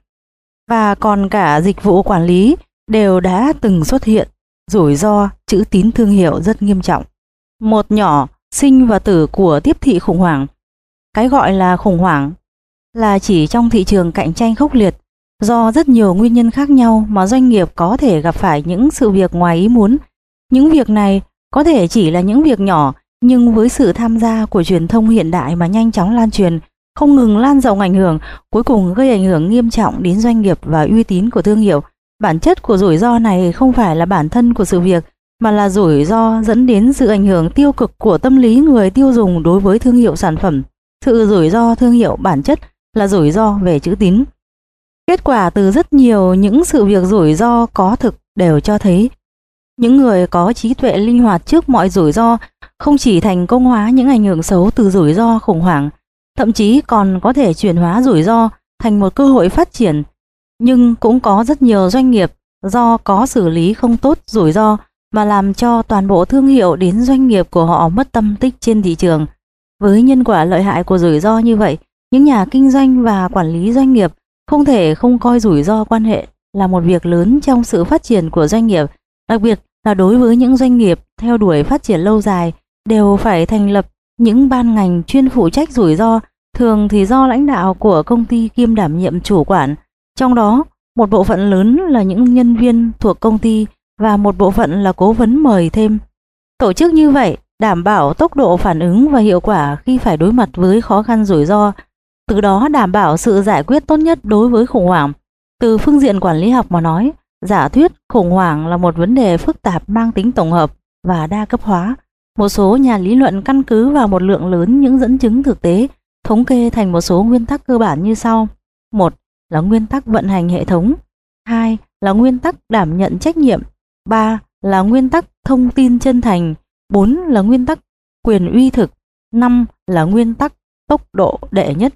và còn cả dịch vụ quản lý đều đã từng xuất hiện rủi ro chữ tín thương hiệu rất nghiêm trọng. Một nhỏ sinh và tử của tiếp thị khủng hoảng. Cái gọi là khủng hoảng là chỉ trong thị trường cạnh tranh khốc liệt, do rất nhiều nguyên nhân khác nhau mà doanh nghiệp có thể gặp phải những sự việc ngoài ý muốn. Những việc này có thể chỉ là những việc nhỏ, nhưng với sự tham gia của truyền thông hiện đại mà nhanh chóng lan truyền, không ngừng lan rộng ảnh hưởng, cuối cùng gây ảnh hưởng nghiêm trọng đến doanh nghiệp và uy tín của thương hiệu. Bản chất của rủi ro này không phải là bản thân của sự việc, mà là rủi ro dẫn đến sự ảnh hưởng tiêu cực của tâm lý người tiêu dùng đối với thương hiệu sản phẩm. Sự rủi ro thương hiệu bản chất là rủi ro về chữ tín. Kết quả từ rất nhiều những sự việc rủi ro có thực đều cho thấy những người có trí tuệ linh hoạt trước mọi rủi ro không chỉ thành công hóa những ảnh hưởng xấu từ rủi ro khủng hoảng, thậm chí còn có thể chuyển hóa rủi ro thành một cơ hội phát triển. Nhưng cũng có rất nhiều doanh nghiệp do có xử lý không tốt rủi ro mà làm cho toàn bộ thương hiệu đến doanh nghiệp của họ mất tâm tích trên thị trường. Với nhân quả lợi hại của rủi ro như vậy, những nhà kinh doanh và quản lý doanh nghiệp không thể không coi rủi ro quan hệ là một việc lớn trong sự phát triển của doanh nghiệp, đặc biệt là đối với những doanh nghiệp theo đuổi phát triển lâu dài đều phải thành lập những ban ngành chuyên phụ trách rủi ro, thường thì do lãnh đạo của công ty kiêm đảm nhiệm chủ quản. Trong đó, một bộ phận lớn là những nhân viên thuộc công ty và một bộ phận là cố vấn mời thêm. Tổ chức như vậy đảm bảo tốc độ phản ứng và hiệu quả khi phải đối mặt với khó khăn rủi ro, từ đó đảm bảo sự giải quyết tốt nhất đối với khủng hoảng. Từ phương diện quản lý học mà nói, giả thuyết khủng hoảng là một vấn đề phức tạp mang tính tổng hợp và đa cấp hóa. Một số nhà lý luận căn cứ vào một lượng lớn những dẫn chứng thực tế, thống kê thành một số nguyên tắc cơ bản như sau. Một là nguyên tắc vận hành hệ thống. Hai là nguyên tắc đảm nhận trách nhiệm. Ba là nguyên tắc thông tin chân thành. Bốn là nguyên tắc quyền uy thực. Năm là nguyên tắc tốc độ đệ nhất.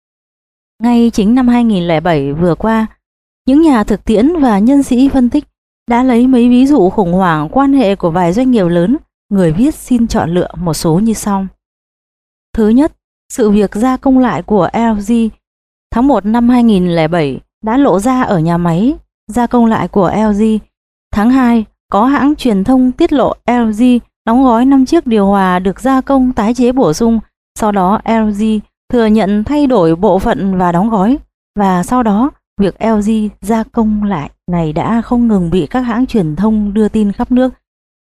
Ngay chính năm hai nghìn lẻ bảy vừa qua, những nhà thực tiễn và nhân sĩ phân tích đã lấy mấy ví dụ khủng hoảng quan hệ của vài doanh nghiệp lớn. Người viết xin chọn lựa một số như sau. Thứ nhất, sự việc gia công lại của lờ giê tháng một năm hai nghìn lẻ bảy đã lộ ra ở nhà máy gia công lại của lờ giê. Tháng hai, có hãng truyền thông tiết lộ lờ giê đóng gói năm chiếc điều hòa được gia công tái chế bổ sung. Sau đó lờ giê thừa nhận thay đổi bộ phận và đóng gói, và sau đó việc lờ giê gia công lại này đã không ngừng bị các hãng truyền thông đưa tin khắp nước.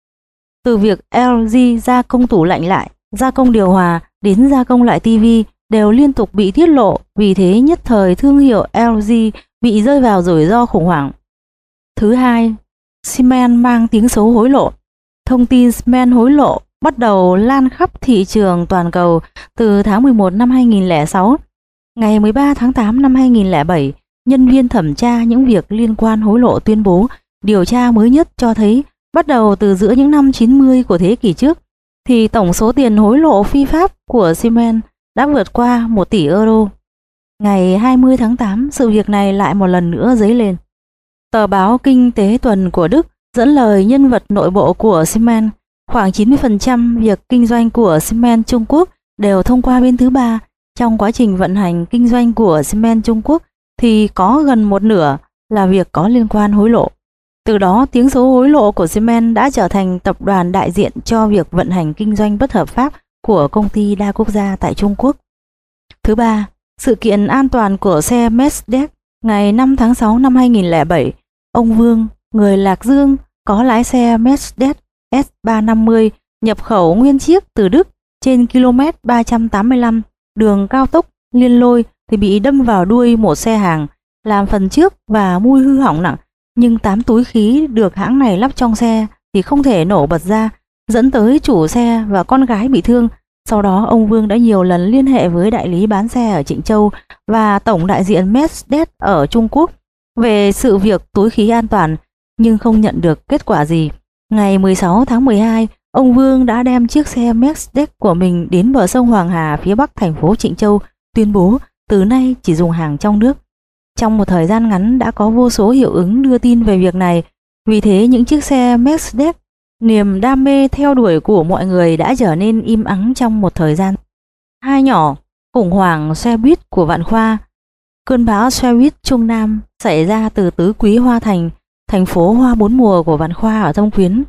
Từ việc lờ giê gia công tủ lạnh lại, gia công điều hòa đến gia công lại tivi đều liên tục bị tiết lộ, vì thế nhất thời thương hiệu lờ giê bị rơi vào rủi ro khủng hoảng. Thứ hai, Siemens mang tiếng xấu hối lộ. Thông tin Siemens hối lộ bắt đầu lan khắp thị trường toàn cầu từ tháng mười một năm hai nghìn lẻ sáu. Ngày mười ba tháng tám năm hai nghìn lẻ bảy, nhân viên thẩm tra những việc liên quan hối lộ tuyên bố điều tra mới nhất cho thấy Bắt đầu từ giữa những năm chín mươi của thế kỷ trước, thì tổng số tiền hối lộ phi pháp của Siemens đã vượt qua một tỷ euro. Ngày hai mươi tháng tám, sự việc này lại một lần nữa dấy lên. Tờ báo Kinh tế tuần của Đức dẫn lời nhân vật nội bộ của Siemens, khoảng chín mươi phần trăm việc kinh doanh của Siemens Trung Quốc đều thông qua bên thứ ba. Trong quá trình vận hành kinh doanh của Siemens Trung Quốc thì có gần một nửa là việc có liên quan hối lộ. Từ đó, tiếng xấu hối lộ của Siemens đã trở thành tập đoàn đại diện cho việc vận hành kinh doanh bất hợp pháp của công ty đa quốc gia tại Trung Quốc. Thứ ba, sự kiện an toàn của xe Mercedes. Ngày năm tháng sáu năm hai nghìn không trăm lẻ bảy, ông Vương, người Lạc Dương, có lái xe Mercedes S ba trăm năm mươi nhập khẩu nguyên chiếc từ Đức trên km ba trăm tám mươi lăm đường cao tốc Liên Lôi thì bị đâm vào đuôi một xe hàng, làm phần trước và mui hư hỏng nặng, nhưng tám túi khí được hãng này lắp trong xe thì không thể nổ bật ra, dẫn tới chủ xe và con gái bị thương. Sau đó ông Vương đã nhiều lần liên hệ với đại lý bán xe ở Trịnh Châu và tổng đại diện Mercedes ở Trung Quốc về sự việc túi khí an toàn, nhưng không nhận được kết quả gì. Ngày mười sáu tháng mười hai, ông Vương đã đem chiếc xe Mercedes của mình đến bờ sông Hoàng Hà phía bắc thành phố Trịnh Châu, tuyên bố từ nay chỉ dùng hàng trong nước. Trong một thời gian ngắn đã có vô số hiệu ứng đưa tin về việc này, vì thế những chiếc xe Mercedes, niềm đam mê theo đuổi của mọi người, đã trở nên im ắng trong một thời gian. Hai nhỏ, khủng hoảng xe buýt của Vạn Khoa. Cơn bão xe buýt Trung Nam xảy ra từ Tứ Quý Hoa Thành, thành phố hoa bốn mùa của Vạn Khoa ở Thâm Quyến.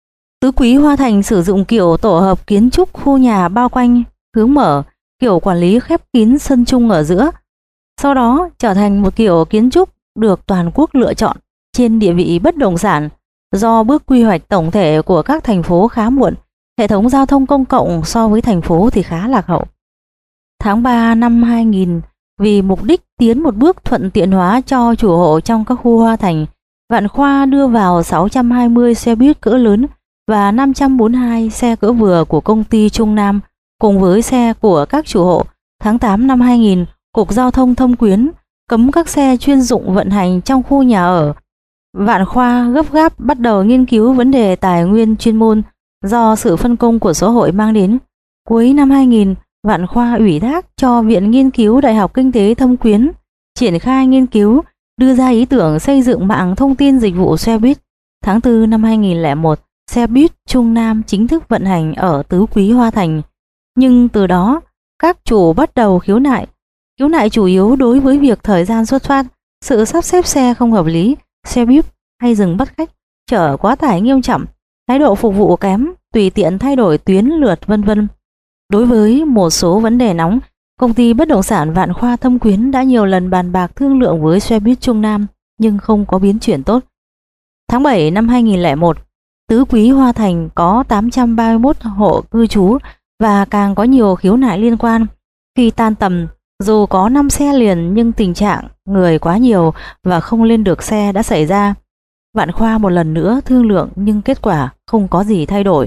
Tứ Quý Hoa Thành sử dụng kiểu tổ hợp kiến trúc khu nhà bao quanh, hướng mở, kiểu quản lý khép kín sân chung ở giữa. Sau đó trở thành một kiểu kiến trúc được toàn quốc lựa chọn trên địa vị bất động sản. Do bước quy hoạch tổng thể của các thành phố khá muộn, hệ thống giao thông công cộng so với thành phố thì khá lạc hậu. Tháng ba năm hai nghìn, vì mục đích tiến một bước thuận tiện hóa cho chủ hộ trong các khu Hoa Thành, Vạn Khoa đưa vào sáu trăm hai mươi xe buýt cỡ lớn và năm trăm bốn mươi hai xe cỡ vừa của công ty Trung Nam cùng với xe của các chủ hộ. Tháng tám năm hai nghìn, Cục Giao thông Thâm Quyến cấm các xe chuyên dụng vận hành trong khu nhà ở. Vạn Khoa gấp gáp bắt đầu nghiên cứu vấn đề tài nguyên chuyên môn do sự phân công của xã hội mang đến. Cuối năm hai nghìn, Vạn Khoa ủy thác cho Viện Nghiên cứu Đại học Kinh tế Thâm Quyến triển khai nghiên cứu, đưa ra ý tưởng xây dựng mạng thông tin dịch vụ xe buýt. Tháng tư năm hai nghìn không trăm lẻ một, xe buýt Trung Nam chính thức vận hành ở Tứ Quý Hoa Thành. Nhưng từ đó, các chủ bắt đầu khiếu nại. Khiếu nại chủ yếu đối với việc thời gian xuất phát, sự sắp xếp xe không hợp lý, xe buýt hay dừng bắt khách, chở quá tải nghiêm trọng, thái độ phục vụ kém, tùy tiện thay đổi tuyến lượt vân vân. Đối với một số vấn đề nóng, công ty bất động sản Vạn Khoa Thâm Quyến đã nhiều lần bàn bạc thương lượng với xe buýt Trung Nam nhưng không có biến chuyển tốt. Tháng bảy năm hai nghìn không trăm lẻ một, Tứ Quý Hoa Thành có tám trăm ba mươi mốt hộ cư trú và càng có nhiều khiếu nại liên quan. Khi tan tầm, dù có năm xe liền nhưng tình trạng người quá nhiều và không lên được xe đã xảy ra. Vạn Khoa một lần nữa thương lượng nhưng kết quả không có gì thay đổi.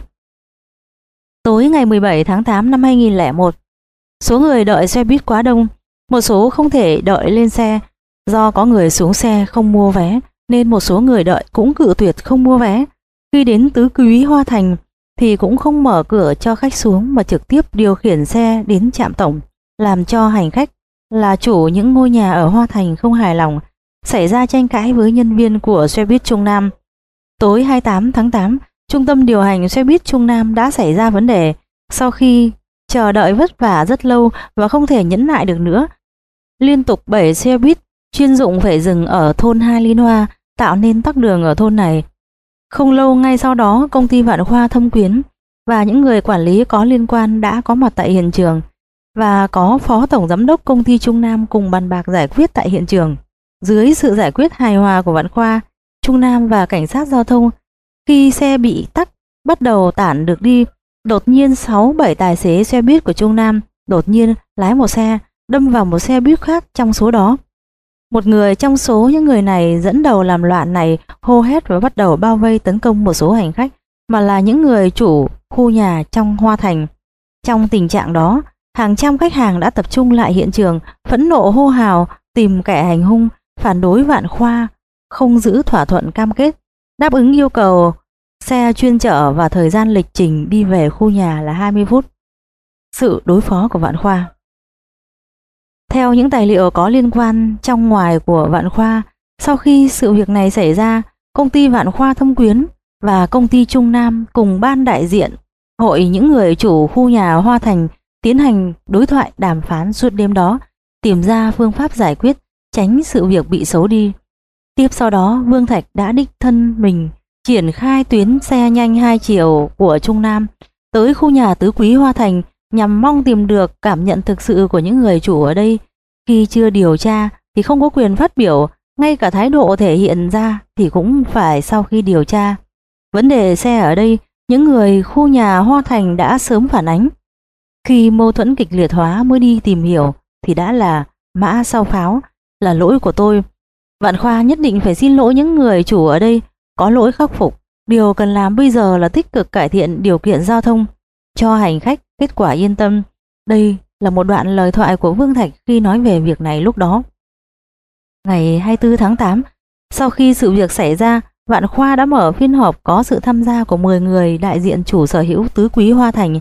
Tối ngày mười bảy tháng tám năm hai nghìn không trăm lẻ một, số người đợi xe buýt quá đông, một số không thể đợi lên xe. Do có người xuống xe không mua vé nên một số người đợi cũng cự tuyệt không mua vé. Khi đến Tứ Quý Hoa Thành thì cũng không mở cửa cho khách xuống mà trực tiếp điều khiển xe đến trạm tổng, làm cho hành khách là chủ những ngôi nhà ở Hoa Thành không hài lòng, xảy ra tranh cãi với nhân viên của xe buýt Trung Nam. Tối hai mươi tám tháng tám, trung tâm điều hành xe buýt Trung Nam đã xảy ra vấn đề. Sau khi chờ đợi vất vả rất lâu và không thể nhẫn nại được nữa, liên tục bảy xe buýt chuyên dụng phải dừng ở thôn Hai Liên Hoa, tạo nên tắc đường ở thôn này. Không lâu ngay sau đó, công ty Vạn Khoa Thâm Quyến và những người quản lý có liên quan đã có mặt tại hiện trường và có phó tổng giám đốc công ty Trung Nam cùng bàn bạc giải quyết tại hiện trường. Dưới sự giải quyết hài hòa của Vạn Khoa, Trung Nam và cảnh sát giao thông, khi xe bị tắc bắt đầu tản được đi, đột nhiên sáu bảy tài xế xe buýt của Trung Nam đột nhiên lái một xe đâm vào một xe buýt khác trong số đó. Một người trong số những người này dẫn đầu làm loạn này hô hét và bắt đầu bao vây tấn công một số hành khách mà là những người chủ khu nhà trong Hoa Thành. Trong tình trạng đó, hàng trăm khách hàng đã tập trung lại hiện trường, phẫn nộ hô hào tìm kẻ hành hung, phản đối Vạn Khoa không giữ thỏa thuận cam kết, đáp ứng yêu cầu xe chuyên chở và thời gian lịch trình đi về khu nhà là hai mươi phút. Sự đối phó của Vạn Khoa. Theo những tài liệu có liên quan trong ngoài của Vạn Khoa, sau khi sự việc này xảy ra, công ty Vạn Khoa Thâm Quyến và công ty Trung Nam cùng ban đại diện hội những người chủ khu nhà Hoa Thành tiến hành đối thoại đàm phán suốt đêm đó, tìm ra phương pháp giải quyết, tránh sự việc bị xấu đi. Tiếp sau đó, Vương Thạch đã đích thân mình triển khai tuyến xe nhanh hai chiều của Trung Nam tới khu nhà tứ quý Hoa Thành nhằm mong tìm được cảm nhận thực sự của những người chủ ở đây. Khi chưa điều tra thì không có quyền phát biểu, ngay cả thái độ thể hiện ra thì cũng phải sau khi điều tra. Vấn đề xe ở đây, những người khu nhà Hoa Thành đã sớm phản ánh. Khi mâu thuẫn kịch liệt hóa mới đi tìm hiểu thì đã là mã sau pháo, là lỗi của tôi. Vạn Khoa nhất định phải xin lỗi những người chủ ở đây, có lỗi khắc phục. Điều cần làm bây giờ là tích cực cải thiện điều kiện giao thông cho hành khách, kết quả yên tâm. Đây là một đoạn lời thoại của Vương Thạch khi nói về việc này lúc đó. Ngày hai mươi tư tháng tám, sau khi sự việc xảy ra, Vạn Khoa đã mở phiên họp có sự tham gia của mười người đại diện chủ sở hữu tứ quý Hoa Thành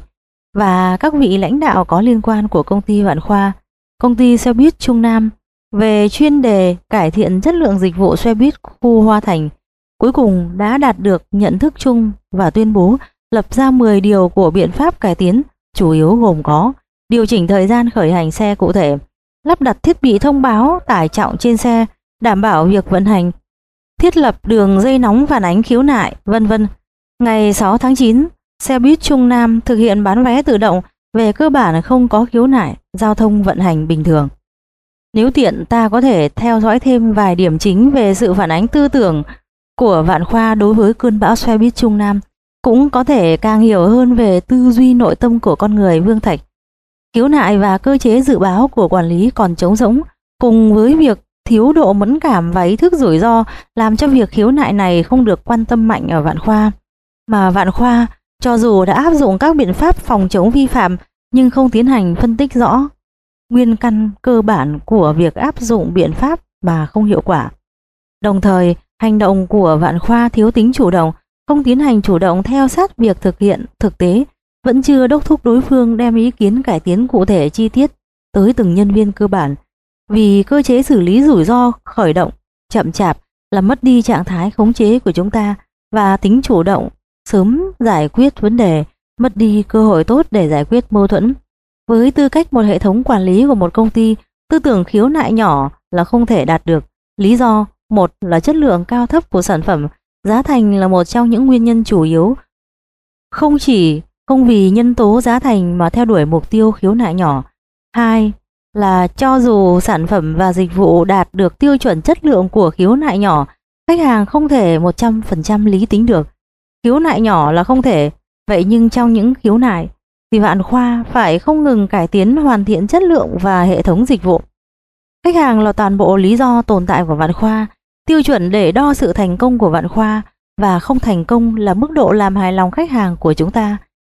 và các vị lãnh đạo có liên quan của công ty Vạn Khoa, công ty xe buýt Trung Nam về chuyên đề cải thiện chất lượng dịch vụ xe buýt khu Hoa Thành. Cuối cùng đã đạt được nhận thức chung và tuyên bố lập ra mười điều của biện pháp cải tiến, chủ yếu gồm có điều chỉnh thời gian khởi hành xe cụ thể, lắp đặt thiết bị thông báo tải trọng trên xe, đảm bảo việc vận hành, thiết lập đường dây nóng phản ánh khiếu nại, vân vân. Ngày sáu tháng chín, xe buýt Trung Nam thực hiện bán vé tự động, về cơ bản không có khiếu nại, giao thông vận hành bình thường. Nếu tiện, ta có thể theo dõi thêm vài điểm chính về sự phản ánh tư tưởng của Vạn Khoa đối với cơn bão xe buýt Trung Nam, cũng có thể càng hiểu hơn về tư duy nội tâm của con người Vương Thạch. Khiếu nại và cơ chế dự báo của quản lý còn trống rỗng, cùng với việc thiếu độ mẫn cảm và ý thức rủi ro làm cho việc khiếu nại này không được quan tâm mạnh ở Vạn Khoa. Mà Vạn Khoa, cho dù đã áp dụng các biện pháp phòng chống vi phạm nhưng không tiến hành phân tích rõ nguyên căn cơ bản của việc áp dụng biện pháp mà không hiệu quả. Đồng thời, hành động của Vạn Khoa thiếu tính chủ động, không tiến hành chủ động theo sát việc thực hiện thực tế, vẫn chưa đốc thúc đối phương đem ý kiến cải tiến cụ thể chi tiết tới từng nhân viên cơ bản. Vì cơ chế xử lý rủi ro khởi động chậm chạp là mất đi trạng thái khống chế của chúng ta và tính chủ động sớm giải quyết vấn đề, mất đi cơ hội tốt để giải quyết mâu thuẫn. Với tư cách một hệ thống quản lý của một công ty, tư tưởng khiếu nại nhỏ là không thể đạt được. Lý do: một là chất lượng cao thấp của sản phẩm, giá thành là một trong những nguyên nhân chủ yếu. Không chỉ không vì nhân tố giá thành mà theo đuổi mục tiêu khiếu nại nhỏ. Hai là cho dù sản phẩm và dịch vụ đạt được tiêu chuẩn chất lượng của khiếu nại nhỏ, khách hàng không thể một trăm phần trăm lý tính được. Khiếu nại nhỏ là không thể, vậy nhưng trong những khiếu nại thì Vạn Khoa phải không ngừng cải tiến, hoàn thiện chất lượng và hệ thống dịch vụ. Khách hàng là toàn bộ lý do tồn tại của Vạn Khoa, tiêu chuẩn để đo sự thành công của Vạn Khoa và không thành công là mức độ làm hài lòng khách hàng của chúng ta.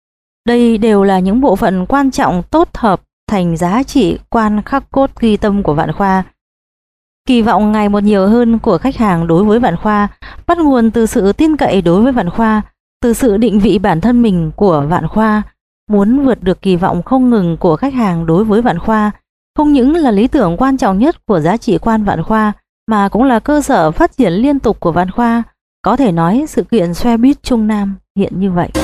Đây đều là những bộ phận quan trọng tốt hợp thành giá trị quan khắc cốt ghi tâm của Vạn Khoa. Kỳ vọng ngày một nhiều hơn của khách hàng đối với Vạn Khoa bắt nguồn từ sự tin cậy đối với Vạn Khoa, từ sự định vị bản thân mình của Vạn Khoa. Muốn vượt được kỳ vọng không ngừng của khách hàng đối với Vạn Khoa không những là lý tưởng quan trọng nhất của giá trị quan Vạn Khoa mà cũng là cơ sở phát triển liên tục của Vạn Khoa. Có thể nói sự kiện xe buýt Trung Nam hiện như vậy.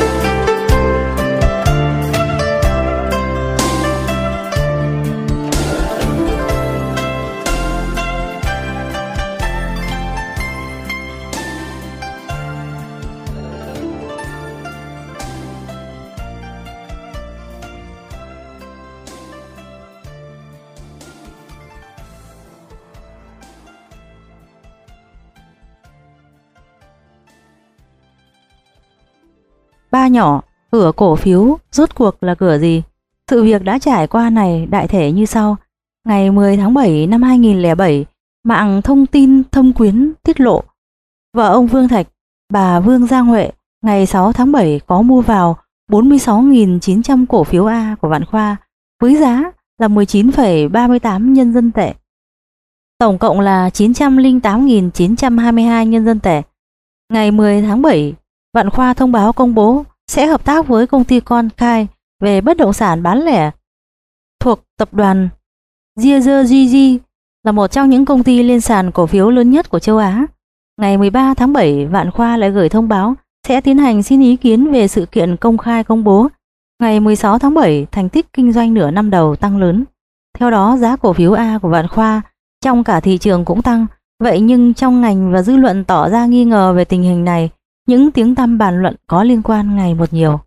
Ba nhỏ, cửa cổ phiếu rốt cuộc là cửa gì? Sự việc đã trải qua này đại thể như sau. Ngày mười tháng bảy năm hai nghìn không trăm lẻ bảy, mạng thông tin Thâm Quyến tiết lộ vợ ông Vương Thạch, bà Vương Giang Huệ, ngày sáu tháng bảy có mua vào bốn mươi sáu nghìn chín trăm cổ phiếu A của Vạn Khoa với giá là mười chín phẩy ba mươi tám nhân dân tệ. Tổng cộng là chín trăm lẻ tám nghìn chín trăm hai mươi hai nhân dân tệ. Ngày mười tháng bảy Vạn Khoa thông báo công bố sẽ hợp tác với công ty con Khai về bất động sản bán lẻ thuộc tập đoàn Gier-Gigi, là một trong những công ty lên sàn cổ phiếu lớn nhất của châu Á. Ngày mười ba tháng bảy, Vạn Khoa lại gửi thông báo sẽ tiến hành xin ý kiến về sự kiện công khai công bố. Ngày mười sáu tháng bảy, thành tích kinh doanh nửa năm đầu tăng lớn. Theo đó, giá cổ phiếu A của Vạn Khoa trong cả thị trường cũng tăng. Vậy nhưng trong ngành và dư luận tỏ ra nghi ngờ về tình hình này, những tiếng tăm bàn luận có liên quan ngày một nhiều.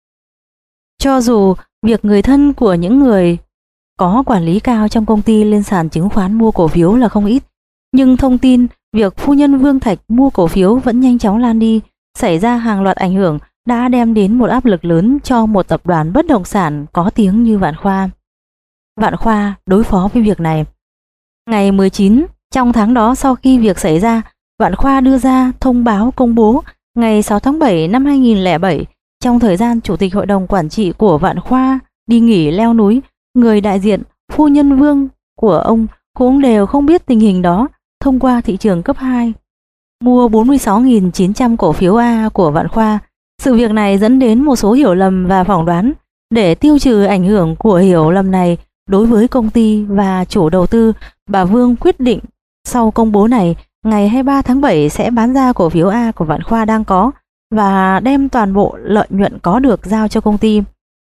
Cho dù việc người thân của những người có quản lý cao trong công ty lên sàn chứng khoán mua cổ phiếu là không ít, nhưng thông tin việc phu nhân Vương Thạch mua cổ phiếu vẫn nhanh chóng lan đi, xảy ra hàng loạt ảnh hưởng đã đem đến một áp lực lớn cho một tập đoàn bất động sản có tiếng như Vạn Khoa. Vạn Khoa đối phó với việc này. Ngày mười chín, trong tháng đó sau khi việc xảy ra, Vạn Khoa đưa ra thông báo công bố ngày sáu tháng bảy năm hai nghìn không trăm lẻ bảy, trong thời gian Chủ tịch Hội đồng Quản trị của Vạn Khoa đi nghỉ leo núi, người đại diện phu nhân Vương của ông cũng đều không biết tình hình đó, thông qua thị trường cấp hai mua bốn mươi sáu nghìn chín trăm cổ phiếu A của Vạn Khoa. Sự việc này dẫn đến một số hiểu lầm và phỏng đoán. Để tiêu trừ ảnh hưởng của hiểu lầm này đối với công ty và chủ đầu tư, bà Vương quyết định sau công bố này, ngày hai mươi ba tháng bảy sẽ bán ra cổ phiếu A của Vạn Khoa đang có và đem toàn bộ lợi nhuận có được giao cho công ty.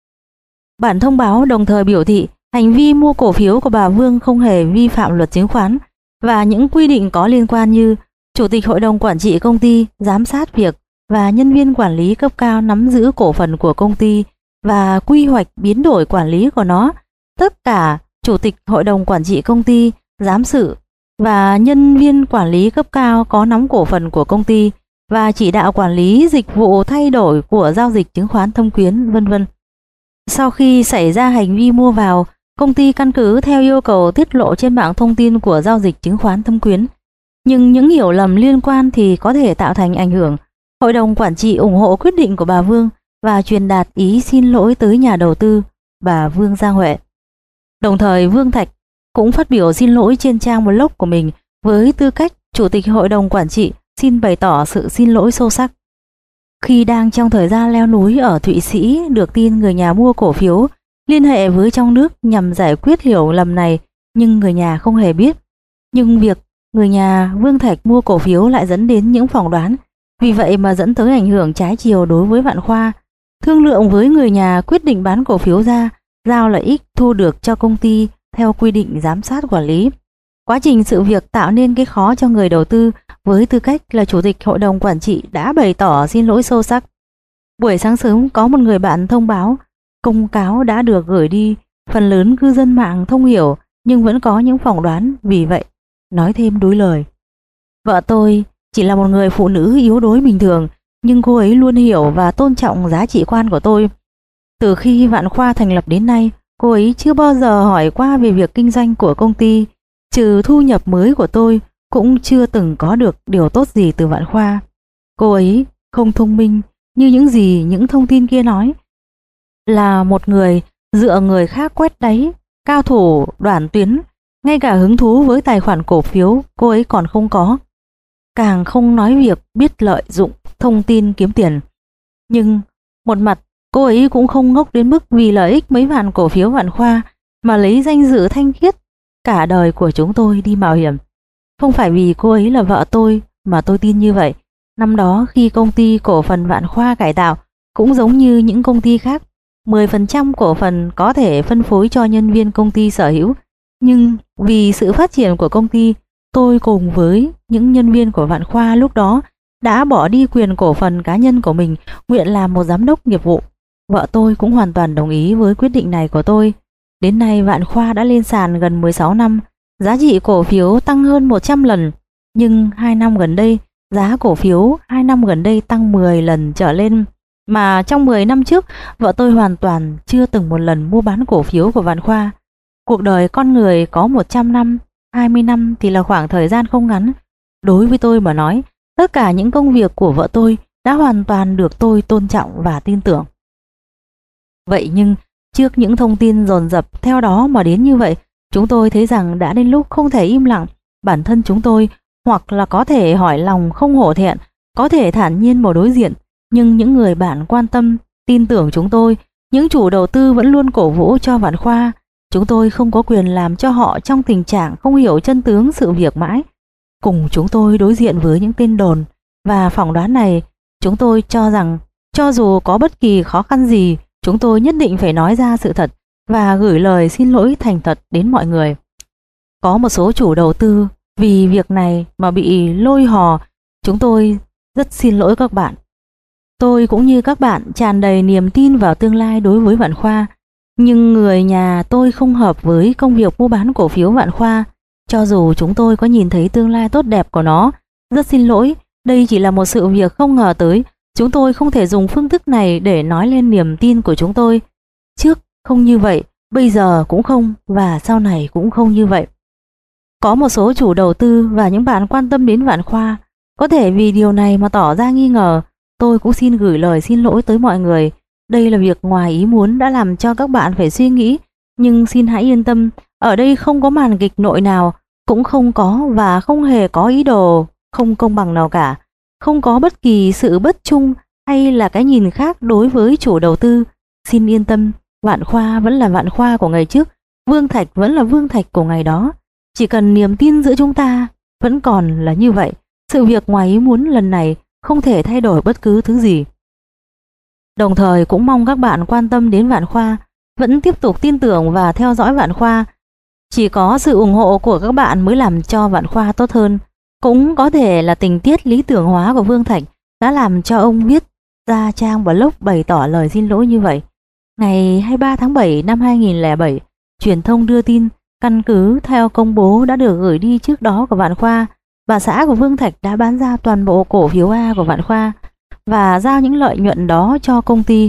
Bản thông báo đồng thời biểu thị hành vi mua cổ phiếu của bà Vương không hề vi phạm luật chứng khoán và những quy định có liên quan như Chủ tịch Hội đồng Quản trị công ty giám sát việc và nhân viên quản lý cấp cao nắm giữ cổ phần của công ty và quy hoạch biến đổi quản lý của nó. Tất cả Chủ tịch Hội đồng Quản trị công ty, giám sự và nhân viên quản lý cấp cao có nắm cổ phần của công ty và chỉ đạo quản lý dịch vụ thay đổi của giao dịch chứng khoán Thâm Quyến, vân vân. Sau khi xảy ra hành vi mua vào, công ty căn cứ theo yêu cầu tiết lộ trên bảng thông tin của giao dịch chứng khoán Thâm Quyến. Nhưng những hiểu lầm liên quan thì có thể tạo thành ảnh hưởng. Hội đồng Quản trị ủng hộ quyết định của bà Vương và truyền đạt ý xin lỗi tới nhà đầu tư, bà Vương Giang Huệ. Đồng thời, Vương Thạch cũng phát biểu xin lỗi trên trang blog của mình với tư cách Chủ tịch Hội đồng Quản trị, xin bày tỏ sự xin lỗi sâu sắc. Khi đang trong thời gian leo núi ở Thụy Sĩ, được tin người nhà mua cổ phiếu liên hệ với trong nước nhằm giải quyết hiểu lầm này, nhưng người nhà không hề biết. Nhưng việc người nhà Vương Thạch mua cổ phiếu lại dẫn đến những phỏng đoán, vì vậy mà dẫn tới ảnh hưởng trái chiều đối với Vạn Khoa. Thương lượng với người nhà quyết định bán cổ phiếu ra, giao lợi ích thu được cho công ty theo quy định giám sát quản lý. Quá trình sự việc tạo nên cái khó cho người đầu tư, với tư cách là Chủ tịch Hội đồng Quản trị đã bày tỏ xin lỗi sâu sắc. Buổi sáng sớm có một người bạn thông báo công cáo đã được gửi đi, phần lớn cư dân mạng thông hiểu nhưng vẫn có những phỏng đoán, vì vậy nói thêm đối lời. Vợ tôi chỉ là một người phụ nữ yếu đuối bình thường, nhưng cô ấy luôn hiểu và tôn trọng giá trị quan của tôi. Từ khi Vạn Khoa thành lập đến nay, cô ấy chưa bao giờ hỏi qua về việc kinh doanh của công ty, trừ thu nhập mới của tôi cũng chưa từng có được điều tốt gì từ Vạn Khoa. Cô ấy không thông minh như những gì những thông tin kia nói, là một người dựa người khác quét đáy, cao thủ đoản tuyến, ngay cả hứng thú với tài khoản cổ phiếu cô ấy còn không có. Càng không nói việc biết lợi dụng thông tin kiếm tiền. Nhưng một mặt cô ấy cũng không ngốc đến mức vì lợi ích mấy vạn cổ phiếu Vạn Khoa mà lấy danh dự thanh khiết cả đời của chúng tôi đi mạo hiểm. Không phải vì cô ấy là vợ tôi mà tôi tin như vậy. Năm đó khi công ty cổ phần Vạn Khoa cải tạo cũng giống như những công ty khác, mười phần trăm cổ phần có thể phân phối cho nhân viên công ty sở hữu. Nhưng vì sự phát triển của công ty, tôi cùng với những nhân viên của Vạn Khoa lúc đó đã bỏ đi quyền cổ phần cá nhân của mình, nguyện làm một giám đốc nghiệp vụ. Vợ tôi cũng hoàn toàn đồng ý với quyết định này của tôi. Đến nay Vạn Khoa đã lên sàn gần mười sáu năm, giá trị cổ phiếu tăng hơn một trăm lần. Nhưng hai năm gần đây, giá cổ phiếu hai năm gần đây tăng mười lần trở lên. Mà trong mười năm trước, vợ tôi hoàn toàn chưa từng một lần mua bán cổ phiếu của Vạn Khoa. Cuộc đời con người có một trăm năm, hai mươi năm thì là khoảng thời gian không ngắn. Đối với tôi mà nói, tất cả những công việc của vợ tôi đã hoàn toàn được tôi tôn trọng và tin tưởng. Vậy nhưng, trước những thông tin dồn dập theo đó mà đến như vậy, chúng tôi thấy rằng đã đến lúc không thể im lặng. Bản thân chúng tôi hoặc là có thể hỏi lòng không hổ thẹn, có thể thản nhiên mà đối diện, Nhưng những người bạn quan tâm, tin tưởng chúng tôi, những chủ đầu tư vẫn luôn cổ vũ cho Vạn Khoa. Chúng tôi không có quyền làm cho họ trong tình trạng không hiểu chân tướng sự việc mãi. Cùng chúng tôi đối diện với những tin đồn và phỏng đoán này, chúng tôi cho rằng cho dù có bất kỳ khó khăn gì, chúng tôi nhất định phải nói ra sự thật và gửi lời xin lỗi thành thật đến mọi người. Có một số chủ đầu tư vì việc này mà bị lôi hò, chúng tôi rất xin lỗi các bạn. Tôi cũng như các bạn tràn đầy niềm tin vào tương lai đối với Vạn Khoa, nhưng người nhà tôi không hợp với công việc mua bán cổ phiếu Vạn Khoa. Cho dù chúng tôi có nhìn thấy tương lai tốt đẹp của nó, rất xin lỗi, đây chỉ là một sự việc không ngờ tới. Chúng tôi không thể dùng phương thức này để nói lên niềm tin của chúng tôi. Trước không như vậy, bây giờ cũng không, và sau này cũng không như vậy. Có một số chủ đầu tư và những bạn quan tâm đến Vạn Khoa có thể vì điều này mà tỏ ra nghi ngờ. Tôi cũng xin gửi lời xin lỗi tới mọi người. Đây là việc ngoài ý muốn đã làm cho các bạn phải suy nghĩ, nhưng xin hãy yên tâm, ở đây không có màn kịch nội nào, cũng không có và không hề có ý đồ không công bằng nào cả. Không có bất kỳ sự bất trung hay là cái nhìn khác đối với chủ đầu tư. Xin yên tâm, Vạn Khoa vẫn là Vạn Khoa của ngày trước, Vương Thạch vẫn là Vương Thạch của ngày đó. Chỉ cần niềm tin giữa chúng ta vẫn còn là như vậy, sự việc ngoài ý muốn lần này không thể thay đổi bất cứ thứ gì. Đồng thời cũng mong các bạn quan tâm đến Vạn Khoa, vẫn tiếp tục tin tưởng và theo dõi Vạn Khoa. Chỉ có sự ủng hộ của các bạn mới làm cho Vạn Khoa tốt hơn. Cũng có thể là tình tiết lý tưởng hóa của Vương Thạch đã làm cho ông viết ra trang blog bày tỏ lời xin lỗi như vậy. Ngày hai mươi ba tháng bảy năm hai nghìn không trăm lẻ bảy, truyền thông đưa tin căn cứ theo công bố đã được gửi đi trước đó của Vạn Khoa, bà xã của Vương Thạch đã bán ra toàn bộ cổ phiếu A của Vạn Khoa và giao những lợi nhuận đó cho công ty.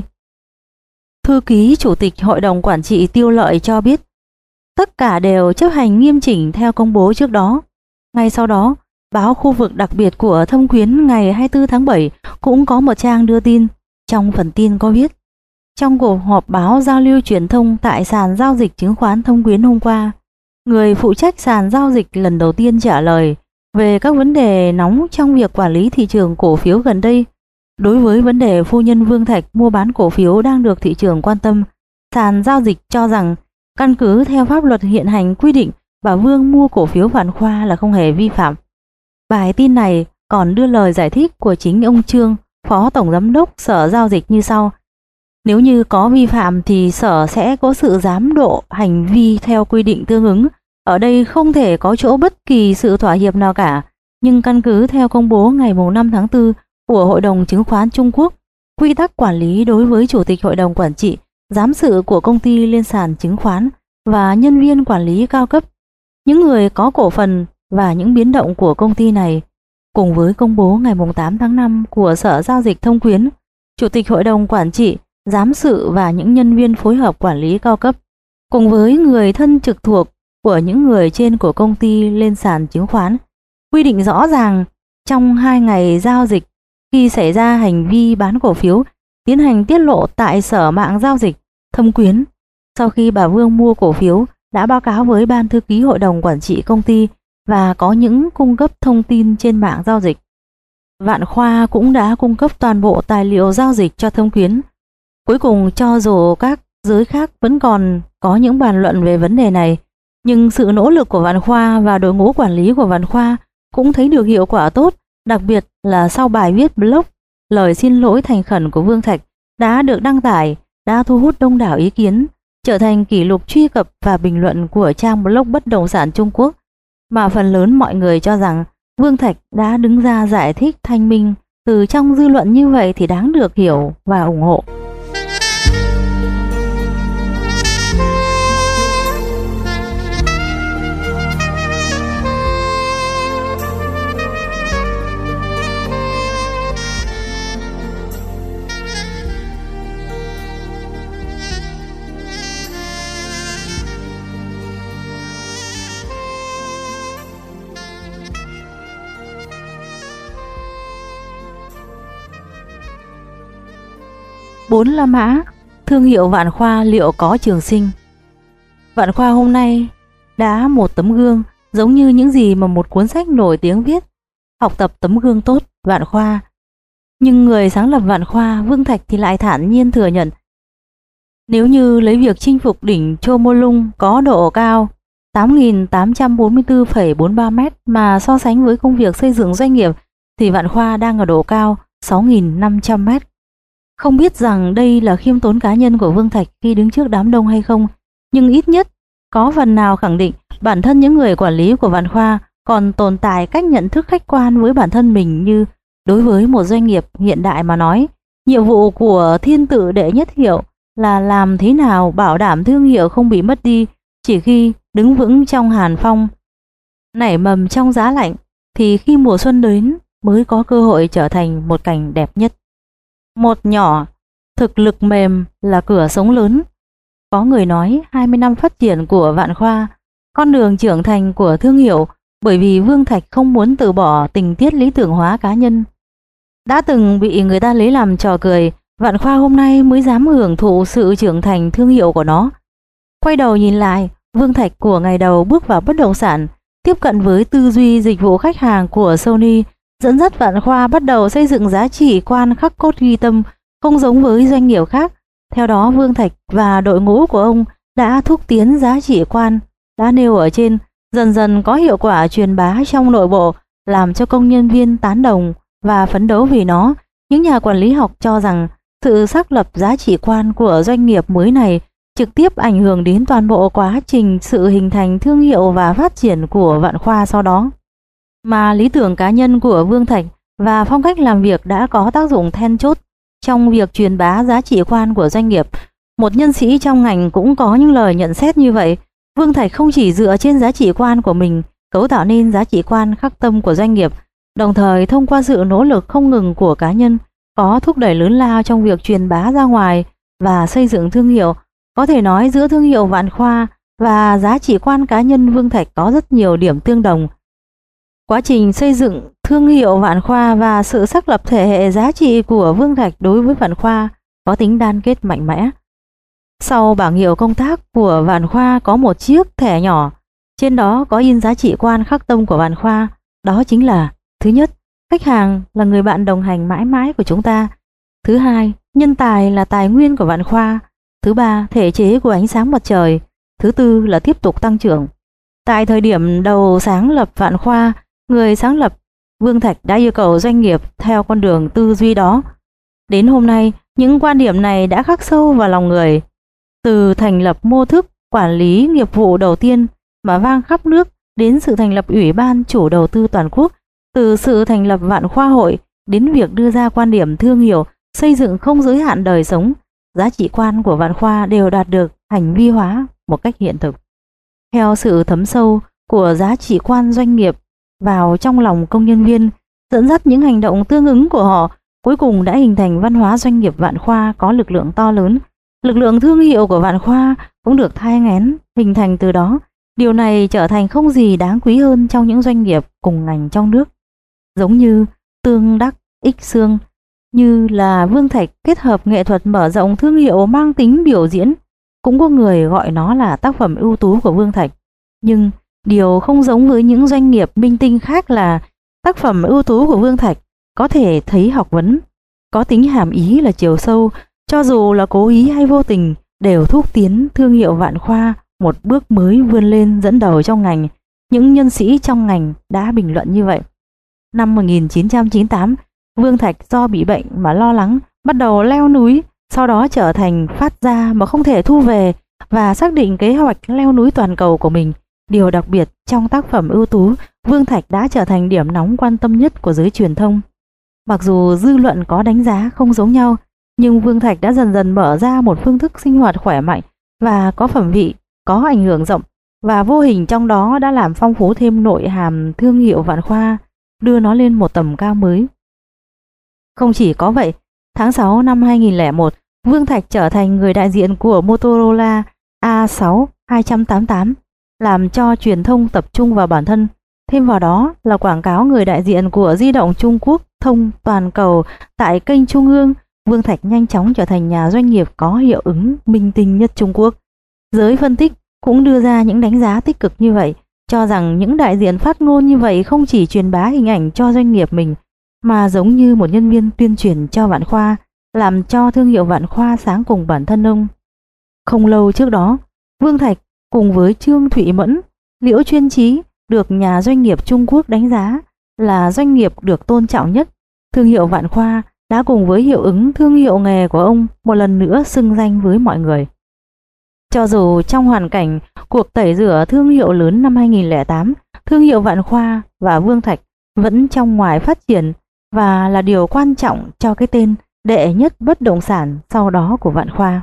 Thư ký Chủ tịch Hội đồng Quản trị Tiêu Lợi cho biết tất cả đều chấp hành nghiêm chỉnh theo công bố trước đó. Ngay sau đó, báo khu vực đặc biệt của Thâm Quyến ngày hai mươi tư tháng bảy cũng có một trang đưa tin. Trong phần tin có viết: trong cuộc họp báo giao lưu truyền thông tại sàn giao dịch chứng khoán Thâm Quyến hôm qua, người phụ trách sàn giao dịch lần đầu tiên trả lời về các vấn đề nóng trong việc quản lý thị trường cổ phiếu gần đây. Đối với vấn đề phu nhân Vương Thạch mua bán cổ phiếu đang được thị trường quan tâm, sàn giao dịch cho rằng căn cứ theo pháp luật hiện hành quy định bà Vương mua cổ phiếu Vạn Khoa là không hề vi phạm. Bài tin này còn đưa lời giải thích của chính ông Trương, Phó Tổng Giám đốc Sở Giao dịch như sau: nếu như có vi phạm thì Sở sẽ có sự giám độ hành vi theo quy định tương ứng. Ở đây không thể có chỗ bất kỳ sự thỏa hiệp nào cả. Nhưng căn cứ theo công bố ngày năm tháng tư của Hội đồng Chứng khoán Trung Quốc, quy tắc quản lý đối với Chủ tịch Hội đồng Quản trị, giám sự của công ty lên sàn chứng khoán và nhân viên quản lý cao cấp, những người có cổ phần và những biến động của công ty này, cùng với công bố ngày tám tháng năm của Sở Giao dịch Thâm Quyến, Chủ tịch Hội đồng Quản trị, giám sự và những nhân viên phối hợp quản lý cao cấp, cùng với người thân trực thuộc của những người trên của công ty lên sàn chứng khoán, quy định rõ ràng trong hai ngày giao dịch khi xảy ra hành vi bán cổ phiếu tiến hành tiết lộ tại Sở Mạng Giao dịch Thâm Quyến. Sau khi bà Vương mua cổ phiếu đã báo cáo với ban thư ký Hội đồng Quản trị công ty và có những cung cấp thông tin trên mạng giao dịch. Vạn Khoa cũng đã cung cấp toàn bộ tài liệu giao dịch cho Thâm Quyến. Cuối cùng, cho dù các giới khác vẫn còn có những bàn luận về vấn đề này, nhưng sự nỗ lực của Vạn Khoa và đội ngũ quản lý của Vạn Khoa cũng thấy được hiệu quả tốt, đặc biệt là sau bài viết blog lời xin lỗi thành khẩn của Vương Thạch đã được đăng tải, đã thu hút đông đảo ý kiến, trở thành kỷ lục truy cập và bình luận của trang blog bất động sản Trung Quốc, mà phần lớn mọi người cho rằng Vương Thạch đã đứng ra giải thích thanh minh từ trong dư luận như vậy thì đáng được hiểu và ủng hộ. Bốn La Mã, thương hiệu Vạn Khoa liệu có trường sinh? Vạn Khoa hôm nay đã một tấm gương, giống như những gì mà một cuốn sách nổi tiếng viết. Học tập tấm gương tốt, Vạn Khoa Nhưng người sáng lập Vạn Khoa, Vương Thạch thì lại thản nhiên thừa nhận, nếu như lấy việc chinh phục đỉnh Chomolung có độ cao tám nghìn tám trăm bốn mươi tư phẩy bốn mươi ba mét mà so sánh với công việc xây dựng doanh nghiệp thì Vạn Khoa đang ở độ cao sáu nghìn năm trăm mét. Không biết rằng đây là khiêm tốn cá nhân của Vương Thạch khi đứng trước đám đông hay không, nhưng ít nhất có phần nào khẳng định bản thân những người quản lý của Vạn Khoa còn tồn tại cách nhận thức khách quan với bản thân mình. Như đối với một doanh nghiệp hiện đại mà nói, nhiệm vụ của thiên tự đệ nhất hiệu là làm thế nào bảo đảm thương hiệu không bị mất đi. Chỉ khi đứng vững trong hàn phong, nảy mầm trong giá lạnh, thì khi mùa xuân đến mới có cơ hội trở thành một cảnh đẹp nhất. Một nhỏ, thực lực mềm là cửa sống lớn. Có người nói hai mươi năm phát triển của Vạn Khoa, con đường trưởng thành của thương hiệu, bởi vì Vương Thạch không muốn từ bỏ tình tiết lý tưởng hóa cá nhân. Đã từng bị người ta lấy làm trò cười, Vạn Khoa hôm nay mới dám hưởng thụ sự trưởng thành thương hiệu của nó. Quay đầu nhìn lại, Vương Thạch của ngày đầu bước vào bất động sản, tiếp cận với tư duy dịch vụ khách hàng của Sony, dẫn dắt Vạn Khoa bắt đầu xây dựng giá trị quan khắc cốt ghi tâm, không giống với doanh nghiệp khác. Theo đó, Vương Thạch và đội ngũ của ông đã thúc tiến giá trị quan đã nêu ở trên, dần dần có hiệu quả truyền bá trong nội bộ, làm cho công nhân viên tán đồng và phấn đấu vì nó. Những nhà quản lý học cho rằng sự xác lập giá trị quan của doanh nghiệp mới này trực tiếp ảnh hưởng đến toàn bộ quá trình sự hình thành thương hiệu và phát triển của Vạn Khoa sau đó. Mà lý tưởng cá nhân của Vương Thạch và phong cách làm việc đã có tác dụng then chốt trong việc truyền bá giá trị quan của doanh nghiệp. Một nhân sĩ trong ngành cũng có những lời nhận xét như vậy. Vương Thạch không chỉ dựa trên giá trị quan của mình cấu tạo nên giá trị quan khắc tâm của doanh nghiệp, đồng thời thông qua sự nỗ lực không ngừng của cá nhân có thúc đẩy lớn lao trong việc truyền bá ra ngoài và xây dựng thương hiệu. Có thể nói giữa thương hiệu Vạn Khoa và giá trị quan cá nhân Vương Thạch có rất nhiều điểm tương đồng. Quá trình xây dựng thương hiệu Vạn Khoa và sự xác lập thể hệ giá trị của Vương Thạch đối với Vạn Khoa có tính đan kết mạnh mẽ. Sau bảng hiệu công tác của Vạn Khoa có một chiếc thẻ nhỏ, trên đó có in giá trị quan khắc tâm của Vạn Khoa. Đó chính là: thứ nhất, khách hàng là người bạn đồng hành mãi mãi của chúng ta. Thứ hai, nhân tài là tài nguyên của Vạn Khoa. Thứ ba, thể chế của ánh sáng mặt trời. Thứ tư là tiếp tục tăng trưởng. Tại thời điểm đầu sáng lập Vạn Khoa, người sáng lập Vương Thạch đã yêu cầu doanh nghiệp theo con đường tư duy đó. Đến hôm nay, những quan điểm này đã khắc sâu vào lòng người. Từ thành lập mô thức quản lý nghiệp vụ đầu tiên mà vang khắp nước đến sự thành lập Ủy ban chủ đầu tư toàn quốc, từ sự thành lập Vạn Khoa hội đến việc đưa ra quan điểm thương hiệu xây dựng không giới hạn đời sống, giá trị quan của Vạn Khoa đều đạt được hành vi hóa một cách hiện thực. Theo sự thấm sâu của giá trị quan doanh nghiệp vào trong lòng công nhân viên, dẫn dắt những hành động tương ứng của họ, cuối cùng đã hình thành văn hóa doanh nghiệp Vạn Khoa có lực lượng to lớn. Lực lượng thương hiệu của Vạn Khoa cũng được thai nghén, hình thành từ đó. Điều này trở thành không gì đáng quý hơn trong những doanh nghiệp cùng ngành trong nước. Giống như Tương Đắc, Ích Xương, như là Vương Thạch kết hợp nghệ thuật mở rộng thương hiệu mang tính biểu diễn. Cũng có người gọi nó là tác phẩm ưu tú của Vương Thạch. Nhưng điều không giống với những doanh nghiệp minh tinh khác là tác phẩm ưu tú của Vương Thạch có thể thấy học vấn, có tính hàm ý là chiều sâu, cho dù là cố ý hay vô tình đều thúc tiến thương hiệu Vạn Khoa một bước mới vươn lên dẫn đầu trong ngành. Những nhân sĩ trong ngành đã bình luận như vậy. Năm một nghìn chín trăm chín mươi tám, Vương Thạch do bị bệnh mà lo lắng, bắt đầu leo núi, sau đó trở thành phát gia mà không thể thu về và xác định kế hoạch leo núi toàn cầu của mình. Điều đặc biệt trong tác phẩm ưu tú, Vương Thạch đã trở thành điểm nóng quan tâm nhất của giới truyền thông. Mặc dù dư luận có đánh giá không giống nhau, nhưng Vương Thạch đã dần dần mở ra một phương thức sinh hoạt khỏe mạnh và có phẩm vị, có ảnh hưởng rộng, và vô hình trong đó đã làm phong phú thêm nội hàm thương hiệu Vạn Khoa, đưa nó lên một tầm cao mới. Không chỉ có vậy, tháng sáu năm hai nghìn lẻ một, Vương Thạch trở thành người đại diện của Motorola A sáu hai tám tám, làm cho truyền thông tập trung vào bản thân. Thêm vào đó là quảng cáo người đại diện của di động Trung Quốc thông toàn cầu tại kênh Trung ương. Vương Thạch nhanh chóng trở thành nhà doanh nghiệp có hiệu ứng minh tinh nhất Trung Quốc. Giới phân tích cũng đưa ra những đánh giá tích cực như vậy, cho rằng những đại diện phát ngôn như vậy không chỉ truyền bá hình ảnh cho doanh nghiệp mình mà giống như một nhân viên tuyên truyền cho Vạn Khoa, làm cho thương hiệu Vạn Khoa sáng cùng bản thân ông. Không lâu trước đó, Vương Thạch cùng với Trương Thụy Mẫn, Liễu Chuyên Chí được nhà doanh nghiệp Trung Quốc đánh giá là doanh nghiệp được tôn trọng nhất. Thương hiệu Vạn Khoa đã cùng với hiệu ứng thương hiệu nghề của ông một lần nữa xưng danh với mọi người. Cho dù trong hoàn cảnh cuộc tẩy rửa thương hiệu lớn năm hai nghìn không trăm lẻ tám, thương hiệu Vạn Khoa và Vương Thạch vẫn trong ngoài phát triển và là điều quan trọng cho cái tên đệ nhất bất động sản sau đó của Vạn Khoa.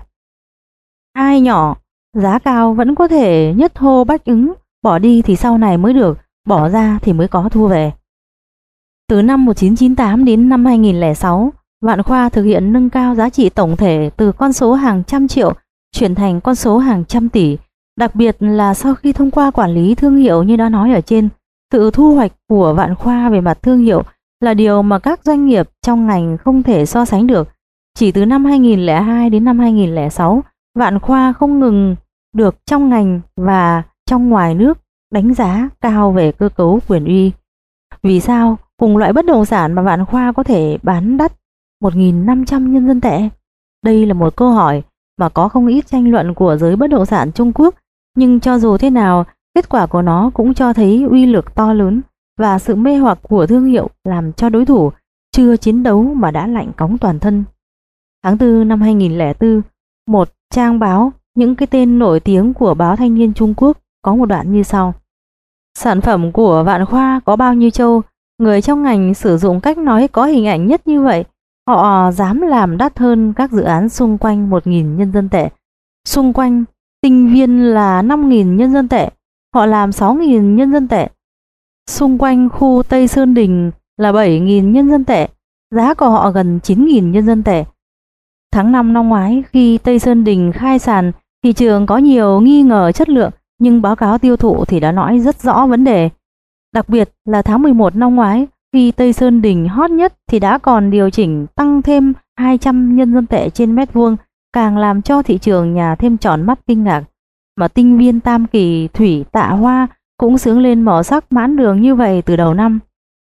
Ai nhỏ, giá cao vẫn có thể nhất hô bách ứng, bỏ đi thì sau này mới được, bỏ ra thì mới có thu về. Từ năm một nghìn chín trăm chín mươi tám đến năm hai nghìn không trăm lẻ sáu, Vạn Khoa thực hiện nâng cao giá trị tổng thể từ con số hàng trăm triệu chuyển thành con số hàng trăm tỷ. Đặc biệt là sau khi thông qua quản lý thương hiệu như đã nói ở trên, sự thu hoạch của Vạn Khoa về mặt thương hiệu là điều mà các doanh nghiệp trong ngành không thể so sánh được. Chỉ từ năm hai nghìn không trăm lẻ hai đến năm hai nghìn không trăm lẻ sáu, Vạn Khoa không ngừng được trong ngành và trong ngoài nước đánh giá cao về cơ cấu quyền uy. Vì sao cùng loại bất động sản mà Vạn Khoa có thể bán đắt một nghìn năm trăm nhân dân tệ? Đây là một câu hỏi mà có không ít tranh luận của giới bất động sản Trung Quốc, nhưng cho dù thế nào, kết quả của nó cũng cho thấy uy lực to lớn và sự mê hoặc của thương hiệu làm cho đối thủ chưa chiến đấu mà đã lạnh cóng toàn thân. Tháng tư năm hai nghìn không trăm lẻ bốn, một trang báo những cái tên nổi tiếng của báo Thanh niên Trung Quốc có một đoạn như sau: sản phẩm của Vạn Khoa có bao nhiêu trâu, người trong ngành sử dụng cách nói có hình ảnh nhất như vậy, họ dám làm đắt hơn các dự án xung quanh một nghìn nhân dân tệ. Xung quanh Tinh Viên là năm nghìn nhân dân tệ, họ làm sáu nghìn nhân dân tệ. Xung quanh khu Tây Sơn Đình là bảy nghìn nhân dân tệ, giá của họ gần chín nghìn nhân dân tệ. Tháng năm năm ngoái, khi Tây Sơn Đình khai sàn, thị trường có nhiều nghi ngờ chất lượng, nhưng báo cáo tiêu thụ thì đã nói rất rõ vấn đề. Đặc biệt là tháng mười một năm ngoái, khi Tây Sơn Đình hot nhất thì đã còn điều chỉnh tăng thêm hai trăm nhân dân tệ trên mét vuông, càng làm cho thị trường nhà thêm tròn mắt kinh ngạc. Mà Tinh Viên, Tam Kỳ, Thủy, Tạ Hoa cũng sướng lên màu sắc mãn đường như vậy từ đầu năm.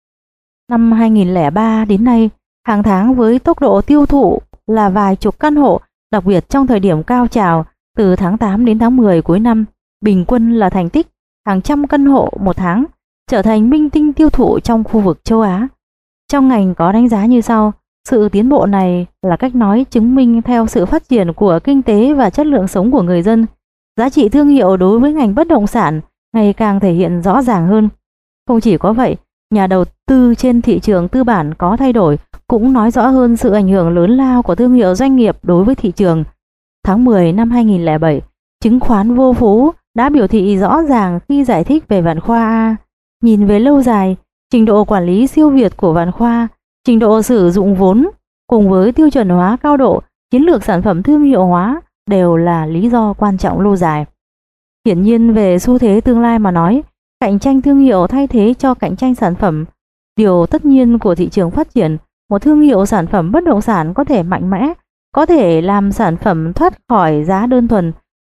Năm hai nghìn không trăm lẻ ba đến nay, hàng tháng với tốc độ tiêu thụ là vài chục căn hộ, đặc biệt trong thời điểm cao trào từ tháng tám đến tháng mười cuối năm, bình quân là thành tích hàng trăm căn hộ một tháng, trở thành minh tinh tiêu thụ trong khu vực châu Á. Trong ngành có đánh giá như sau: sự tiến bộ này là cách nói chứng minh theo sự phát triển của kinh tế và chất lượng sống của người dân. Giá trị thương hiệu đối với ngành bất động sản ngày càng thể hiện rõ ràng hơn. Không chỉ có vậy, nhà đầu tư trên thị trường tư bản có thay đổi cũng nói rõ hơn sự ảnh hưởng lớn lao của thương hiệu doanh nghiệp đối với thị trường. Tháng mười năm hai nghìn không trăm lẻ bảy, chứng khoán Vô Phú đã biểu thị rõ ràng khi giải thích về Vạn Khoa A. Nhìn về lâu dài, trình độ quản lý siêu việt của Vạn Khoa, trình độ sử dụng vốn cùng với tiêu chuẩn hóa cao độ, chiến lược sản phẩm thương hiệu hóa đều là lý do quan trọng lâu dài. Hiển nhiên về xu thế tương lai mà nói, cạnh tranh thương hiệu thay thế cho cạnh tranh sản phẩm, điều tất nhiên của thị trường phát triển. Một thương hiệu sản phẩm bất động sản có thể mạnh mẽ, có thể làm sản phẩm thoát khỏi giá đơn thuần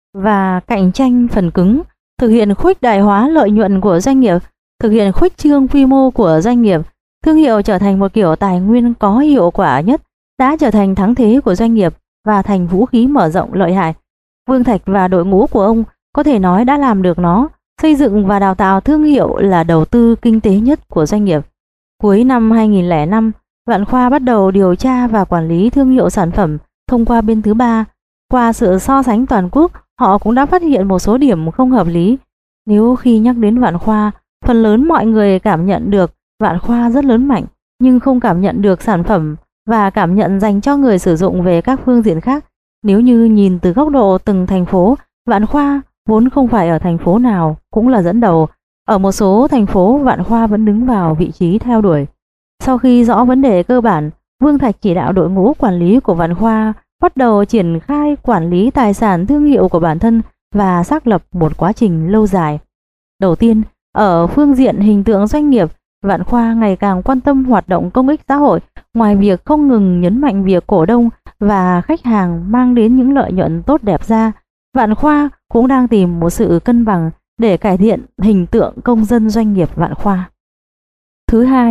và cạnh tranh phần cứng, thực hiện khuếch đại hóa lợi nhuận của doanh nghiệp, thực hiện khuếch trương quy mô của doanh nghiệp. Thương hiệu trở thành một kiểu tài nguyên có hiệu quả nhất, đã trở thành thắng thế của doanh nghiệp và thành vũ khí mở rộng lợi hại. Vương Thạch và đội ngũ của ông có thể nói đã làm được nó. Xây dựng và đào tạo thương hiệu là đầu tư kinh tế nhất của doanh nghiệp. Cuối năm hai nghìn không trăm lẻ năm, Vạn Khoa bắt đầu điều tra và quản lý thương hiệu sản phẩm thông qua bên thứ ba. Qua sự so sánh toàn quốc, họ cũng đã phát hiện một số điểm không hợp lý. Nếu khi nhắc đến Vạn Khoa, phần lớn mọi người cảm nhận được Vạn Khoa rất lớn mạnh, nhưng không cảm nhận được sản phẩm và cảm nhận dành cho người sử dụng về các phương diện khác. Nếu như nhìn từ góc độ từng thành phố, Vạn Khoa vốn không phải ở thành phố nào cũng là dẫn đầu. Ở một số thành phố, Vạn Khoa vẫn đứng vào vị trí theo đuổi. Sau khi rõ vấn đề cơ bản, Vương Thạch chỉ đạo đội ngũ quản lý của Vạn Khoa bắt đầu triển khai quản lý tài sản thương hiệu của bản thân và xác lập một quá trình lâu dài. Đầu tiên, ở phương diện hình tượng doanh nghiệp, Vạn Khoa ngày càng quan tâm hoạt động công ích xã hội. Ngoài việc không ngừng nhấn mạnh việc cổ đông và khách hàng mang đến những lợi nhuận tốt đẹp ra, Vạn Khoa cũng đang tìm một sự cân bằng để cải thiện hình tượng công dân doanh nghiệp Vạn Khoa. Thứ hai,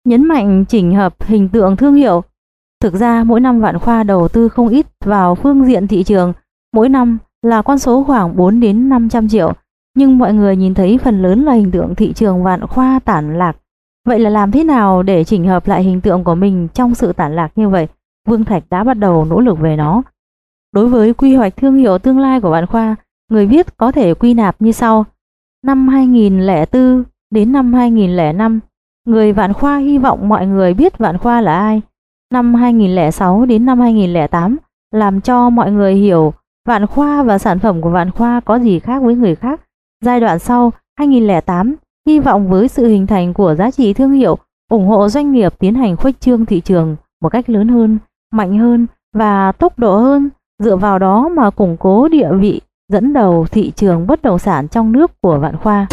nhấn mạnh chỉnh hợp hình tượng thương hiệu. Thực ra mỗi năm Vạn Khoa đầu tư không ít vào phương diện thị trường, mỗi năm là con số khoảng bốn đến năm trăm triệu, nhưng mọi người nhìn thấy phần lớn là hình tượng thị trường Vạn Khoa tản lạc. Vậy là làm thế nào để chỉnh hợp lại hình tượng của mình trong sự tản lạc như vậy? Vương Thạch đã bắt đầu nỗ lực về nó. Đối với quy hoạch thương hiệu tương lai của Vạn Khoa, người viết có thể quy nạp như sau. Năm hai nghìn lẻ bốn đến năm hai nghìn lẻ năm, người Vạn Khoa hy vọng mọi người biết Vạn Khoa là ai. Năm hai nghìn lẻ sáu đến năm hai nghìn lẻ tám, làm cho mọi người hiểu Vạn Khoa và sản phẩm của Vạn Khoa có gì khác với người khác. Giai đoạn sau, hai nghìn lẻ tám, hy vọng với sự hình thành của giá trị thương hiệu, ủng hộ doanh nghiệp tiến hành khuếch trương thị trường một cách lớn hơn, mạnh hơn và tốc độ hơn, dựa vào đó mà củng cố địa vị dẫn đầu thị trường bất động sản trong nước của Vạn Khoa.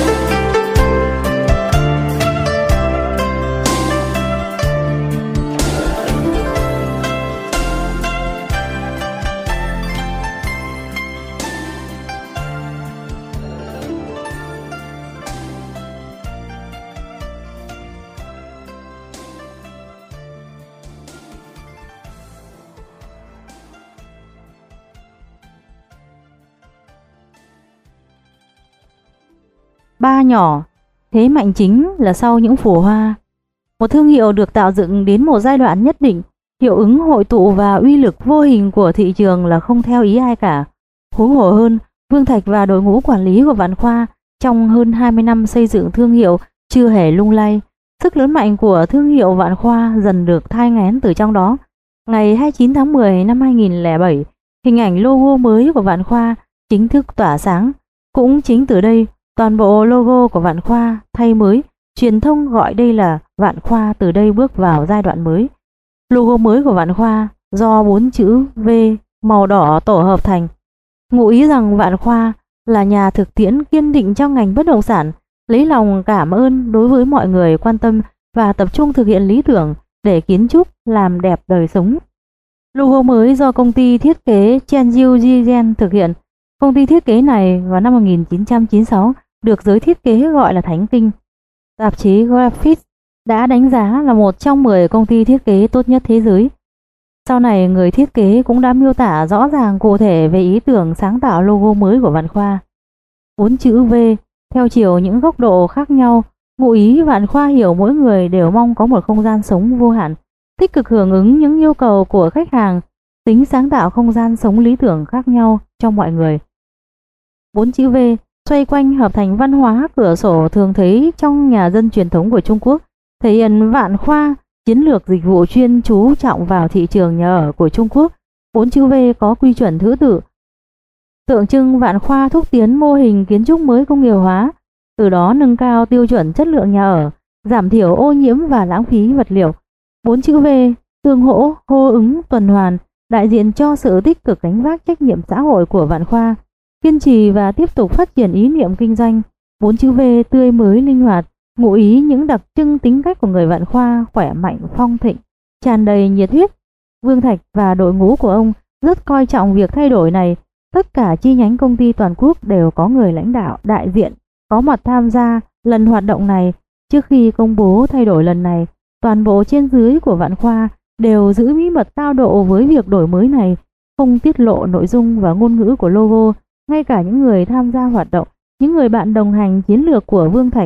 Ba nhỏ, thế mạnh chính là sau những phù hoa. Một thương hiệu được tạo dựng đến một giai đoạn nhất định, hiệu ứng hội tụ và uy lực vô hình của thị trường là không theo ý ai cả. Huống hồ hơn, Vương Thạch và đội ngũ quản lý của Vạn Khoa trong hơn hai mươi năm xây dựng thương hiệu chưa hề lung lay. Sức lớn mạnh của thương hiệu Vạn Khoa dần được thai nghén từ trong đó. Ngày hai mươi chín tháng mười năm hai nghìn lẻ bảy, hình ảnh logo mới của Vạn Khoa chính thức tỏa sáng. Cũng chính từ đây, toàn bộ logo của Vạn Khoa thay mới, truyền thông gọi đây là Vạn Khoa từ đây bước vào giai đoạn mới. Logo mới của Vạn Khoa do bốn chữ V màu đỏ tổ hợp thành, ngụ ý rằng Vạn Khoa là nhà thực tiễn kiên định trong ngành bất động sản, lấy lòng cảm ơn đối với mọi người quan tâm và tập trung thực hiện lý tưởng để kiến trúc làm đẹp đời sống. Logo mới do công ty thiết kế Chenjiu Jigen thực hiện. Công ty thiết kế này vào năm một nghìn chín trăm chín mươi sáu được giới thiết kế gọi là Thánh Kinh. Tạp chí Graphics đã đánh giá là một trong mười công ty thiết kế tốt nhất thế giới. Sau này, người thiết kế cũng đã miêu tả rõ ràng cụ thể về ý tưởng sáng tạo logo mới của Vạn Khoa. Bốn chữ V theo chiều những góc độ khác nhau, ngụ ý Vạn Khoa hiểu mỗi người đều mong có một không gian sống vô hạn, tích cực hưởng ứng những yêu cầu của khách hàng, tính sáng tạo không gian sống lý tưởng khác nhau cho mọi người. Bốn chữ V xoay quanh hợp thành văn hóa cửa sổ thường thấy trong nhà dân truyền thống của Trung Quốc, thể hiện Vạn Khoa chiến lược dịch vụ chuyên chú trọng vào thị trường nhà ở của Trung Quốc. Bốn chữ V có quy chuẩn thứ tự, tượng trưng Vạn Khoa thúc tiến mô hình kiến trúc mới công nghiệp hóa, từ đó nâng cao tiêu chuẩn chất lượng nhà ở, giảm thiểu ô nhiễm và lãng phí vật liệu. Bốn chữ V tương hỗ, hô ứng, tuần hoàn, đại diện cho sự tích cực gánh vác trách nhiệm xã hội của Vạn Khoa, kiên trì và tiếp tục phát triển ý niệm kinh doanh. Bốn chữ V tươi mới, linh hoạt, ngụ ý những đặc trưng tính cách của người Vạn Khoa khỏe mạnh, phong thịnh, tràn đầy nhiệt huyết. Vương Thạch và đội ngũ của ông rất coi trọng việc thay đổi này. Tất cả chi nhánh công ty toàn quốc đều có người lãnh đạo đại diện có mặt tham gia lần hoạt động này. Trước khi công bố thay đổi lần này, toàn bộ trên dưới của Vạn Khoa đều giữ bí mật cao độ với việc đổi mới này, không tiết lộ nội dung và ngôn ngữ của logo. Ngay cả những người tham gia hoạt động, những người bạn đồng hành chiến lược của Vương Thạch,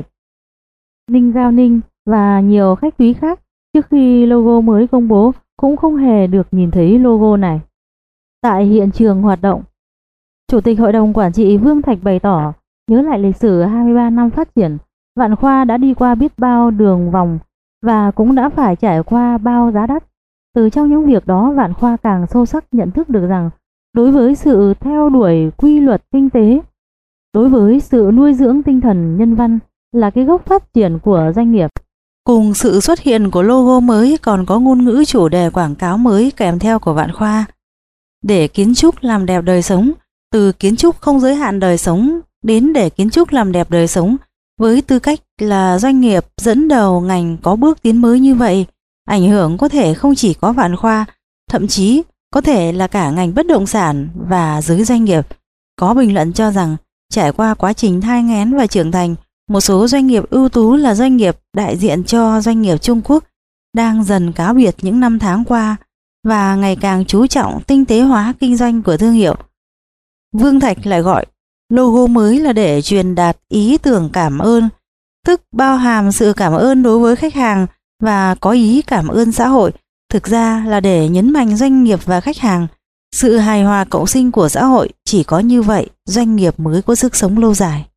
Ninh Giao Ninh và nhiều khách quý khác trước khi logo mới công bố cũng không hề được nhìn thấy logo này. Tại hiện trường hoạt động, Chủ tịch Hội đồng Quản trị Vương Thạch bày tỏ nhớ lại lịch sử hai mươi ba năm phát triển, Vạn Khoa đã đi qua biết bao đường vòng và cũng đã phải trải qua bao giá đắt. Từ trong những việc đó, Vạn Khoa càng sâu sắc nhận thức được rằng đối với sự theo đuổi quy luật kinh tế, đối với sự nuôi dưỡng tinh thần nhân văn là cái gốc phát triển của doanh nghiệp. Cùng sự xuất hiện của logo mới còn có ngôn ngữ chủ đề quảng cáo mới kèm theo của Vạn Khoa. Để kiến trúc làm đẹp đời sống, từ kiến trúc không giới hạn đời sống đến để kiến trúc làm đẹp đời sống, với tư cách là doanh nghiệp dẫn đầu ngành có bước tiến mới như vậy, ảnh hưởng có thể không chỉ có Vạn Khoa, thậm chí có thể là cả ngành bất động sản và giới doanh nghiệp. Có bình luận cho rằng trải qua quá trình thai nghén và trưởng thành, một số doanh nghiệp ưu tú là doanh nghiệp đại diện cho doanh nghiệp Trung Quốc đang dần cáo biệt những năm tháng qua và ngày càng chú trọng tinh tế hóa kinh doanh của thương hiệu. Vương Thạch lại gọi logo mới là để truyền đạt ý tưởng cảm ơn, tức bao hàm sự cảm ơn đối với khách hàng và có ý cảm ơn xã hội, thực ra là để nhấn mạnh doanh nghiệp và khách hàng. Sự hài hòa cộng sinh của xã hội, chỉ có như vậy doanh nghiệp mới có sức sống lâu dài.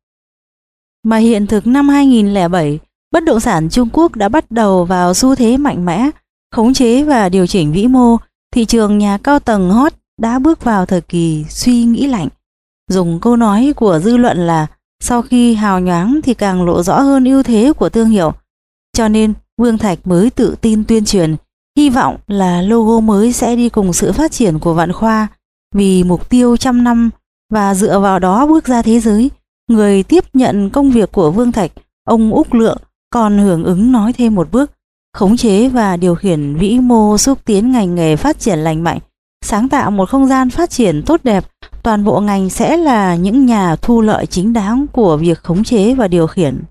Mà hiện thực năm hai nghìn không trăm lẻ bảy, bất động sản Trung Quốc đã bắt đầu vào xu thế mạnh mẽ, khống chế và điều chỉnh vĩ mô. Thị trường nhà cao tầng hot đã bước vào thời kỳ suy nghĩ lạnh. Dùng câu nói của dư luận là sau khi hào nhoáng thì càng lộ rõ hơn ưu thế của thương hiệu. Cho nên Vương Thạch mới tự tin tuyên truyền, hy vọng là logo mới sẽ đi cùng sự phát triển của Vạn Khoa vì mục tiêu trăm năm và dựa vào đó bước ra thế giới. Người tiếp nhận công việc của Vương Thạch, ông Úc Lượng, còn hưởng ứng nói thêm một bước: khống chế và điều khiển vĩ mô, xúc tiến ngành nghề phát triển lành mạnh, sáng tạo một không gian phát triển tốt đẹp. Toàn bộ ngành sẽ là những nhà thu lợi chính đáng của việc khống chế và điều khiển.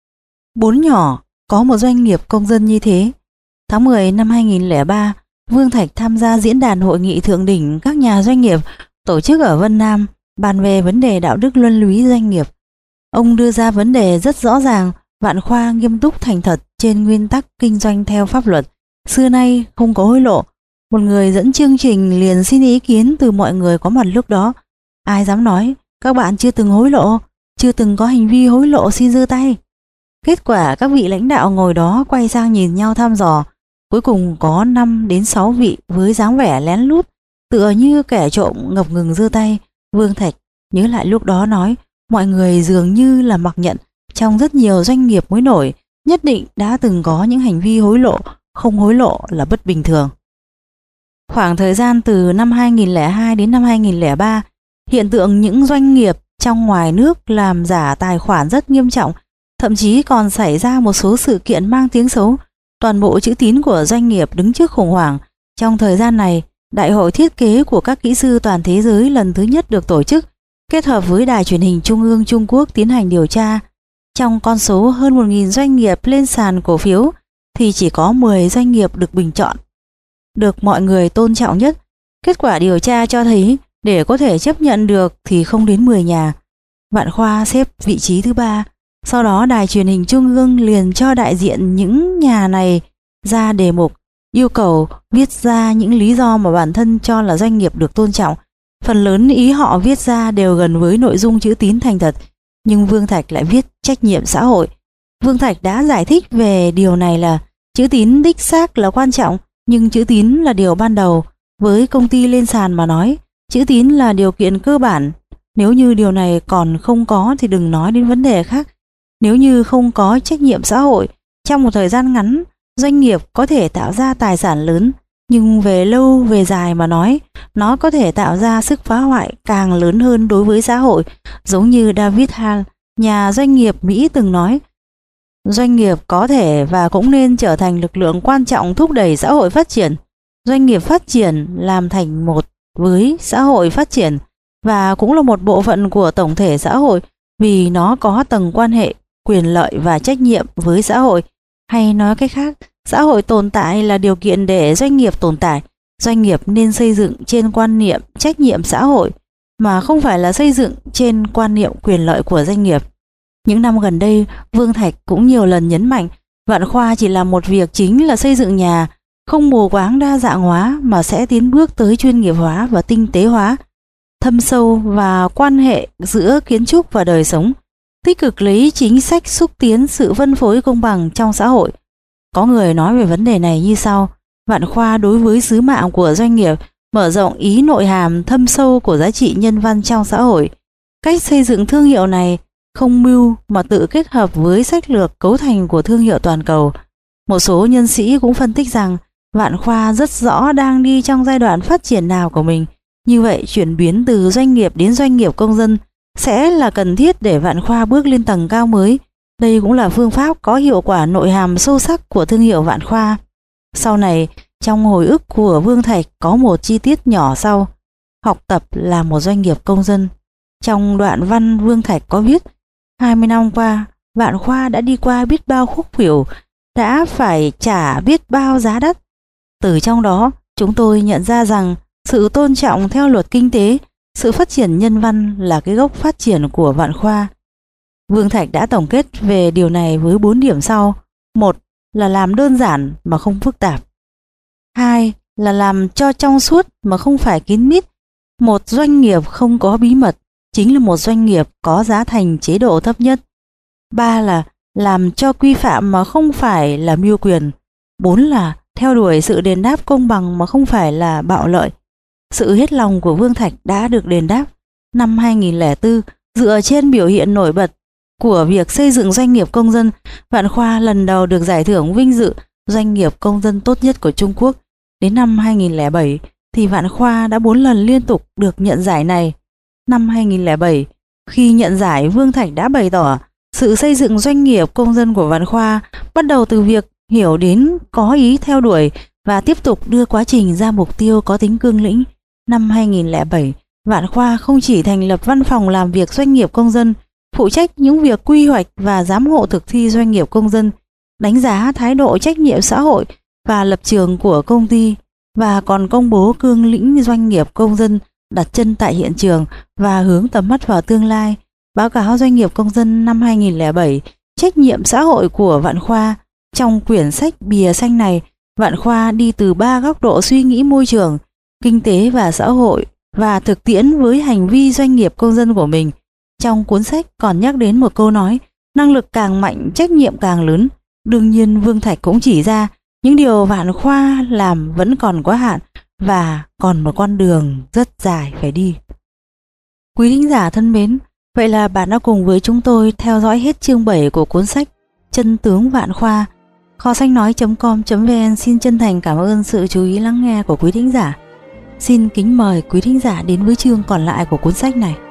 Bốn nhỏ có một doanh nghiệp công dân như thế. Tháng mười năm hai nghìn không trăm lẻ ba, Vương Thạch tham gia diễn đàn hội nghị thượng đỉnh các nhà doanh nghiệp tổ chức ở Vân Nam, bàn về vấn đề đạo đức luân lý doanh nghiệp. Ông đưa ra vấn đề rất rõ ràng: Vạn Khoa nghiêm túc thành thật trên nguyên tắc kinh doanh theo pháp luật, xưa nay không có hối lộ. Một người dẫn chương trình liền xin ý kiến từ mọi người có mặt lúc đó. Ai dám nói các bạn chưa từng hối lộ, chưa từng có hành vi hối lộ xin giơ tay. Kết quả các vị lãnh đạo ngồi đó quay sang nhìn nhau thăm dò. Cuối cùng có năm đến sáu vị với dáng vẻ lén lút, tựa như kẻ trộm ngập ngừng giơ tay. Vương Thạch nhớ lại lúc đó nói, mọi người dường như là mặc nhận trong rất nhiều doanh nghiệp mới nổi nhất định đã từng có những hành vi hối lộ, không hối lộ là bất bình thường. Khoảng thời gian từ năm hai nghìn không trăm lẻ hai đến năm hai nghìn không trăm lẻ ba, hiện tượng những doanh nghiệp trong ngoài nước làm giả tài khoản rất nghiêm trọng, thậm chí còn xảy ra một số sự kiện mang tiếng xấu. Toàn bộ chữ tín của doanh nghiệp đứng trước khủng hoảng. Trong thời gian này, Đại hội thiết kế của các kỹ sư toàn thế giới lần thứ nhất được tổ chức, kết hợp với Đài truyền hình Trung ương Trung Quốc tiến hành điều tra. Trong con số hơn một nghìn doanh nghiệp lên sàn cổ phiếu thì chỉ có mười doanh nghiệp được bình chọn, được mọi người tôn trọng nhất. Kết quả điều tra cho thấy để có thể chấp nhận được thì không đến mười nhà. Vạn Khoa xếp vị trí thứ ba. Sau đó Đài truyền hình Trung ương liền cho đại diện những nhà này ra đề mục, yêu cầu viết ra những lý do mà bản thân cho là doanh nghiệp được tôn trọng. Phần lớn ý họ viết ra đều gần với nội dung chữ tín thành thật, nhưng Vương Thạch lại viết trách nhiệm xã hội. Vương Thạch đã giải thích về điều này là chữ tín đích xác là quan trọng, nhưng chữ tín là điều ban đầu. Với công ty lên sàn mà nói, chữ tín là điều kiện cơ bản. Nếu như điều này còn không có thì đừng nói đến vấn đề khác. Nếu như không có trách nhiệm xã hội, trong một thời gian ngắn, doanh nghiệp có thể tạo ra tài sản lớn, nhưng về lâu về dài mà nói, nó có thể tạo ra sức phá hoại càng lớn hơn đối với xã hội. Giống như David Hall, nhà doanh nghiệp Mỹ từng nói, doanh nghiệp có thể và cũng nên trở thành lực lượng quan trọng thúc đẩy xã hội phát triển. Doanh nghiệp phát triển làm thành một với xã hội phát triển và cũng là một bộ phận của tổng thể xã hội, vì nó có tầng quan hệ, quyền lợi và trách nhiệm với xã hội. Hay nói cách khác, xã hội tồn tại là điều kiện để doanh nghiệp tồn tại. Doanh nghiệp nên xây dựng trên quan niệm trách nhiệm xã hội, mà không phải là xây dựng trên quan niệm quyền lợi của doanh nghiệp. Những năm gần đây, Vương Thạch cũng nhiều lần nhấn mạnh, Vạn Khoa chỉ làm một việc chính là xây dựng nhà, không mù quáng đa dạng hóa mà sẽ tiến bước tới chuyên nghiệp hóa và tinh tế hóa, thâm sâu và quan hệ giữa kiến trúc và đời sống, tích cực lấy chính sách xúc tiến sự phân phối công bằng trong xã hội. Có người nói về vấn đề này như sau: Vạn Khoa đối với sứ mạng của doanh nghiệp mở rộng ý nội hàm thâm sâu của giá trị nhân văn trong xã hội. Cách xây dựng thương hiệu này không mưu mà tự kết hợp với sách lược cấu thành của thương hiệu toàn cầu. Một số nhân sĩ cũng phân tích rằng Vạn Khoa rất rõ đang đi trong giai đoạn phát triển nào của mình. Như vậy, chuyển biến từ doanh nghiệp đến doanh nghiệp công dân sẽ là cần thiết để Vạn Khoa bước lên tầng cao mới. Đây cũng là phương pháp có hiệu quả nội hàm sâu sắc của thương hiệu Vạn Khoa. Sau này, trong hồi ức của Vương Thạch có một chi tiết nhỏ sau: học tập là một doanh nghiệp công dân. Trong đoạn văn Vương Thạch có viết, hai mươi năm qua, Vạn Khoa đã đi qua biết bao khúc khuỷu, đã phải trả biết bao giá đắt. Từ trong đó, chúng tôi nhận ra rằng sự tôn trọng theo luật kinh tế, sự phát triển nhân văn là cái gốc phát triển của Vạn Khoa. Vương Thạch đã tổng kết về điều này với bốn điểm sau. Một là làm đơn giản mà không phức tạp. Hai là làm cho trong suốt mà không phải kín mít. Một doanh nghiệp không có bí mật chính là một doanh nghiệp có giá thành chế độ thấp nhất. Ba là làm cho quy phạm mà không phải là mưu quyền. Bốn là theo đuổi sự đền đáp công bằng mà không phải là bạo lợi. Sự hết lòng của Vương Thạch đã được đền đáp. Năm hai nghìn lẻ bốn, dựa trên biểu hiện nổi bật của việc xây dựng doanh nghiệp công dân, Vạn Khoa lần đầu được giải thưởng vinh dự doanh nghiệp công dân tốt nhất của Trung Quốc. Đến năm hai nghìn lẻ bảy thì Vạn Khoa đã bốn lần liên tục được nhận giải này. Năm hai nghìn lẻ bảy, khi nhận giải, Vương Thạch đã bày tỏ sự xây dựng doanh nghiệp công dân của Vạn Khoa bắt đầu từ việc hiểu đến, có ý theo đuổi và tiếp tục đưa quá trình ra mục tiêu có tính cương lĩnh. Năm hai nghìn lẻ bảy, Vạn Khoa không chỉ thành lập văn phòng làm việc doanh nghiệp công dân, phụ trách những việc quy hoạch và giám hộ thực thi doanh nghiệp công dân, đánh giá thái độ trách nhiệm xã hội và lập trường của công ty, và còn công bố cương lĩnh doanh nghiệp công dân đặt chân tại hiện trường và hướng tầm mắt vào tương lai. Báo cáo doanh nghiệp công dân năm hai nghìn lẻ bảy, trách nhiệm xã hội của Vạn Khoa. Trong quyển sách bìa xanh này, Vạn Khoa đi từ ba góc độ suy nghĩ môi trường, kinh tế và xã hội và thực tiễn với hành vi doanh nghiệp công dân của mình. Trong cuốn sách còn nhắc đến một câu nói, năng lực càng mạnh, trách nhiệm càng lớn. Đương nhiên Vương Thạch cũng chỉ ra những điều Vạn Khoa làm vẫn còn quá hạn và còn một con đường rất dài phải đi. Quý thính giả thân mến, vậy là bạn đã cùng với chúng tôi theo dõi hết chương bảy của cuốn sách Chân tướng Vạn Khoa. Kho sách nói chấm com chấm vn xin chân thành cảm ơn sự chú ý lắng nghe của quý thính giả. Xin kính mời quý thính giả đến với chương còn lại của cuốn sách này.